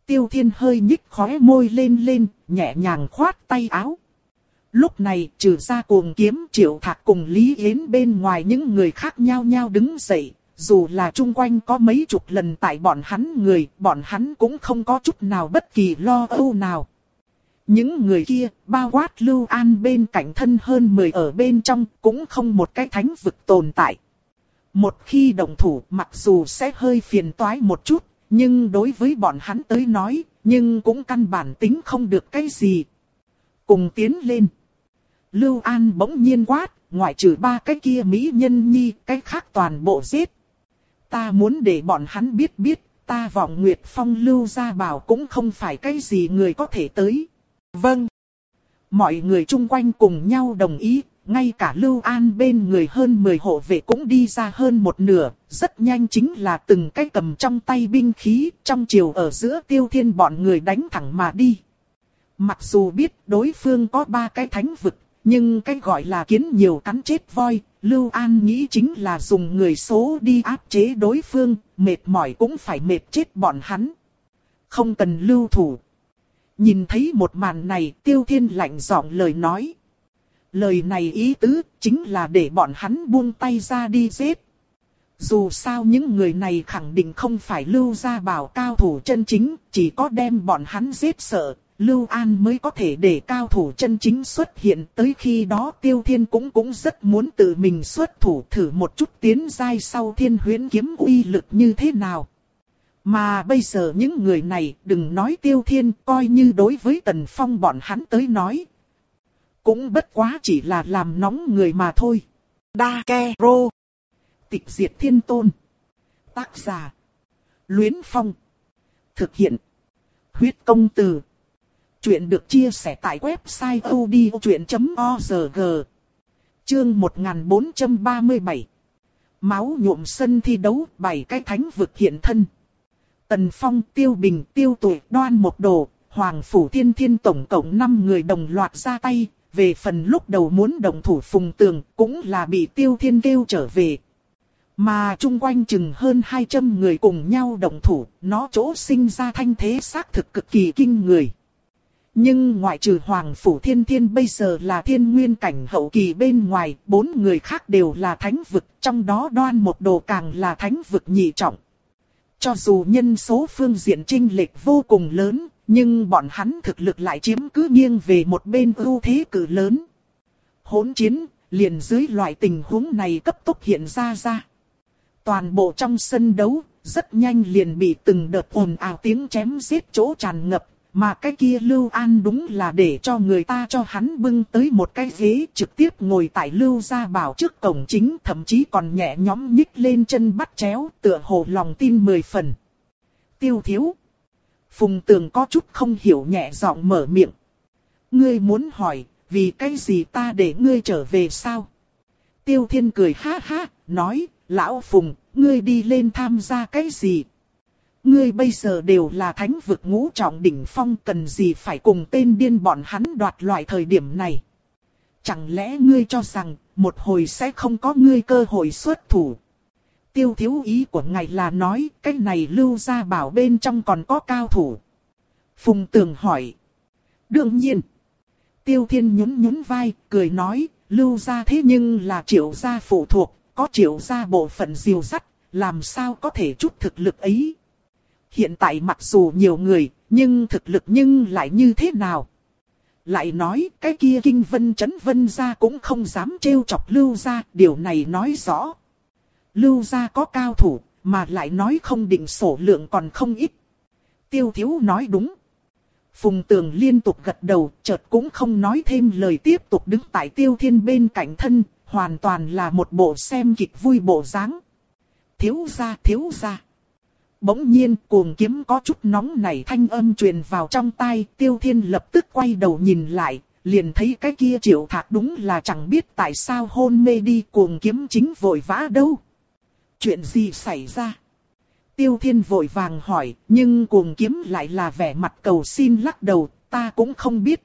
[SPEAKER 1] Tiêu Thiên hơi nhích khóe môi lên lên, nhẹ nhàng khoát tay áo. Lúc này trừ ra Cuồng Kiếm, Triệu Thạc cùng Lý Yến bên ngoài những người khác nhao nhao đứng dậy. Dù là chung quanh có mấy chục lần tại bọn hắn người, bọn hắn cũng không có chút nào bất kỳ lo âu nào. Những người kia, bao quát Lưu An bên cạnh thân hơn mười ở bên trong, cũng không một cái thánh vực tồn tại. Một khi động thủ, mặc dù sẽ hơi phiền toái một chút, nhưng đối với bọn hắn tới nói, nhưng cũng căn bản tính không được cái gì. Cùng tiến lên. Lưu An bỗng nhiên quát, ngoại trừ ba cái kia mỹ nhân nhi, cái khác toàn bộ giết. Ta muốn để bọn hắn biết biết, ta Vọng Nguyệt Phong Lưu Gia Bảo cũng không phải cái gì người có thể tới. Vâng. Mọi người chung quanh cùng nhau đồng ý, ngay cả Lưu An bên người hơn mười hộ vệ cũng đi ra hơn một nửa, rất nhanh chính là từng cái cầm trong tay binh khí, trong chiều ở giữa Tiêu Thiên bọn người đánh thẳng mà đi. Mặc dù biết đối phương có ba cái thánh vực, nhưng cái gọi là kiến nhiều cắn chết voi, Lưu An nghĩ chính là dùng người số đi áp chế đối phương, mệt mỏi cũng phải mệt chết bọn hắn. Không cần lưu thủ. Nhìn thấy một màn này, Tiêu Thiên lạnh giọng lời nói. Lời này ý tứ chính là để bọn hắn buông tay ra đi giết. Dù sao những người này khẳng định không phải Lưu Gia Bảo cao thủ chân chính, chỉ có đem bọn hắn giết sợ, Lưu An mới có thể để cao thủ chân chính xuất hiện. Tới khi đó Tiêu Thiên cũng cũng rất muốn tự mình xuất thủ thử một chút tiến giai sau Thiên Huyễn kiếm uy lực như thế nào. Mà bây giờ những người này đừng nói Tiêu Thiên, coi như đối với Tần Phong bọn hắn tới nói. Cũng bất quá chỉ là làm nóng người mà thôi. Đa Ke Rô. Tịch diệt thiên tôn. Tác giả. Luyến Phong. Thực hiện. Huyết công từ. Chuyện được chia sẻ tại website odchuyện chấm org. Chương một nghìn bốn trăm ba mươi bảy. Máu nhuộm sân thi đấu, bảy cái thánh vực hiện thân. Tần Phong, Tiêu Bình, Tiêu Tuệ, Đoan Một Đồ, Hoàng Phủ Thiên Thiên tổng cộng năm người đồng loạt ra tay. Về phần lúc đầu muốn động thủ Phùng Tường, cũng là bị Tiêu Thiên kêu trở về. Mà chung quanh chừng hơn hai trăm người cùng nhau động thủ, nó chỗ sinh ra thanh thế xác thực cực kỳ kinh người. Nhưng ngoại trừ Hoàng Phủ Thiên Thiên bây giờ là thiên nguyên cảnh hậu kỳ bên ngoài, bốn người khác đều là thánh vực, trong đó Đoan Một Đồ càng là thánh vực nhị trọng. Cho dù nhân số phương diện chênh lệch vô cùng lớn, nhưng bọn hắn thực lực lại chiếm cứ nghiêng về một bên ưu thế cử lớn. Hỗn chiến, liền dưới loại tình huống này cấp tốc hiện ra ra. Toàn bộ trong sân đấu, rất nhanh liền bị từng đợt ồn ào tiếng chém giết chỗ tràn ngập. Mà cái kia Lưu An đúng là để cho người ta cho hắn bưng tới một cái ghế trực tiếp ngồi tại Lưu Gia Bảo trước cổng chính, thậm chí còn nhẹ nhõm nhích lên chân bắt chéo, tựa hồ lòng tin mười phần. Tiêu thiếu. Phùng Tường có chút không hiểu nhẹ giọng mở miệng. Ngươi muốn hỏi, vì cái gì ta để ngươi trở về sao? Tiêu Thiên cười ha ha, nói, lão Phùng, ngươi đi lên tham gia cái gì? Ngươi bây giờ đều là thánh vực ngũ trọng đỉnh phong, cần gì phải cùng tên điên bọn hắn đoạt loại thời điểm này? Chẳng lẽ ngươi cho rằng, một hồi sẽ không có ngươi cơ hội xuất thủ? Tiêu thiếu ý của ngài là nói, cái này Lưu Gia Bảo bên trong còn có cao thủ. Phùng Tường hỏi. Đương nhiên. Tiêu Thiên nhún nhún vai, cười nói, Lưu Gia thế nhưng là Triệu gia phụ thuộc, có Triệu gia bộ phận dìu dắt, làm sao có thể chút thực lực ấy? Hiện tại mặc dù nhiều người, nhưng thực lực nhưng lại như thế nào? Lại nói, cái kia Kinh Vân Chấn Vân gia cũng không dám trêu chọc Lưu Gia, điều này nói rõ. Lưu Gia có cao thủ, mà lại nói không định sổ lượng còn không ít. Tiêu thiếu nói đúng. Phùng Tường liên tục gật đầu, chợt cũng không nói thêm lời, tiếp tục đứng tại Tiêu Thiên bên cạnh thân, hoàn toàn là một bộ xem kịch vui bộ dáng. Thiếu gia, thiếu gia. Bỗng nhiên Cuồng Kiếm có chút nóng nảy thanh âm truyền vào trong tai, Tiêu Thiên lập tức quay đầu nhìn lại, liền thấy cái kia Triệu Thạc đúng là chẳng biết tại sao hôn mê đi. Cuồng Kiếm chính vội vã đâu. Chuyện gì xảy ra? Tiêu Thiên vội vàng hỏi, nhưng Cuồng Kiếm lại là vẻ mặt cầu xin lắc đầu, ta cũng không biết.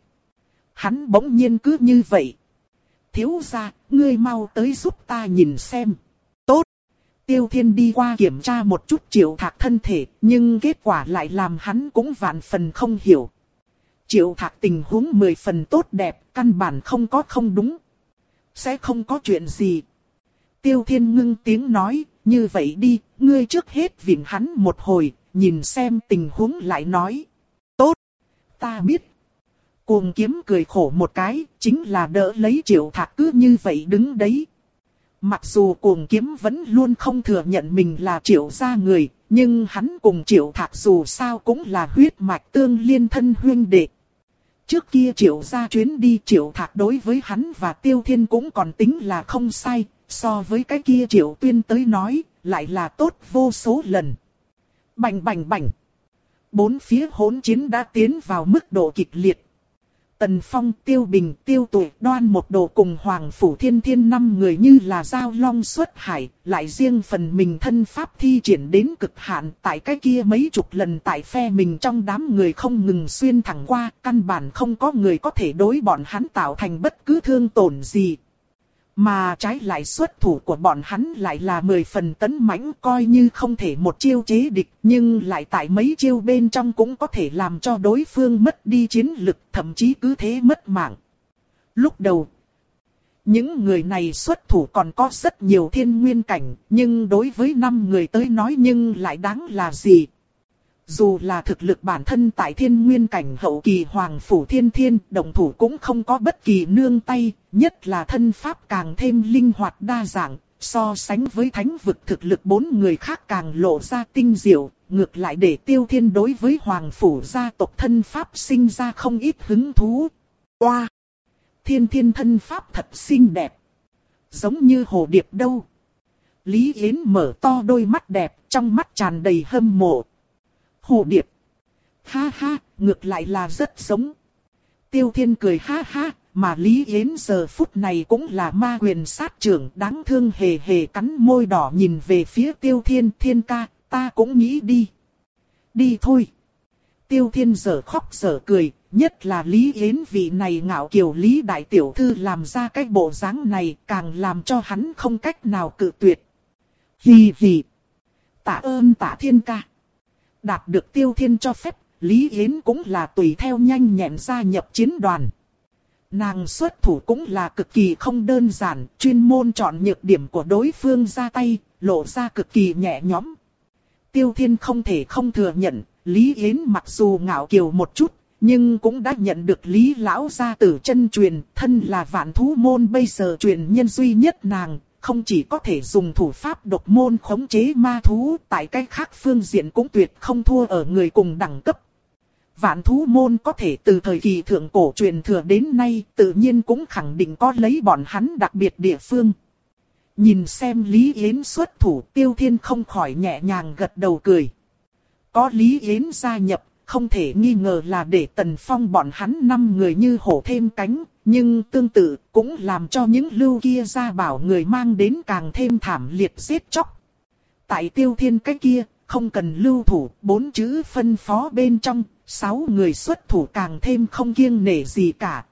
[SPEAKER 1] Hắn bỗng nhiên cứ như vậy. Thiếu gia, ngươi mau tới giúp ta nhìn xem. Tốt. Tiêu Thiên đi qua kiểm tra một chút Triệu Thạc thân thể, nhưng kết quả lại làm hắn cũng vạn phần không hiểu. Triệu Thạc tình huống mười phần tốt đẹp, căn bản không có không đúng. Sẽ không có chuyện gì. Tiêu Thiên ngưng tiếng nói, như vậy đi, ngươi trước hết vịn hắn một hồi, nhìn xem tình huống lại nói. Tốt, ta biết. Cuồng Kiếm cười khổ một cái, chính là đỡ lấy Triệu Thạc cứ như vậy đứng đấy. Mặc dù Cuồng Kiếm vẫn luôn không thừa nhận mình là Triệu gia người, nhưng hắn cùng Triệu Thạc dù sao cũng là huyết mạch tương liên thân huynh đệ. Trước kia Triệu gia chuyến đi Triệu Thạc đối với hắn và Tiêu Thiên cũng còn tính là không sai, so với cái kia Triệu Tuyên tới nói, lại là tốt vô số lần. Bành bành bành. Bốn phía hỗn chiến đã tiến vào mức độ kịch liệt. Tần Phong, Tiêu Bình, Tiêu Tuệ, Đoan Một Đồ cùng Hoàng Phủ Thiên Thiên năm người như là dao long xuất hải, lại riêng phần mình thân pháp thi triển đến cực hạn, tại cái kia mấy chục lần tại phe mình trong đám người không ngừng xuyên thẳng qua, căn bản không có người có thể đối bọn hắn tạo thành bất cứ thương tổn gì. Mà trái lại xuất thủ của bọn hắn lại là mười phần tấn mãnh, coi như không thể một chiêu chế địch, nhưng lại tại mấy chiêu bên trong cũng có thể làm cho đối phương mất đi chiến lực, thậm chí cứ thế mất mạng. Lúc đầu, những người này xuất thủ còn có rất nhiều thiên nguyên cảnh, nhưng đối với năm người tới nói nhưng lại đáng là gì? Dù là thực lực bản thân tại thiên nguyên cảnh hậu kỳ Hoàng Phủ Thiên Thiên, động thủ cũng không có bất kỳ nương tay, nhất là thân pháp càng thêm linh hoạt đa dạng, so sánh với thánh vực thực lực bốn người khác càng lộ ra tinh diệu, ngược lại để Tiêu Thiên đối với Hoàng Phủ gia tộc thân pháp sinh ra không ít hứng thú. Oa! Thiên Thiên thân pháp thật xinh đẹp, giống như hồ điệp đâu. Lý Yến mở to đôi mắt đẹp, trong mắt tràn đầy hâm mộ. Hồ điệp. Ha ha, ngược lại là rất giống. Tiêu Thiên cười ha ha, mà Lý Yến giờ phút này cũng là ma quyền sát trưởng đáng thương hề hề cắn môi đỏ nhìn về phía Tiêu Thiên. Thiên ca, ta cũng nghĩ đi. Đi thôi. Tiêu Thiên giờ khóc giờ cười, nhất là Lý Yến vị này ngạo kiều Lý đại tiểu thư làm ra cái bộ dáng này càng làm cho hắn không cách nào cự tuyệt. Hì hì. Tạ ơn Tạ Thiên ca. Đạt được Tiêu Thiên cho phép, Lý Yến cũng là tùy theo nhanh nhẹn gia nhập chiến đoàn. Nàng xuất thủ cũng là cực kỳ không đơn giản, chuyên môn chọn nhược điểm của đối phương ra tay, lộ ra cực kỳ nhẹ nhõm. Tiêu Thiên không thể không thừa nhận, Lý Yến mặc dù ngạo kiều một chút, nhưng cũng đã nhận được Lý lão gia tử chân truyền, thân là vạn thú môn bây giờ truyền nhân duy nhất nàng. Không chỉ có thể dùng thủ pháp độc môn khống chế ma thú, tại cách khác phương diện cũng tuyệt không thua ở người cùng đẳng cấp. Vạn thú môn có thể từ thời kỳ thượng cổ truyền thừa đến nay, tự nhiên cũng khẳng định có lấy bọn hắn đặc biệt địa phương. Nhìn xem Lý Yến xuất thủ, Tiêu Thiên không khỏi nhẹ nhàng gật đầu cười. Có Lý Yến gia nhập, không thể nghi ngờ là để Tần Phong bọn hắn năm người như hổ thêm cánh. Nhưng tương tự cũng làm cho những lưu kia gia bảo người mang đến càng thêm thảm liệt giết chóc. Tại Tiêu Thiên cái kia, không cần lưu thủ, bốn chữ phân phó bên trong, sáu người xuất thủ càng thêm không kiêng nể gì cả.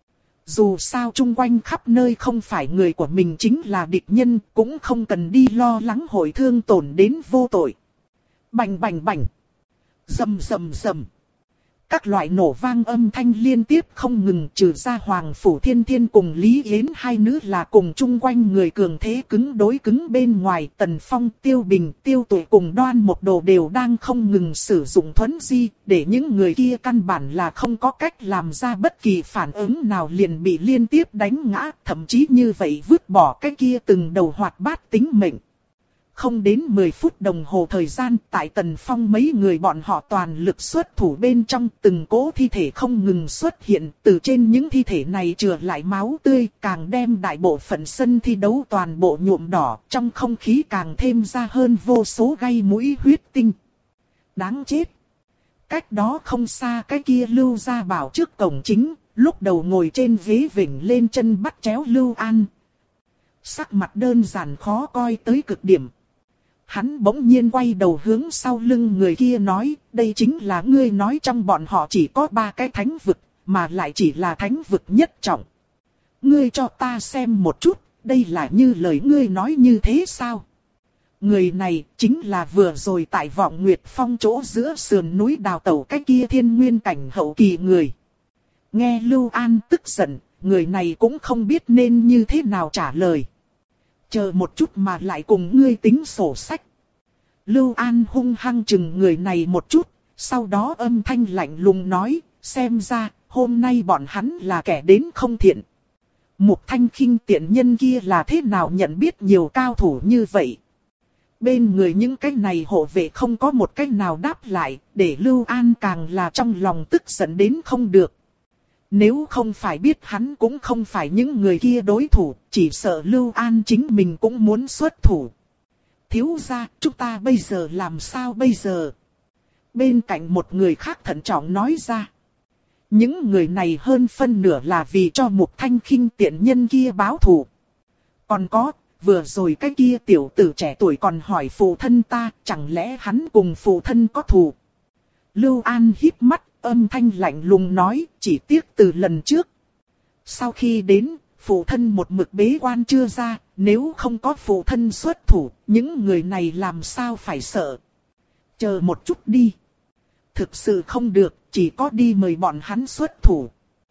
[SPEAKER 1] Dù sao chung quanh khắp nơi không phải người của mình chính là địch nhân, cũng không cần đi lo lắng hội thương tổn đến vô tội. Bành bành bành. Rầm rầm rầm. Các loại nổ vang âm thanh liên tiếp không ngừng, trừ ra Hoàng Phủ Thiên Thiên cùng Lý Yến hai nữ là cùng chung quanh người cường thế cứng đối cứng bên ngoài. Tần Phong, Tiêu Bình, Tiêu Tuệ cùng Đoan Một Đồ đều đang không ngừng sử dụng thuấn di, để những người kia căn bản là không có cách làm ra bất kỳ phản ứng nào liền bị liên tiếp đánh ngã, thậm chí như vậy vứt bỏ cái kia từng đầu hoạt bát tính mệnh. Không đến mười phút đồng hồ thời gian, tại Tần Phong mấy người bọn họ toàn lực xuất thủ bên trong, từng cỗ thi thể không ngừng xuất hiện, từ trên những thi thể này chừa lại máu tươi, càng đem đại bộ phận sân thi đấu toàn bộ nhuộm đỏ, trong không khí càng thêm ra hơn vô số gai mũi huyết tinh. Đáng chết! Cách đó không xa cái kia Lưu Gia Bảo trước cổng chính, lúc đầu ngồi trên ghế vểnh lên chân bắt chéo Lưu An. Sắc mặt đơn giản khó coi tới cực điểm. Hắn bỗng nhiên quay đầu hướng sau lưng người kia nói, đây chính là ngươi nói trong bọn họ chỉ có ba cái thánh vực, mà lại chỉ là thánh vực nhất trọng. Ngươi cho ta xem một chút, đây là như lời ngươi nói như thế sao? Người này chính là vừa rồi tại Vọng Nguyệt Phong chỗ giữa sườn núi đào tẩu cái kia thiên nguyên cảnh hậu kỳ người. Nghe Lưu An tức giận, người này cũng không biết nên như thế nào trả lời. Chờ một chút mà lại cùng ngươi tính sổ sách. Lưu An hung hăng chừng người này một chút, sau đó âm thanh lạnh lùng nói, xem ra, hôm nay bọn hắn là kẻ đến không thiện. Mục Thanh Khinh tiện nhân kia là thế nào nhận biết nhiều cao thủ như vậy? Bên người những cái này hộ vệ không có một cái nào đáp lại, để Lưu An càng là trong lòng tức giận đến không được. Nếu không phải biết hắn cũng không phải những người kia đối thủ, chỉ sợ Lưu An chính mình cũng muốn xuất thủ. Thiếu gia, chúng ta bây giờ làm sao bây giờ? Bên cạnh một người khác thận trọng nói ra. Những người này hơn phân nửa là vì cho Mục Thanh Khinh tiện nhân kia báo thù. Còn có, vừa rồi cái kia tiểu tử trẻ tuổi còn hỏi phụ thân ta, chẳng lẽ hắn cùng phụ thân có thù? Lưu An híp mắt, âm thanh lạnh lùng nói, chỉ tiếc từ lần trước. Sau khi đến, phụ thân một mực bế quan chưa ra, nếu không có phụ thân xuất thủ, những người này làm sao phải sợ? Chờ một chút đi. Thực sự không được, chỉ có đi mời bọn hắn xuất thủ.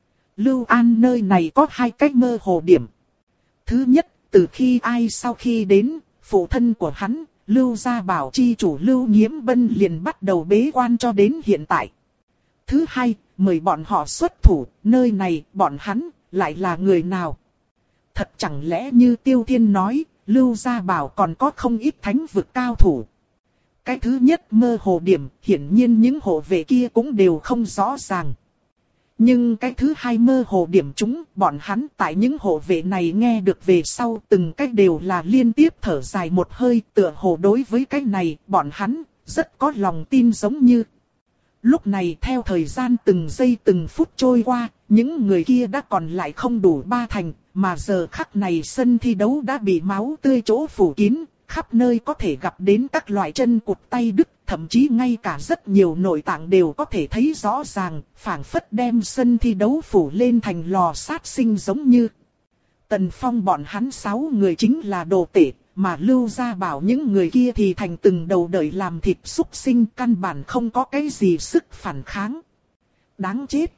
[SPEAKER 1] Lưu An nơi này có hai cách mơ hồ điểm. Thứ nhất, từ khi ai sau khi đến, phụ thân của hắn, Lưu Gia Bảo chi chủ Lưu Nhiễm Bân liền bắt đầu bế quan cho đến hiện tại. Thứ hai, mời bọn họ xuất thủ, nơi này, bọn hắn, lại là người nào? Thật chẳng lẽ như Tiêu Thiên nói, Lưu Gia Bảo còn có không ít thánh vực cao thủ. Cái thứ nhất mơ hồ điểm, hiển nhiên những hộ vệ kia cũng đều không rõ ràng. Nhưng cái thứ hai mơ hồ điểm chúng, bọn hắn tại những hộ vệ này nghe được về sau từng cách đều là liên tiếp thở dài một hơi, tựa hồ đối với cái này, bọn hắn rất có lòng tin giống như. Lúc này theo thời gian từng giây từng phút trôi qua, những người kia đã còn lại không đủ ba thành, mà giờ khắc này sân thi đấu đã bị máu tươi chỗ phủ kín, khắp nơi có thể gặp đến các loại chân cụt tay đứt, thậm chí ngay cả rất nhiều nội tạng đều có thể thấy rõ ràng, phảng phất đem sân thi đấu phủ lên thành lò sát sinh giống như. Tần Phong bọn hắn sáu người chính là đồ tể, mà Lưu Gia Bảo những người kia thì thành từng đầu đợi làm thịt súc sinh, căn bản không có cái gì sức phản kháng. Đáng chết!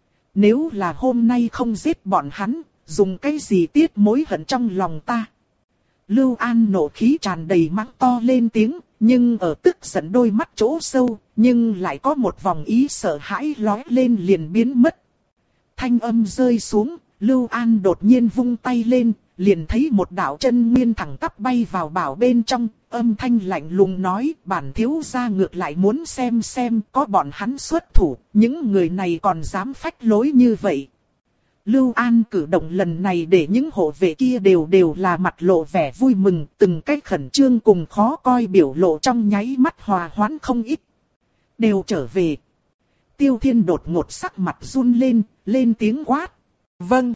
[SPEAKER 1] Nếu là hôm nay không giết bọn hắn, dùng cái gì tiết mối hận trong lòng ta? Lưu An nộ khí tràn đầy mắng to lên tiếng, nhưng ở tức giận đôi mắt chỗ sâu, nhưng lại có một vòng ý sợ hãi lóe lên liền biến mất. Thanh âm rơi xuống, Lưu An đột nhiên vung tay lên, liền thấy một đạo chân nguyên thẳng tắp bay vào bảo bên trong, âm thanh lạnh lùng nói, bản thiếu gia ngược lại muốn xem xem có bọn hắn xuất thủ, những người này còn dám phách lối như vậy. Lưu An cử động lần này để những hộ vệ kia đều đều là mặt lộ vẻ vui mừng, từng cách khẩn trương cùng khó coi biểu lộ trong nháy mắt hòa hoãn không ít. Đều trở về. Tiêu Thiên đột ngột sắc mặt run lên, lên tiếng quát. Vâng.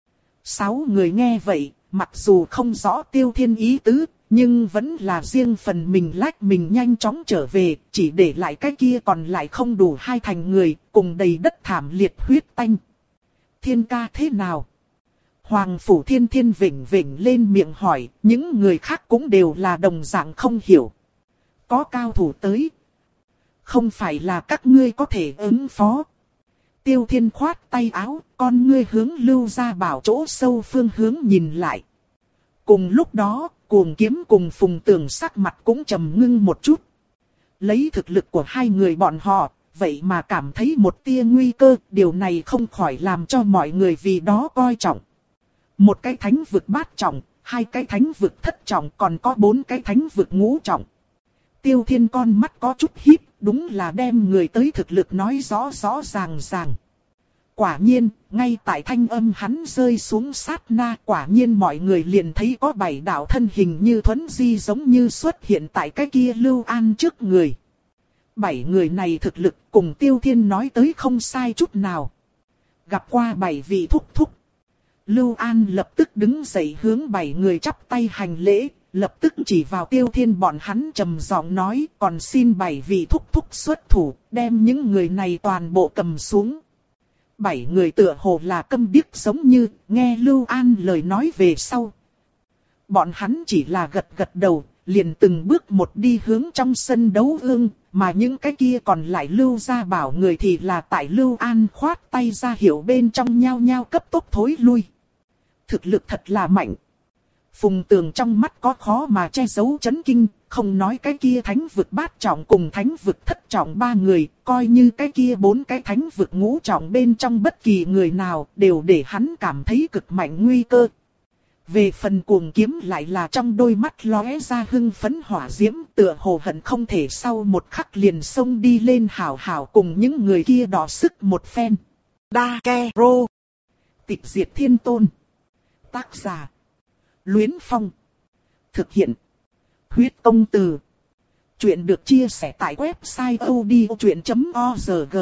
[SPEAKER 1] Sáu người nghe vậy, mặc dù không rõ Tiêu Thiên ý tứ, nhưng vẫn là riêng phần mình lách mình nhanh chóng trở về, chỉ để lại cái kia còn lại không đủ hai thành người, cùng đầy đất thảm liệt huyết tanh. Thiên ca thế nào? Hoàng Phủ Thiên Thiên vểnh vểnh lên miệng hỏi, những người khác cũng đều là đồng dạng không hiểu. Có cao thủ tới. Không phải là các ngươi có thể ứng phó. Tiêu Thiên khoát tay áo, con ngươi hướng Lưu Gia Bảo chỗ sâu phương hướng nhìn lại. Cùng lúc đó, Cuồng Kiếm cùng Phùng Tường sắc mặt cũng trầm ngưng một chút. Lấy thực lực của hai người bọn họ, vậy mà cảm thấy một tia nguy cơ, điều này không khỏi làm cho mọi người vì đó coi trọng. Một cái thánh vực bát trọng, hai cái thánh vực thất trọng, còn có bốn cái thánh vực ngũ trọng. Tiêu Thiên con mắt có chút híp, đúng là đem người tới thực lực nói rõ rõ ràng ràng. Quả nhiên, ngay tại thanh âm hắn rơi xuống sát na, quả nhiên mọi người liền thấy có bảy đạo thân hình như thuấn di giống như xuất hiện tại cái kia Lưu An trước người. Bảy người này thực lực cùng Tiêu Thiên nói tới không sai chút nào. Gặp qua bảy vị thúc thúc. Lưu An lập tức đứng dậy hướng bảy người chắp tay hành lễ, lập tức chỉ vào Tiêu Thiên bọn hắn trầm giọng nói, còn xin bảy vị thúc thúc xuất thủ, đem những người này toàn bộ cầm xuống. Bảy người tựa hồ là câm điếc giống như, nghe Lưu An lời nói về sau. Bọn hắn chỉ là gật gật đầu, liền từng bước một đi hướng trong sân đấu ương, mà những cái kia còn lại Lưu Gia Bảo người thì là tại Lưu An khoát tay ra hiệu bên trong nhao nhao cấp tốc thối lui. Thực lực thật là mạnh. Phùng Tường trong mắt có khó mà che giấu chấn kinh, không nói cái kia thánh vực bát trọng cùng thánh vực thất trọng ba người, coi như cái kia bốn cái thánh vực ngũ trọng bên trong bất kỳ người nào đều để hắn cảm thấy cực mạnh nguy cơ. Về phần Cuồng Kiếm lại là trong đôi mắt lóe ra hưng phấn hỏa diễm, tựa hồ hận không thể sau một khắc liền xông đi lên hảo hảo cùng những người kia đọ sức một phen. Đa Ke Rô. Tịch diệt thiên tôn. Tác giả. Luyến Phong. Thực hiện. Huyết công từ. Chuyện được chia sẻ tại website odchuyện chấm org.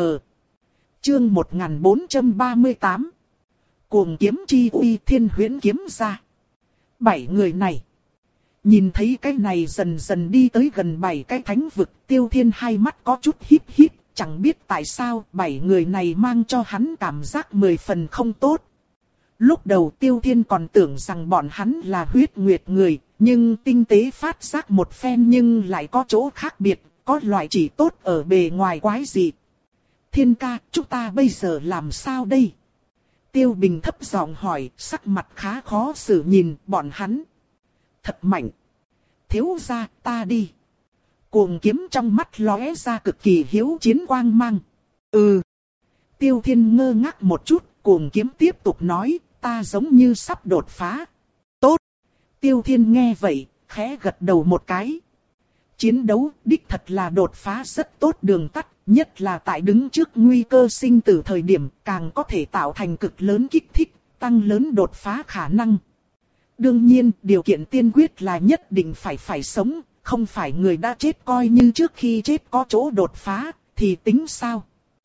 [SPEAKER 1] Chương một nghìn bốn trăm ba mươi tám. Cuồng kiếm chi uy thiên huyễn kiếm ra. Bảy người này. Nhìn thấy cái này dần dần đi tới gần bảy cái thánh vực, Tiêu Thiên hai mắt có chút híp híp, chẳng biết tại sao bảy người này mang cho hắn cảm giác mười phần không tốt. Lúc đầu Tiêu Thiên còn tưởng rằng bọn hắn là huyết nguyệt người, nhưng tinh tế phát giác một phen nhưng lại có chỗ khác biệt, có loại chỉ tốt ở bề ngoài quái dị. Thiên ca, chúng ta bây giờ làm sao đây? Tiêu Bình thấp giọng hỏi, sắc mặt khá khó xử nhìn bọn hắn. Thật mạnh. Thiếu gia, ta đi. Cuồng Kiếm trong mắt lóe ra cực kỳ hiếu chiến quang mang. Ừ. Tiêu Thiên ngơ ngác một chút, Cuồng Kiếm tiếp tục nói, ta giống như sắp đột phá. Tốt. Tiêu Thiên nghe vậy, khẽ gật đầu một cái. Chiến đấu đích thật là đột phá rất tốt đường tắt, nhất là tại đứng trước nguy cơ sinh tử thời điểm càng có thể tạo thành cực lớn kích thích, tăng lớn đột phá khả năng. Đương nhiên, điều kiện tiên quyết là nhất định phải phải sống, không phải người đã chết coi như trước khi chết có chỗ đột phá, thì tính sao?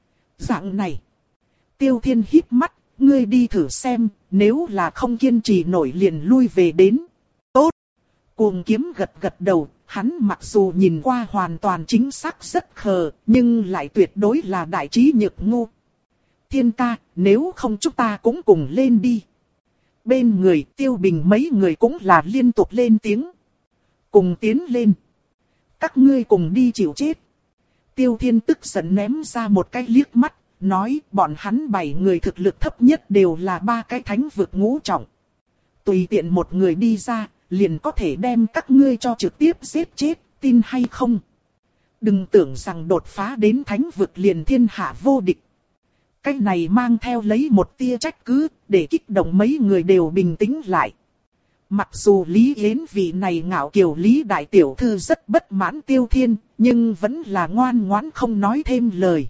[SPEAKER 1] Dạng này. Tiêu Thiên híp mắt, ngươi đi thử xem, nếu là không kiên trì nổi liền lui về đến. Tốt. Cuồng Kiếm gật gật đầu, hắn mặc dù nhìn qua hoàn toàn chính xác rất khờ, nhưng lại tuyệt đối là đại trí nhược ngu. Thiên ca, nếu không chúng ta cũng cùng lên đi. Bên người Tiêu Bình mấy người cũng là liên tục lên tiếng. Cùng tiến lên. Các ngươi cùng đi chịu chết. Tiêu Thiên tức giận ném ra một cái liếc mắt, nói bọn hắn bảy người thực lực thấp nhất đều là ba cái thánh vực ngũ trọng. Tùy tiện một người đi ra, liền có thể đem các ngươi cho trực tiếp giết chết, tin hay không? Đừng tưởng rằng đột phá đến thánh vực liền thiên hạ vô địch. Cái này mang theo lấy một tia trách cứ, để kích động mấy người đều bình tĩnh lại. Mặc dù Lý Yến vị này ngạo kiều Lý đại tiểu thư rất bất mãn Tiêu Thiên, nhưng vẫn là ngoan ngoãn không nói thêm lời.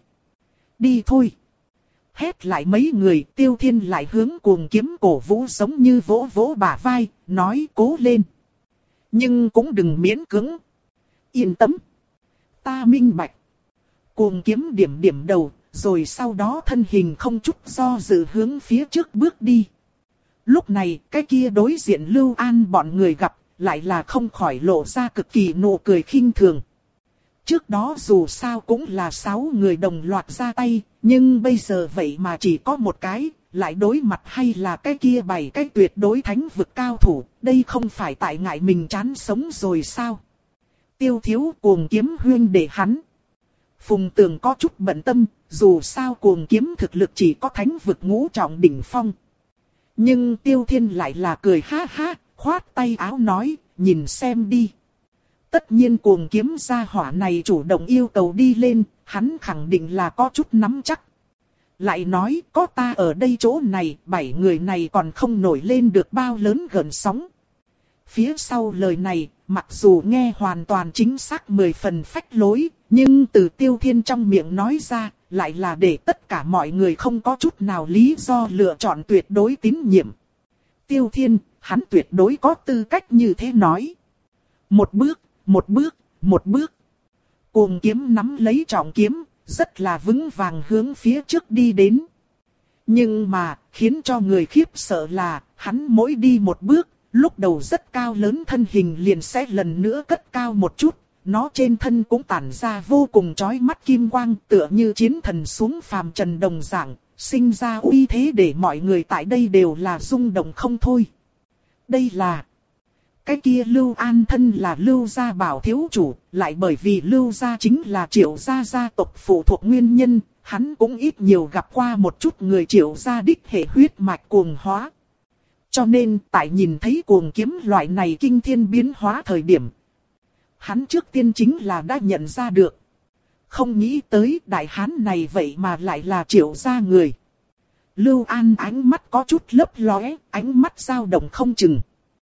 [SPEAKER 1] Đi thôi. Hét lại mấy người, Tiêu Thiên lại hướng Cuồng Kiếm cổ vũ giống như vỗ vỗ bả vai, nói cố lên. Nhưng cũng đừng miễn cưỡng. Yên tâm. Ta minh bạch. Cuồng Kiếm điểm điểm đầu, rồi sau đó thân hình không chút do dự hướng phía trước bước đi. Lúc này, cái kia đối diện Lưu An bọn người gặp, lại là không khỏi lộ ra cực kỳ nụ cười khinh thường. Trước đó dù sao cũng là sáu người đồng loạt ra tay, nhưng bây giờ vậy mà chỉ có một cái, lại đối mặt hay là cái kia bảy cái tuyệt đối thánh vực cao thủ, đây không phải tại ngại mình chán sống rồi sao? Tiêu Thiếu Cuồng Kiếm huyên để hắn. Phùng Tường có chút bận tâm, dù sao Cuồng Kiếm thực lực chỉ có thánh vực ngũ trọng đỉnh phong. Nhưng Tiêu Thiên lại là cười ha ha, khoát tay áo nói, nhìn xem đi. Tất nhiên Cuồng Kiếm gia hỏa này chủ động yêu cầu đi lên, hắn khẳng định là có chút nắm chắc. Lại nói, có ta ở đây chỗ này, bảy người này còn không nổi lên được bao lớn gợn sóng. Phía sau lời này, mặc dù nghe hoàn toàn chính xác mười phần phách lối, nhưng từ Tiêu Thiên trong miệng nói ra, lại là để tất cả mọi người không có chút nào lý do lựa chọn tuyệt đối tín nhiệm. Tiêu Thiên, hắn tuyệt đối có tư cách như thế nói. Một bước, một bước, một bước. Cuồng Kiếm nắm lấy trọng kiếm, rất là vững vàng hướng phía trước đi đến. Nhưng mà, khiến cho người khiếp sợ là, hắn mỗi đi một bước, lúc đầu rất cao lớn thân hình liền sẽ lần nữa cất cao một chút. Nó trên thân cũng tản ra vô cùng chói mắt kim quang, tựa như chiến thần xuống phàm trần đồng dạng, sinh ra uy thế để mọi người tại đây đều là rung động không thôi. Đây là... cái kia Lưu An thân là Lưu gia bảo thiếu chủ, lại bởi vì Lưu gia chính là Triệu gia gia tộc phụ thuộc nguyên nhân, hắn cũng ít nhiều gặp qua một chút người Triệu gia đích hệ huyết mạch cuồng hóa. Cho nên, tại nhìn thấy cuồng kiếm loại này kinh thiên biến hóa thời điểm, hắn trước tiên chính là đã nhận ra được. Không nghĩ tới đại hán này vậy mà lại là Triệu gia người. Lưu An ánh mắt có chút lấp lóe, ánh mắt dao động không chừng.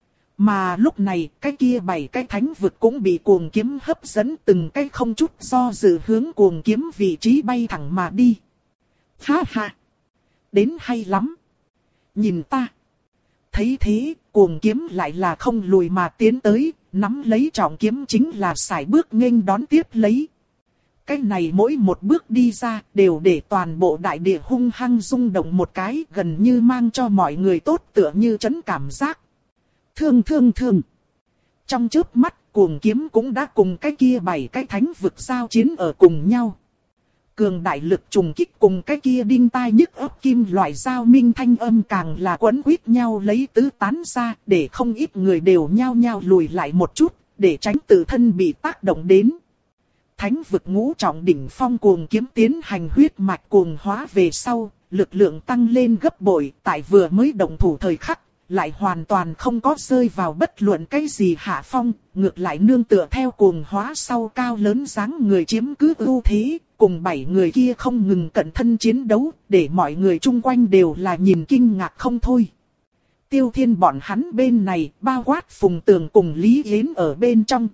[SPEAKER 1] Mà lúc này, cái kia bảy cái thánh vực cũng bị cuồng kiếm hấp dẫn, từng cái không chút do dự hướng cuồng kiếm vị trí bay thẳng mà đi. Ha ha! Đến hay lắm! Nhìn ta! Thấy thế, cuồng kiếm lại là không lùi mà tiến tới, nắm lấy trọng kiếm chính là sải bước nghênh đón tiếp lấy. Cái này mỗi một bước đi ra đều để toàn bộ đại địa hung hăng rung động một cái, gần như mang cho mọi người tốt tựa như chấn cảm giác. Thương thương thương. Trong chớp mắt, cuồng kiếm cũng đã cùng cái kia bảy cái thánh vực giao chiến ở cùng nhau. Cường đại lực trùng kích cùng cái kia đinh tai nhức óc kim loại giao minh thanh âm càng là quấn quýt nhau lấy tứ tán ra, để không ít người đều nhao nhao lùi lại một chút, để tránh tự thân bị tác động đến. Thánh vực ngũ trọng đỉnh phong cuồng kiếm tiến hành huyết mạch cuồng hóa về sau, lực lượng tăng lên gấp bội, tại vừa mới động thủ thời khắc, lại hoàn toàn không có rơi vào bất luận cái gì hạ phong, ngược lại nương tựa theo cuồng hóa sau cao lớn dáng người chiếm cứ ưu thế, cùng bảy người kia không ngừng cận thân chiến đấu, để mọi người chung quanh đều là nhìn kinh ngạc không thôi. Tiêu Thiên bọn hắn bên này, bao quát Phùng Tường cùng Lý Yến ở bên trong,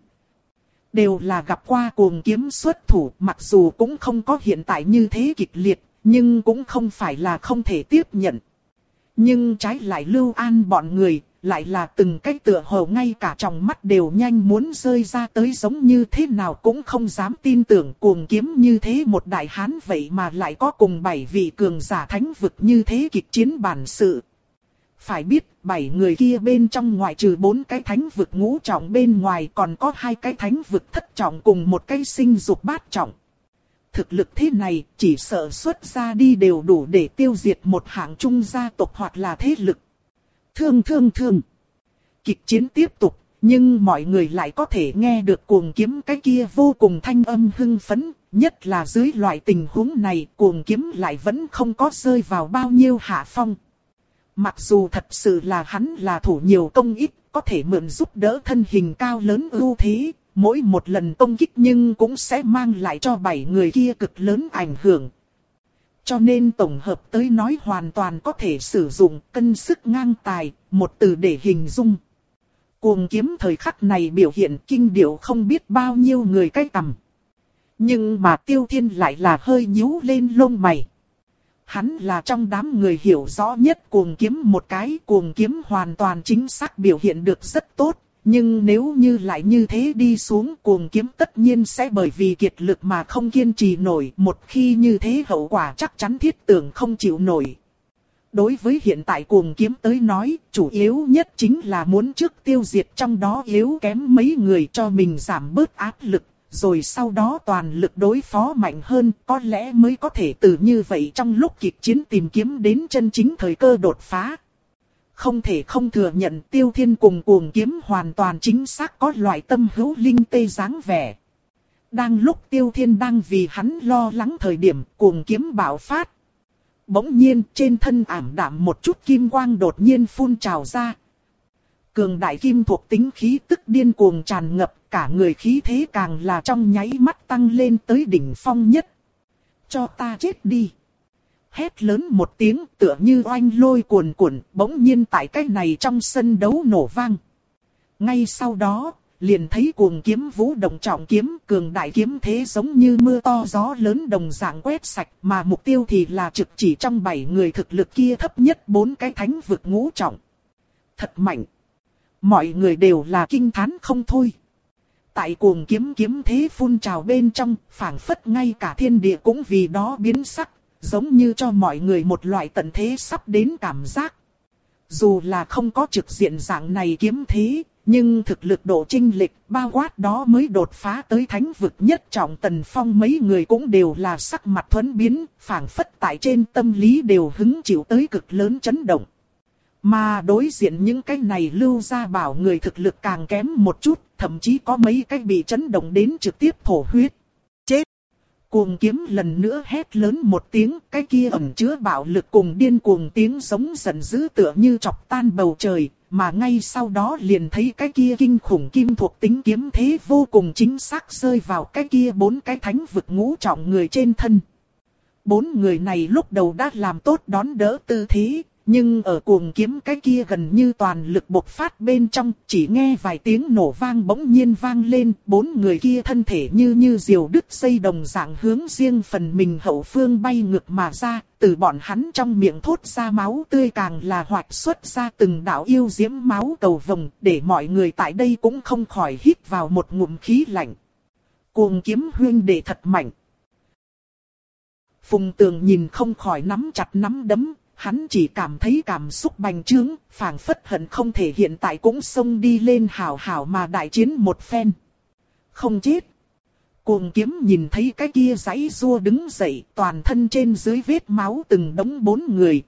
[SPEAKER 1] đều là gặp qua cuồng kiếm xuất thủ, mặc dù cũng không có hiện tại như thế kịch liệt, nhưng cũng không phải là không thể tiếp nhận. Nhưng trái lại Lưu An bọn người, lại là từng cái tựa hồ ngay cả trong mắt đều nhanh muốn rơi ra tới, giống như thế nào cũng không dám tin tưởng cuồng kiếm như thế một đại hán vậy mà lại có cùng bảy vị cường giả thánh vực như thế kịch chiến bản sự. Phải biết, bảy người kia bên trong ngoại trừ bốn cái thánh vực ngũ trọng bên ngoài còn có hai cái thánh vực thất trọng cùng một cái sinh dục bát trọng. Thực lực thế này, chỉ sợ xuất ra đi đều đủ để tiêu diệt một hạng trung gia tộc hoặc là thế lực. Thương thương thương. Kịch chiến tiếp tục, nhưng mọi người lại có thể nghe được cuồng kiếm cái kia vô cùng thanh âm hưng phấn. Nhất là dưới loại tình huống này, cuồng kiếm lại vẫn không có rơi vào bao nhiêu hạ phong. Mặc dù thật sự là hắn là thủ nhiều công ít, có thể mượn giúp đỡ thân hình cao lớn ưu thế, mỗi một lần công kích nhưng cũng sẽ mang lại cho bảy người kia cực lớn ảnh hưởng. Cho nên tổng hợp tới nói hoàn toàn có thể sử dụng cân sức ngang tài, một từ để hình dung. Cuồng kiếm thời khắc này biểu hiện kinh điệu không biết bao nhiêu người cái tầm. Nhưng mà Tiêu Thiên lại là hơi nhíu lên lông mày. Hắn là trong đám người hiểu rõ nhất cuồng kiếm một cái, cuồng kiếm hoàn toàn chính xác biểu hiện được rất tốt. Nhưng nếu như lại như thế đi xuống, cuồng kiếm tất nhiên sẽ bởi vì kiệt lực mà không kiên trì nổi. Một khi như thế hậu quả chắc chắn thiết tưởng không chịu nổi. Đối với hiện tại cuồng kiếm tới nói, chủ yếu nhất chính là muốn trước tiêu diệt trong đó yếu kém mấy người cho mình giảm bớt áp lực. Rồi sau đó toàn lực đối phó mạnh hơn, có lẽ mới có thể từ như vậy trong lúc kịch chiến tìm kiếm đến chân chính thời cơ đột phá. Không thể không thừa nhận Tiêu Thiên cùng cuồng kiếm hoàn toàn chính xác có loại tâm hữu linh tê dáng vẻ. Đang lúc Tiêu Thiên đang vì hắn lo lắng thời điểm, cuồng kiếm bạo phát. Bỗng nhiên trên thân ảm đạm một chút kim quang đột nhiên phun trào ra. Cường đại kim thuộc tính khí tức điên cuồng tràn ngập, cả người khí thế càng là trong nháy mắt tăng lên tới đỉnh phong nhất. Cho ta chết đi! Hét lớn một tiếng tựa như oanh lôi cuồn cuộn, bỗng nhiên tại cái này trong sân đấu nổ vang. Ngay sau đó, liền thấy cuồng kiếm vũ động trọng kiếm, cường đại kiếm thế giống như mưa to gió lớn đồng dạng quét sạch, mà mục tiêu thì là trực chỉ trong bảy người thực lực kia thấp nhất bốn cái thánh vực ngũ trọng. Thật mạnh! Mọi người đều là kinh thán không thôi. Tại cuồng kiếm kiếm thế phun trào bên trong, phảng phất ngay cả thiên địa cũng vì đó biến sắc, giống như cho mọi người một loại tận thế sắp đến cảm giác. Dù là không có trực diện dạng này kiếm thế, nhưng thực lực độ chênh lệch bao quát đó mới đột phá tới thánh vực nhất trọng Tần Phong mấy người cũng đều là sắc mặt thuẫn biến, phảng phất tại trên tâm lý đều hứng chịu tới cực lớn chấn động. Mà đối diện những cái này Lưu Gia Bảo người thực lực càng kém một chút, thậm chí có mấy cái bị chấn động đến trực tiếp thổ huyết. Chết! Cuồng kiếm lần nữa hét lớn một tiếng, cái kia ẩn chứa bạo lực cùng điên cuồng tiếng giống giận dữ tựa như chọc tan bầu trời, mà ngay sau đó liền thấy cái kia kinh khủng kim thuộc tính kiếm thế vô cùng chính xác rơi vào cái kia bốn cái thánh vực ngũ trọng người trên thân. Bốn người này lúc đầu đã làm tốt đón đỡ tư thế, nhưng ở cuồng kiếm cái kia gần như toàn lực bộc phát bên trong, chỉ nghe vài tiếng nổ vang bỗng nhiên vang lên, bốn người kia thân thể như như diều đứt dây đồng dạng hướng riêng phần mình hậu phương bay ngược mà ra, từ bọn hắn trong miệng thốt ra máu tươi càng là hoạch xuất ra từng đạo yêu diễm máu cầu vồng, để mọi người tại đây cũng không khỏi hít vào một ngụm khí lạnh. Cuồng kiếm huynh đệ thật mạnh. Phùng Tường nhìn không khỏi nắm chặt nắm đấm. Hắn chỉ cảm thấy cảm xúc bành trướng, phảng phất hận không thể hiện tại cũng xông đi lên hảo hảo mà đại chiến một phen. Không chết. Cuồng kiếm nhìn thấy cái kia giãy giụa đứng dậy, toàn thân trên dưới vết máu từng đống bốn người.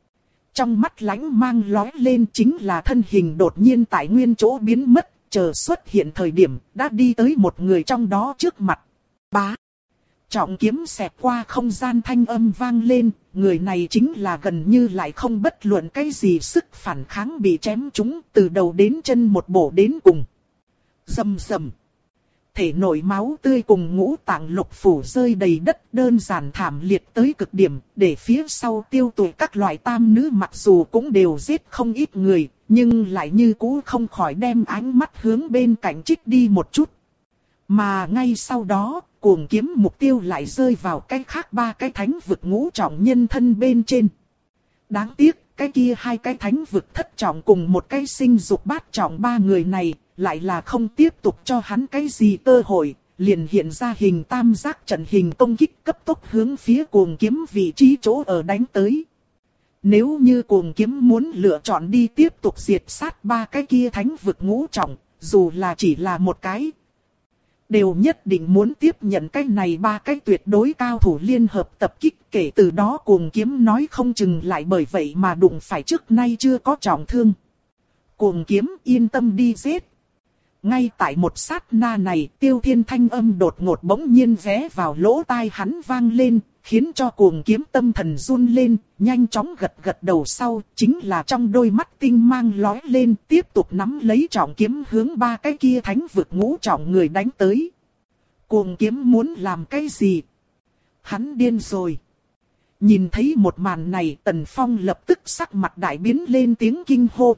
[SPEAKER 1] Trong mắt lánh mang lóe lên chính là thân hình đột nhiên tại nguyên chỗ biến mất, chờ xuất hiện thời điểm đã đi tới một người trong đó trước mặt. Bá. Trọng kiếm xẹt qua không gian thanh âm vang lên, người này chính là gần như lại không bất luận cái gì sức phản kháng bị chém trúng từ đầu đến chân một bổ đến cùng. Rầm rầm. Thể nội máu tươi cùng ngũ tạng lục phủ rơi đầy đất đơn giản thảm liệt tới cực điểm, để phía sau tiêu tụy các loại tam nữ mặc dù cũng đều giết không ít người, nhưng lại như cũ không khỏi đem ánh mắt hướng bên cạnh trích đi một chút. Mà ngay sau đó, cuồng kiếm mục tiêu lại rơi vào cái khác ba cái thánh vực ngũ trọng nhân thân bên trên. Đáng tiếc, cái kia hai cái thánh vực thất trọng cùng một cái sinh dục bát trọng ba người này, lại là không tiếp tục cho hắn cái gì cơ hội, liền hiện ra hình tam giác trận hình công kích cấp tốc hướng phía cuồng kiếm vị trí chỗ ở đánh tới. Nếu như cuồng kiếm muốn lựa chọn đi tiếp tục diệt sát ba cái kia thánh vực ngũ trọng, dù là chỉ là một cái, đều nhất định muốn tiếp nhận cái này ba cái tuyệt đối cao thủ liên hợp tập kích, kể từ đó cuồng kiếm nói không chừng lại bởi vậy mà đụng phải trước nay chưa có trọng thương. Cuồng kiếm yên tâm đi giết. Ngay tại một sát na này, Tiêu Thiên thanh âm đột ngột bỗng nhiên vé vào lỗ tai hắn vang lên, khiến cho cuồng kiếm tâm thần run lên, nhanh chóng gật gật đầu sau, chính là trong đôi mắt tinh mang lóe lên, tiếp tục nắm lấy trọng kiếm hướng ba cái kia thánh vực ngũ trọng người đánh tới. Cuồng kiếm muốn làm cái gì? Hắn điên rồi. Nhìn thấy một màn này, Tần Phong lập tức sắc mặt đại biến lên tiếng kinh hô.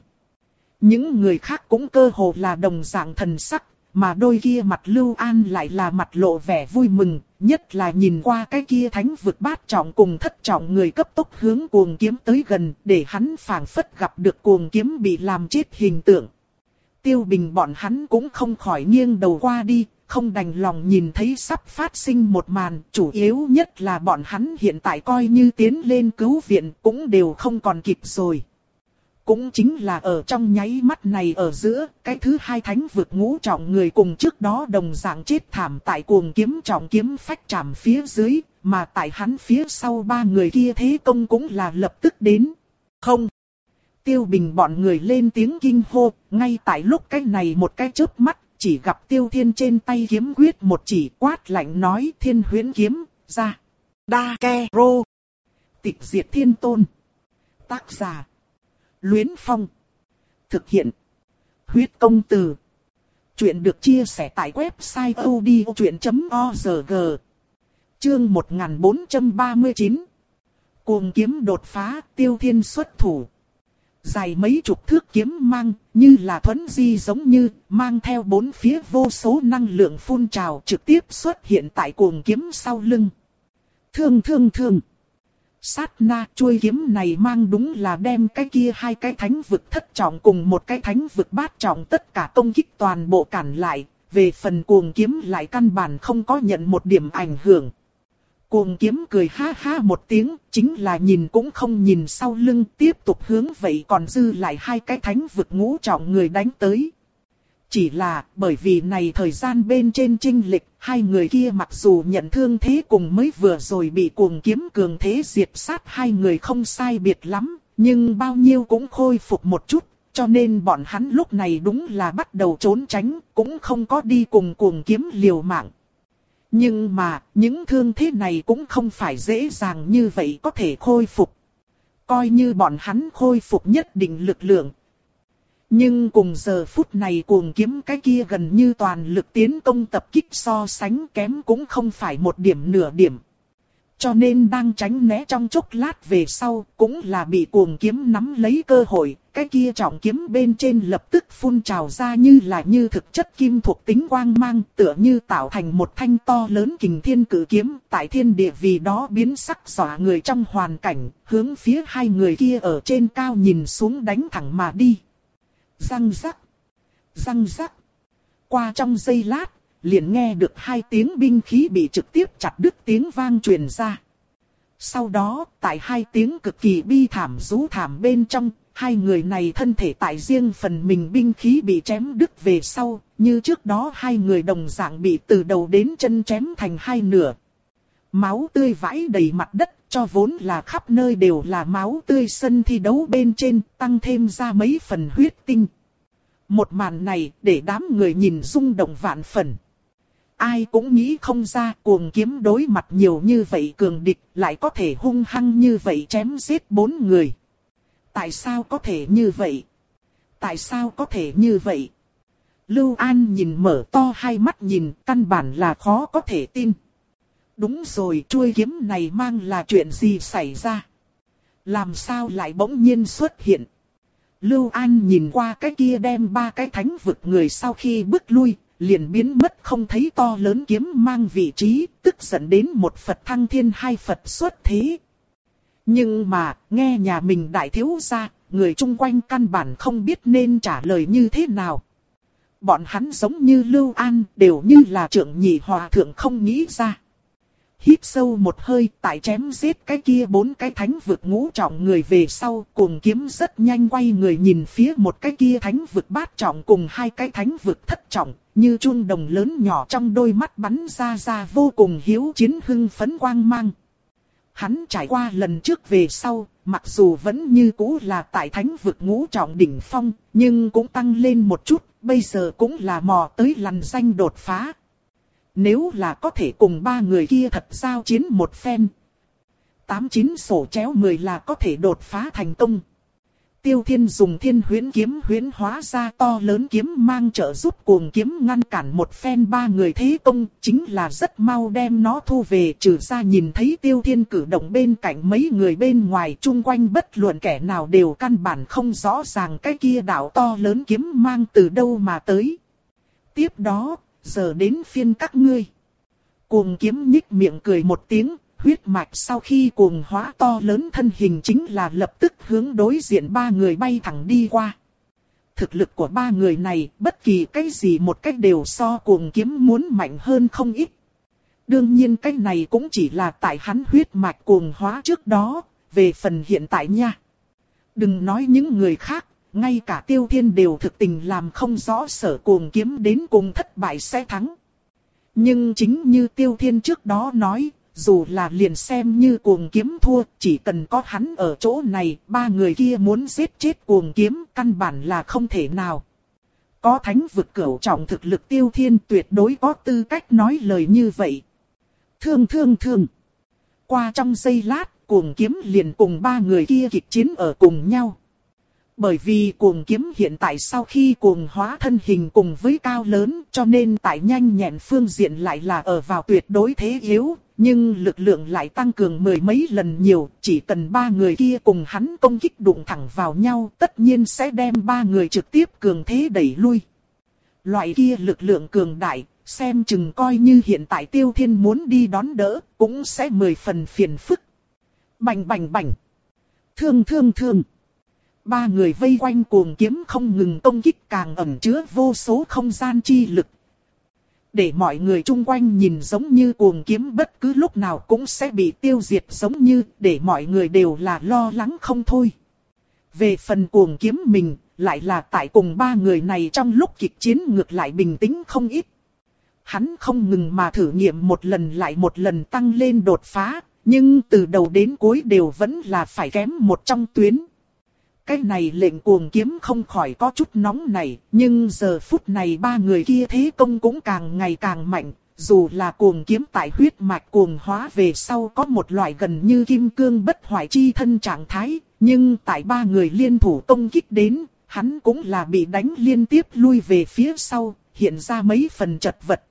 [SPEAKER 1] Những người khác cũng cơ hồ là đồng dạng thần sắc, mà đôi kia mặt Lưu An lại là mặt lộ vẻ vui mừng, nhất là nhìn qua cái kia thánh vực bát trọng cùng thất trọng người cấp tốc hướng cuồng kiếm tới gần, để hắn phảng phất gặp được cuồng kiếm bị làm chết hình tượng. Tiêu Bình bọn hắn cũng không khỏi nghiêng đầu qua đi, không đành lòng nhìn thấy sắp phát sinh một màn, chủ yếu nhất là bọn hắn hiện tại coi như tiến lên cứu viện cũng đều không còn kịp rồi. Cũng chính là ở trong nháy mắt này ở giữa, cái thứ hai thánh vực ngũ trọng người cùng trước đó đồng dạng chết thảm tại cuồng kiếm trọng kiếm phách chạm phía dưới, mà tại hắn phía sau ba người kia thế công cũng là lập tức đến. Không! Tiêu Bình bọn người lên tiếng kinh hô, ngay tại lúc cái này một cái chớp mắt, chỉ gặp Tiêu Thiên trên tay kiếm quyết một chỉ quát lạnh nói Thiên Huyễn kiếm, ra. Đa ke rô. Tịch diệt thiên tôn. Tác giả. Luyến Phong. Thực hiện. Huyết công từ. Chuyện được chia sẻ tại website odchuyện chấm org. Chương một nghìn bốn trăm ba mươi chín. Cuồng kiếm đột phá, Tiêu Thiên xuất thủ. Dài mấy chục thước kiếm mang, như là thuẫn di giống như, mang theo bốn phía vô số năng lượng phun trào trực tiếp xuất hiện tại cuồng kiếm sau lưng. Thương thương thương. Sát na chuôi kiếm này mang đúng là đem cái kia hai cái thánh vực thất trọng cùng một cái thánh vực bát trọng tất cả công kích toàn bộ cản lại, về phần cuồng kiếm lại căn bản không có nhận một điểm ảnh hưởng. Cuồng kiếm cười ha ha một tiếng, chính là nhìn cũng không nhìn sau lưng, tiếp tục hướng vậy còn dư lại hai cái thánh vực ngũ trọng người đánh tới. Chỉ là bởi vì này thời gian bên trên chênh lệch, hai người kia mặc dù nhận thương thế cùng mới vừa rồi bị cuồng kiếm cường thế diệt sát hai người không sai biệt lắm, nhưng bao nhiêu cũng khôi phục một chút, cho nên bọn hắn lúc này đúng là bắt đầu trốn tránh, cũng không có đi cùng cuồng kiếm liều mạng. Nhưng mà, những thương thế này cũng không phải dễ dàng như vậy có thể khôi phục. Coi như bọn hắn khôi phục nhất định lực lượng. Nhưng cùng giờ phút này cuồng kiếm cái kia gần như toàn lực tiến công tập kích so sánh kém cũng không phải một điểm nửa điểm. Cho nên đang tránh né trong chốc lát về sau cũng là bị cuồng kiếm nắm lấy cơ hội, cái kia trọng kiếm bên trên lập tức phun trào ra như là như thực chất kim thuộc tính quang mang, tựa như tạo thành một thanh to lớn kình thiên cử kiếm, tại thiên địa vì đó biến sắc dọa người trong hoàn cảnh, hướng phía hai người kia ở trên cao nhìn xuống đánh thẳng mà đi. Răng rắc, răng rắc, qua trong giây lát, liền nghe được hai tiếng binh khí bị trực tiếp chặt đứt tiếng vang truyền ra. Sau đó, tại hai tiếng cực kỳ bi thảm rú thảm bên trong, hai người này thân thể tại riêng phần mình binh khí bị chém đứt về sau, như trước đó hai người đồng dạng bị từ đầu đến chân chém thành hai nửa. Máu tươi vãi đầy mặt đất, cho vốn là khắp nơi đều là máu tươi sân thi đấu bên trên, tăng thêm ra mấy phần huyết tinh. Một màn này để đám người nhìn rung động vạn phần. Ai cũng nghĩ không ra cuồng kiếm đối mặt nhiều như vậy cường địch lại có thể hung hăng như vậy chém giết bốn người. Tại sao có thể như vậy? Tại sao có thể như vậy? Lưu An nhìn mở to hai mắt nhìn, căn bản là khó có thể tin. Đúng rồi, chuôi kiếm này mang là chuyện gì xảy ra? Làm sao lại bỗng nhiên xuất hiện? Lưu An nhìn qua cái kia đem ba cái thánh vực người sau khi bước lui, liền biến mất không thấy to lớn kiếm mang vị trí, tức giận đến một Phật thăng thiên hai Phật xuất thế. Nhưng mà, nghe nhà mình đại thiếu gia, người chung quanh căn bản không biết nên trả lời như thế nào. Bọn hắn giống như Lưu An, đều như là trưởng nhị hòa thượng không nghĩ ra. Hít sâu một hơi, tại chém giết cái kia bốn cái thánh vực ngũ trọng người về sau, cuồng kiếm rất nhanh quay người nhìn phía một cái kia thánh vực bát trọng cùng hai cái thánh vực thất trọng, như chuông đồng lớn nhỏ trong đôi mắt bắn ra ra vô cùng hiếu chiến hưng phấn quang mang. Hắn trải qua lần trước về sau, mặc dù vẫn như cũ là tại thánh vực ngũ trọng đỉnh phong, nhưng cũng tăng lên một chút, bây giờ cũng là mò tới lằn danh đột phá. Nếu là có thể cùng ba người kia thật giao chiến một phen, tám chín sổ chéo mười là có thể đột phá thành công. Tiêu Thiên dùng thiên huyễn kiếm huyễn hóa ra to lớn kiếm mang trợ giúp cuồng kiếm ngăn cản một phen ba người thế công, chính là rất mau đem nó thu về, trừ ra nhìn thấy Tiêu Thiên cử động bên cạnh mấy người bên ngoài, chung quanh bất luận kẻ nào đều căn bản không rõ ràng cái kia đạo to lớn kiếm mang từ đâu mà tới. Tiếp đó, giờ đến phiên các ngươi. Cuồng kiếm nhích miệng cười một tiếng. Huyết mạch sau khi cuồng hóa to lớn thân hình chính là lập tức hướng đối diện ba người bay thẳng đi qua. Thực lực của ba người này bất kỳ cái gì một cách đều so cuồng kiếm muốn mạnh hơn không ít. Đương nhiên cái này cũng chỉ là tại hắn huyết mạch cuồng hóa trước đó, về phần hiện tại nha. Đừng nói những người khác, ngay cả Tiêu Thiên đều thực tình làm không rõ sở cuồng kiếm đến cùng thất bại sẽ thắng. Nhưng chính như Tiêu Thiên trước đó nói, dù là liền xem như cuồng kiếm thua, chỉ cần có hắn ở chỗ này, ba người kia muốn giết chết cuồng kiếm căn bản là không thể nào. Có thánh vực cửu trọng thực lực Tiêu Thiên tuyệt đối có tư cách nói lời như vậy. Thương thương thương. Qua trong giây lát, cuồng kiếm liền cùng ba người kia kịch chiến ở cùng nhau. Bởi vì cuồng kiếm hiện tại sau khi cuồng hóa thân hình cùng với cao lớn, cho nên tại nhanh nhẹn phương diện lại là ở vào tuyệt đối thế yếu, nhưng lực lượng lại tăng cường mười mấy lần nhiều, chỉ cần ba người kia cùng hắn công kích đụng thẳng vào nhau, tất nhiên sẽ đem ba người trực tiếp cường thế đẩy lui. Loại kia lực lượng cường đại, xem chừng coi như hiện tại Tiêu Thiên muốn đi đón đỡ, cũng sẽ mười phần phiền phức. Bành bành bành. Thương thương thương. Ba người vây quanh cuồng kiếm không ngừng công kích, càng ẩn chứa vô số không gian chi lực. Để mọi người chung quanh nhìn giống như cuồng kiếm bất cứ lúc nào cũng sẽ bị tiêu diệt, giống như để mọi người đều là lo lắng không thôi. Về phần cuồng kiếm mình, lại là tại cùng ba người này trong lúc kịch chiến ngược lại bình tĩnh không ít. Hắn không ngừng mà thử nghiệm một lần lại một lần tăng lên đột phá, nhưng từ đầu đến cuối đều vẫn là phải kém một trong tuyến. Cái này lệnh Cuồng Kiếm không khỏi có chút nóng này, nhưng giờ phút này ba người kia thế công cũng càng ngày càng mạnh. Dù là Cuồng Kiếm tại huyết mạch cuồng hóa về sau có một loại gần như kim cương bất hoại chi thân trạng thái, nhưng tại ba người liên thủ công kích đến, hắn cũng là bị đánh liên tiếp lui về phía sau, hiện ra mấy phần chật vật.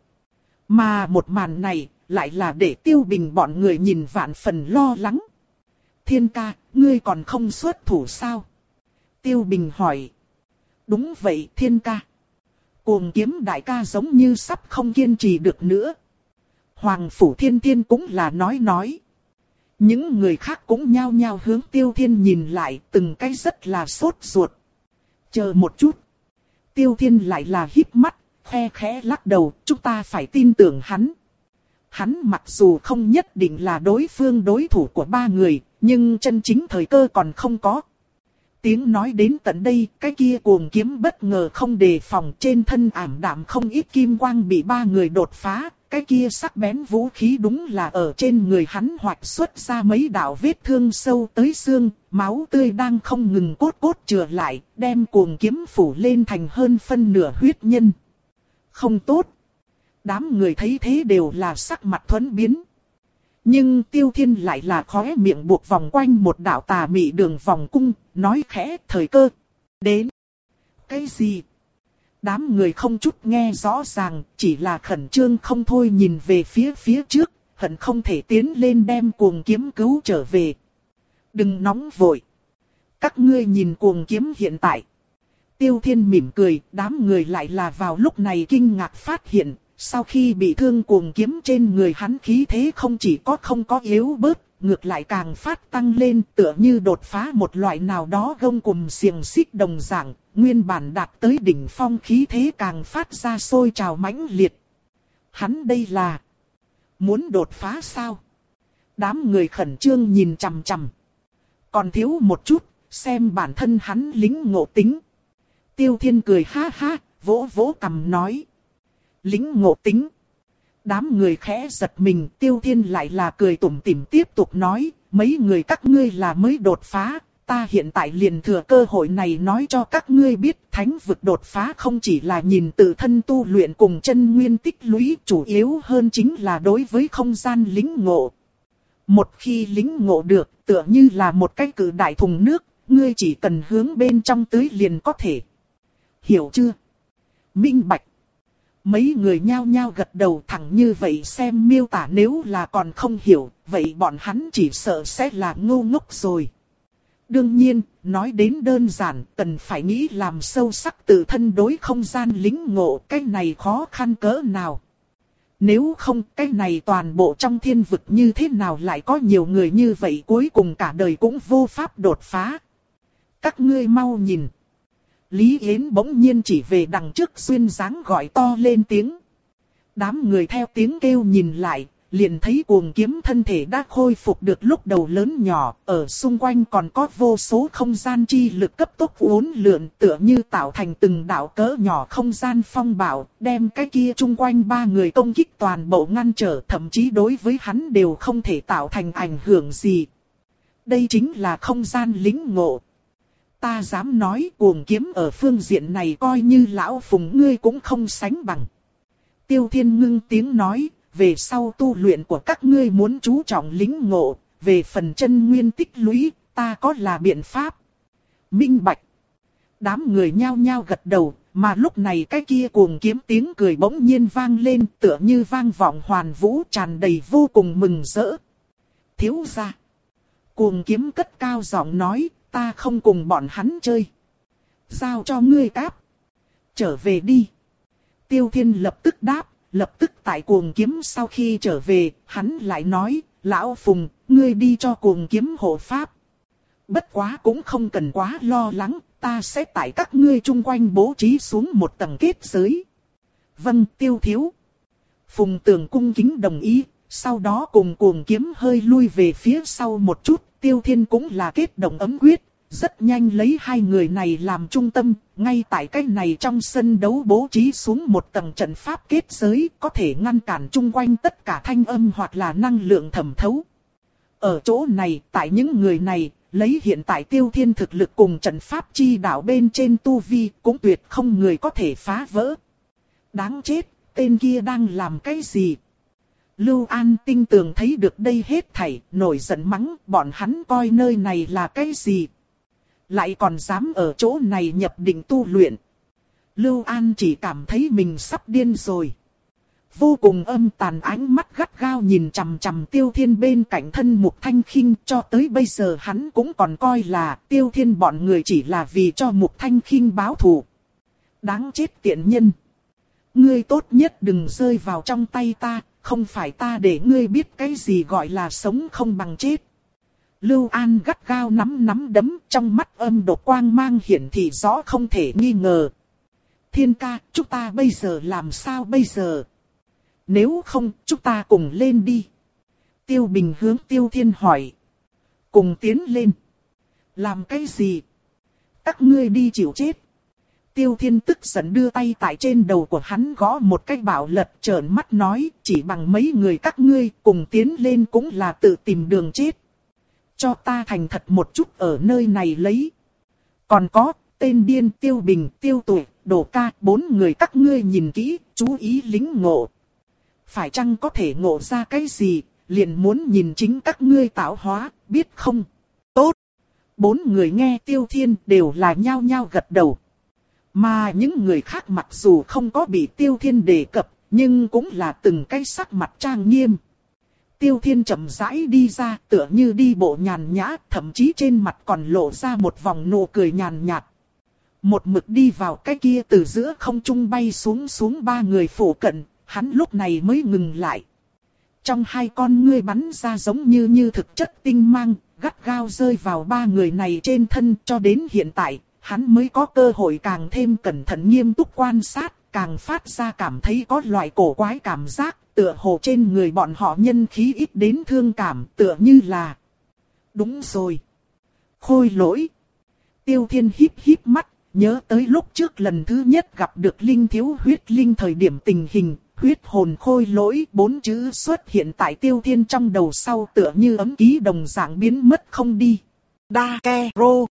[SPEAKER 1] Mà một màn này, lại là để Tiêu Bình bọn người nhìn vạn phần lo lắng. Thiên ca, ngươi còn không xuất thủ sao? Tiêu Bình hỏi. Đúng vậy Thiên ca. Cuồng Kiếm đại ca giống như sắp không kiên trì được nữa. Hoàng Phủ Thiên Thiên cũng là nói nói. Những người khác cũng nhao nhao hướng Tiêu Thiên nhìn lại, từng cái rất là sốt ruột. Chờ một chút. Tiêu Thiên lại là híp mắt, khe khẽ lắc đầu, chúng ta phải tin tưởng hắn. Hắn mặc dù không nhất định là đối phương đối thủ của ba người, nhưng chân chính thời cơ còn không có. Tiếng nói đến tận đây, cái kia Cuồng Kiếm bất ngờ không đề phòng, trên thân ảm đạm không ít kim quang bị ba người đột phá, cái kia sắc bén vũ khí đúng là ở trên người hắn hoạch xuất ra mấy đạo vết thương sâu tới xương, máu tươi đang không ngừng cốt cốt chừa lại, đem Cuồng Kiếm phủ lên thành hơn phân nửa huyết nhân. Không tốt. Đám người thấy thế đều là sắc mặt thuẫn biến. Nhưng Tiêu Thiên lại là khóe miệng buộc vòng quanh một đạo tà mị đường vòng cung, nói khẽ thời cơ. Đến. Cái gì? Đám người không chút nghe rõ ràng, chỉ là khẩn trương không thôi nhìn về phía phía trước, hận không thể tiến lên đem Cuồng Kiếm cứu trở về. Đừng nóng vội. Các ngươi nhìn Cuồng Kiếm hiện tại. Tiêu Thiên mỉm cười, đám người lại là vào lúc này kinh ngạc phát hiện. Sau khi bị thương Cuồng Kiếm trên người hắn khí thế không chỉ có không có yếu bớt, ngược lại càng phát tăng lên, tựa như đột phá một loại nào đó gông cùm xiềng xích đồng dạng, nguyên bản đạt tới đỉnh phong khí thế càng phát ra sôi trào mãnh liệt. Hắn đây là muốn đột phá sao? Đám người khẩn trương nhìn chằm chằm. Còn thiếu một chút, xem bản thân hắn lính ngộ tính. Tiêu Thiên cười ha ha, vỗ vỗ cằm nói. Lính ngộ tính. Đám người khẽ giật mình, Tiêu Thiên lại là cười tủm tỉm tiếp tục nói, mấy người các ngươi là mới đột phá, ta hiện tại liền thừa cơ hội này nói cho các ngươi biết, thánh vực đột phá không chỉ là nhìn tự thân tu luyện cùng chân nguyên tích lũy, chủ yếu hơn chính là đối với không gian lính ngộ. Một khi lính ngộ được, tựa như là một cái cự đại thùng nước, ngươi chỉ cần hướng bên trong tưới liền có thể. Hiểu chưa? Minh bạch. Mấy người nhao nhao gật đầu, thẳng như vậy xem miêu tả, nếu là còn không hiểu, vậy bọn hắn chỉ sợ sẽ là ngu ngốc rồi. Đương nhiên, nói đến đơn giản, cần phải nghĩ làm sâu sắc tự thân đối không gian lính ngộ, cái này khó khăn cỡ nào. Nếu không, cái này toàn bộ trong thiên vực như thế nào lại có nhiều người như vậy, cuối cùng cả đời cũng vô pháp đột phá. Các ngươi mau nhìn. Lý Yến bỗng nhiên chỉ về đằng trước xuyên dáng gọi to lên tiếng. Đám người theo tiếng kêu nhìn lại, liền thấy Cuồng Kiếm thân thể đã khôi phục được lúc đầu lớn nhỏ, ở xung quanh còn có vô số không gian chi lực cấp tốc uốn lượn, tựa như tạo thành từng đạo cỡ nhỏ không gian phong bạo, đem cái kia chung quanh ba người công kích toàn bộ ngăn trở, thậm chí đối với hắn đều không thể tạo thành ảnh hưởng gì. Đây chính là không gian lính ngộ. Ta dám nói Cuồng Kiếm ở phương diện này coi như lão phùng ngươi cũng không sánh bằng. Tiêu Thiên ngưng tiếng nói, về sau tu luyện của các ngươi muốn chú trọng lính ngộ, về phần chân nguyên tích lũy, ta có là biện pháp. Minh bạch. Đám người nhao nhao gật đầu, mà lúc này cái kia Cuồng Kiếm tiếng cười bỗng nhiên vang lên, tựa như vang vọng hoàn vũ, tràn đầy vô cùng mừng rỡ. Thiếu gia. Cuồng Kiếm cất cao giọng nói, ta không cùng bọn hắn chơi. Giao cho ngươi cáp. Trở về đi. Tiêu Thiên lập tức đáp, lập tức tại Cuồng Kiếm sau khi trở về, hắn lại nói, lão Phùng, ngươi đi cho Cuồng Kiếm hộ pháp. Bất quá cũng không cần quá lo lắng, ta sẽ tại các ngươi chung quanh bố trí xuống một tầng kết giới. Vâng, Tiêu thiếu. Phùng Tường cung kính đồng ý, sau đó cùng Cuồng Kiếm hơi lui về phía sau một chút. Tiêu Thiên cũng là kết động ấm quyết, rất nhanh lấy hai người này làm trung tâm, ngay tại cái này trong sân đấu bố trí xuống một tầng trận pháp kết giới, có thể ngăn cản chung quanh tất cả thanh âm hoặc là năng lượng thẩm thấu. Ở chỗ này, tại những người này, Lấy hiện tại Tiêu Thiên thực lực cùng trận pháp chi đạo bên trên tu vi cũng tuyệt không người có thể phá vỡ. Đáng chết, tên kia đang làm cái gì? Lưu An tinh tường thấy được đây hết thảy, nổi giận mắng, bọn hắn coi nơi này là cái gì? Lại còn dám ở chỗ này nhập định tu luyện. Lưu An chỉ cảm thấy mình sắp điên rồi. Vô cùng âm tàn ánh mắt gắt gao nhìn chằm chằm Tiêu Thiên bên cạnh thân Mục Thanh Khinh, cho tới bây giờ hắn cũng còn coi là Tiêu Thiên bọn người chỉ là vì cho Mục Thanh Khinh báo thù. Đáng chết tiện nhân. Ngươi tốt nhất đừng rơi vào trong tay ta, không phải ta để ngươi biết cái gì gọi là sống không bằng chết. Lưu An gắt gao nắm nắm đấm, trong mắt âm độc quang mang hiển thị rõ không thể nghi ngờ. Thiên ca, chúng ta bây giờ làm sao bây giờ? Nếu không, chúng ta cùng lên đi. Tiêu Bình hướng Tiêu Thiên hỏi. Cùng tiến lên. Làm cái gì? Các ngươi đi chịu chết. Tiêu Thiên tức giận đưa tay tại trên đầu của hắn gõ một cái bảo lật, trợn mắt nói, chỉ bằng mấy người các ngươi cùng tiến lên cũng là tự tìm đường chết. Cho ta thành thật một chút ở nơi này lấy. Còn có, tên điên Tiêu Bình, Tiêu Tuổi, Đồ Ca, bốn người các ngươi nhìn kỹ, chú ý lính ngộ. Phải chăng có thể ngộ ra cái gì, liền muốn nhìn chính các ngươi tạo hóa, biết không? Tốt! Bốn người nghe Tiêu Thiên đều là nhao nhao gật đầu. Mà những người khác mặc dù không có bị Tiêu Thiên đề cập, nhưng cũng là từng cái sắc mặt trang nghiêm. Tiêu Thiên chậm rãi đi ra, tựa như đi bộ nhàn nhã, thậm chí trên mặt còn lộ ra một vòng nụ cười nhàn nhạt. Một mực đi vào cái kia từ giữa không trung bay xuống xuống ba người phủ cận, hắn lúc này mới ngừng lại. Trong hai con ngươi bắn ra giống như như thực chất tinh mang, gắt gao rơi vào ba người này trên thân, cho đến hiện tại, hắn mới có cơ hội càng thêm cẩn thận nghiêm túc quan sát, càng phát ra cảm thấy có loại cổ quái cảm giác, tựa hồ trên người bọn họ nhân khí ít đến thương cảm, tựa như là... Đúng rồi. Khôi lỗi. Tiêu Thiên híp híp mắt, nhớ tới lúc trước lần thứ nhất gặp được Linh Thiếu Huyết Linh thời điểm tình hình, huyết hồn khôi lỗi bốn chữ xuất hiện tại Tiêu Thiên trong đầu sau tựa như ấm ký đồng dạng biến mất không đi. Đa ke rô.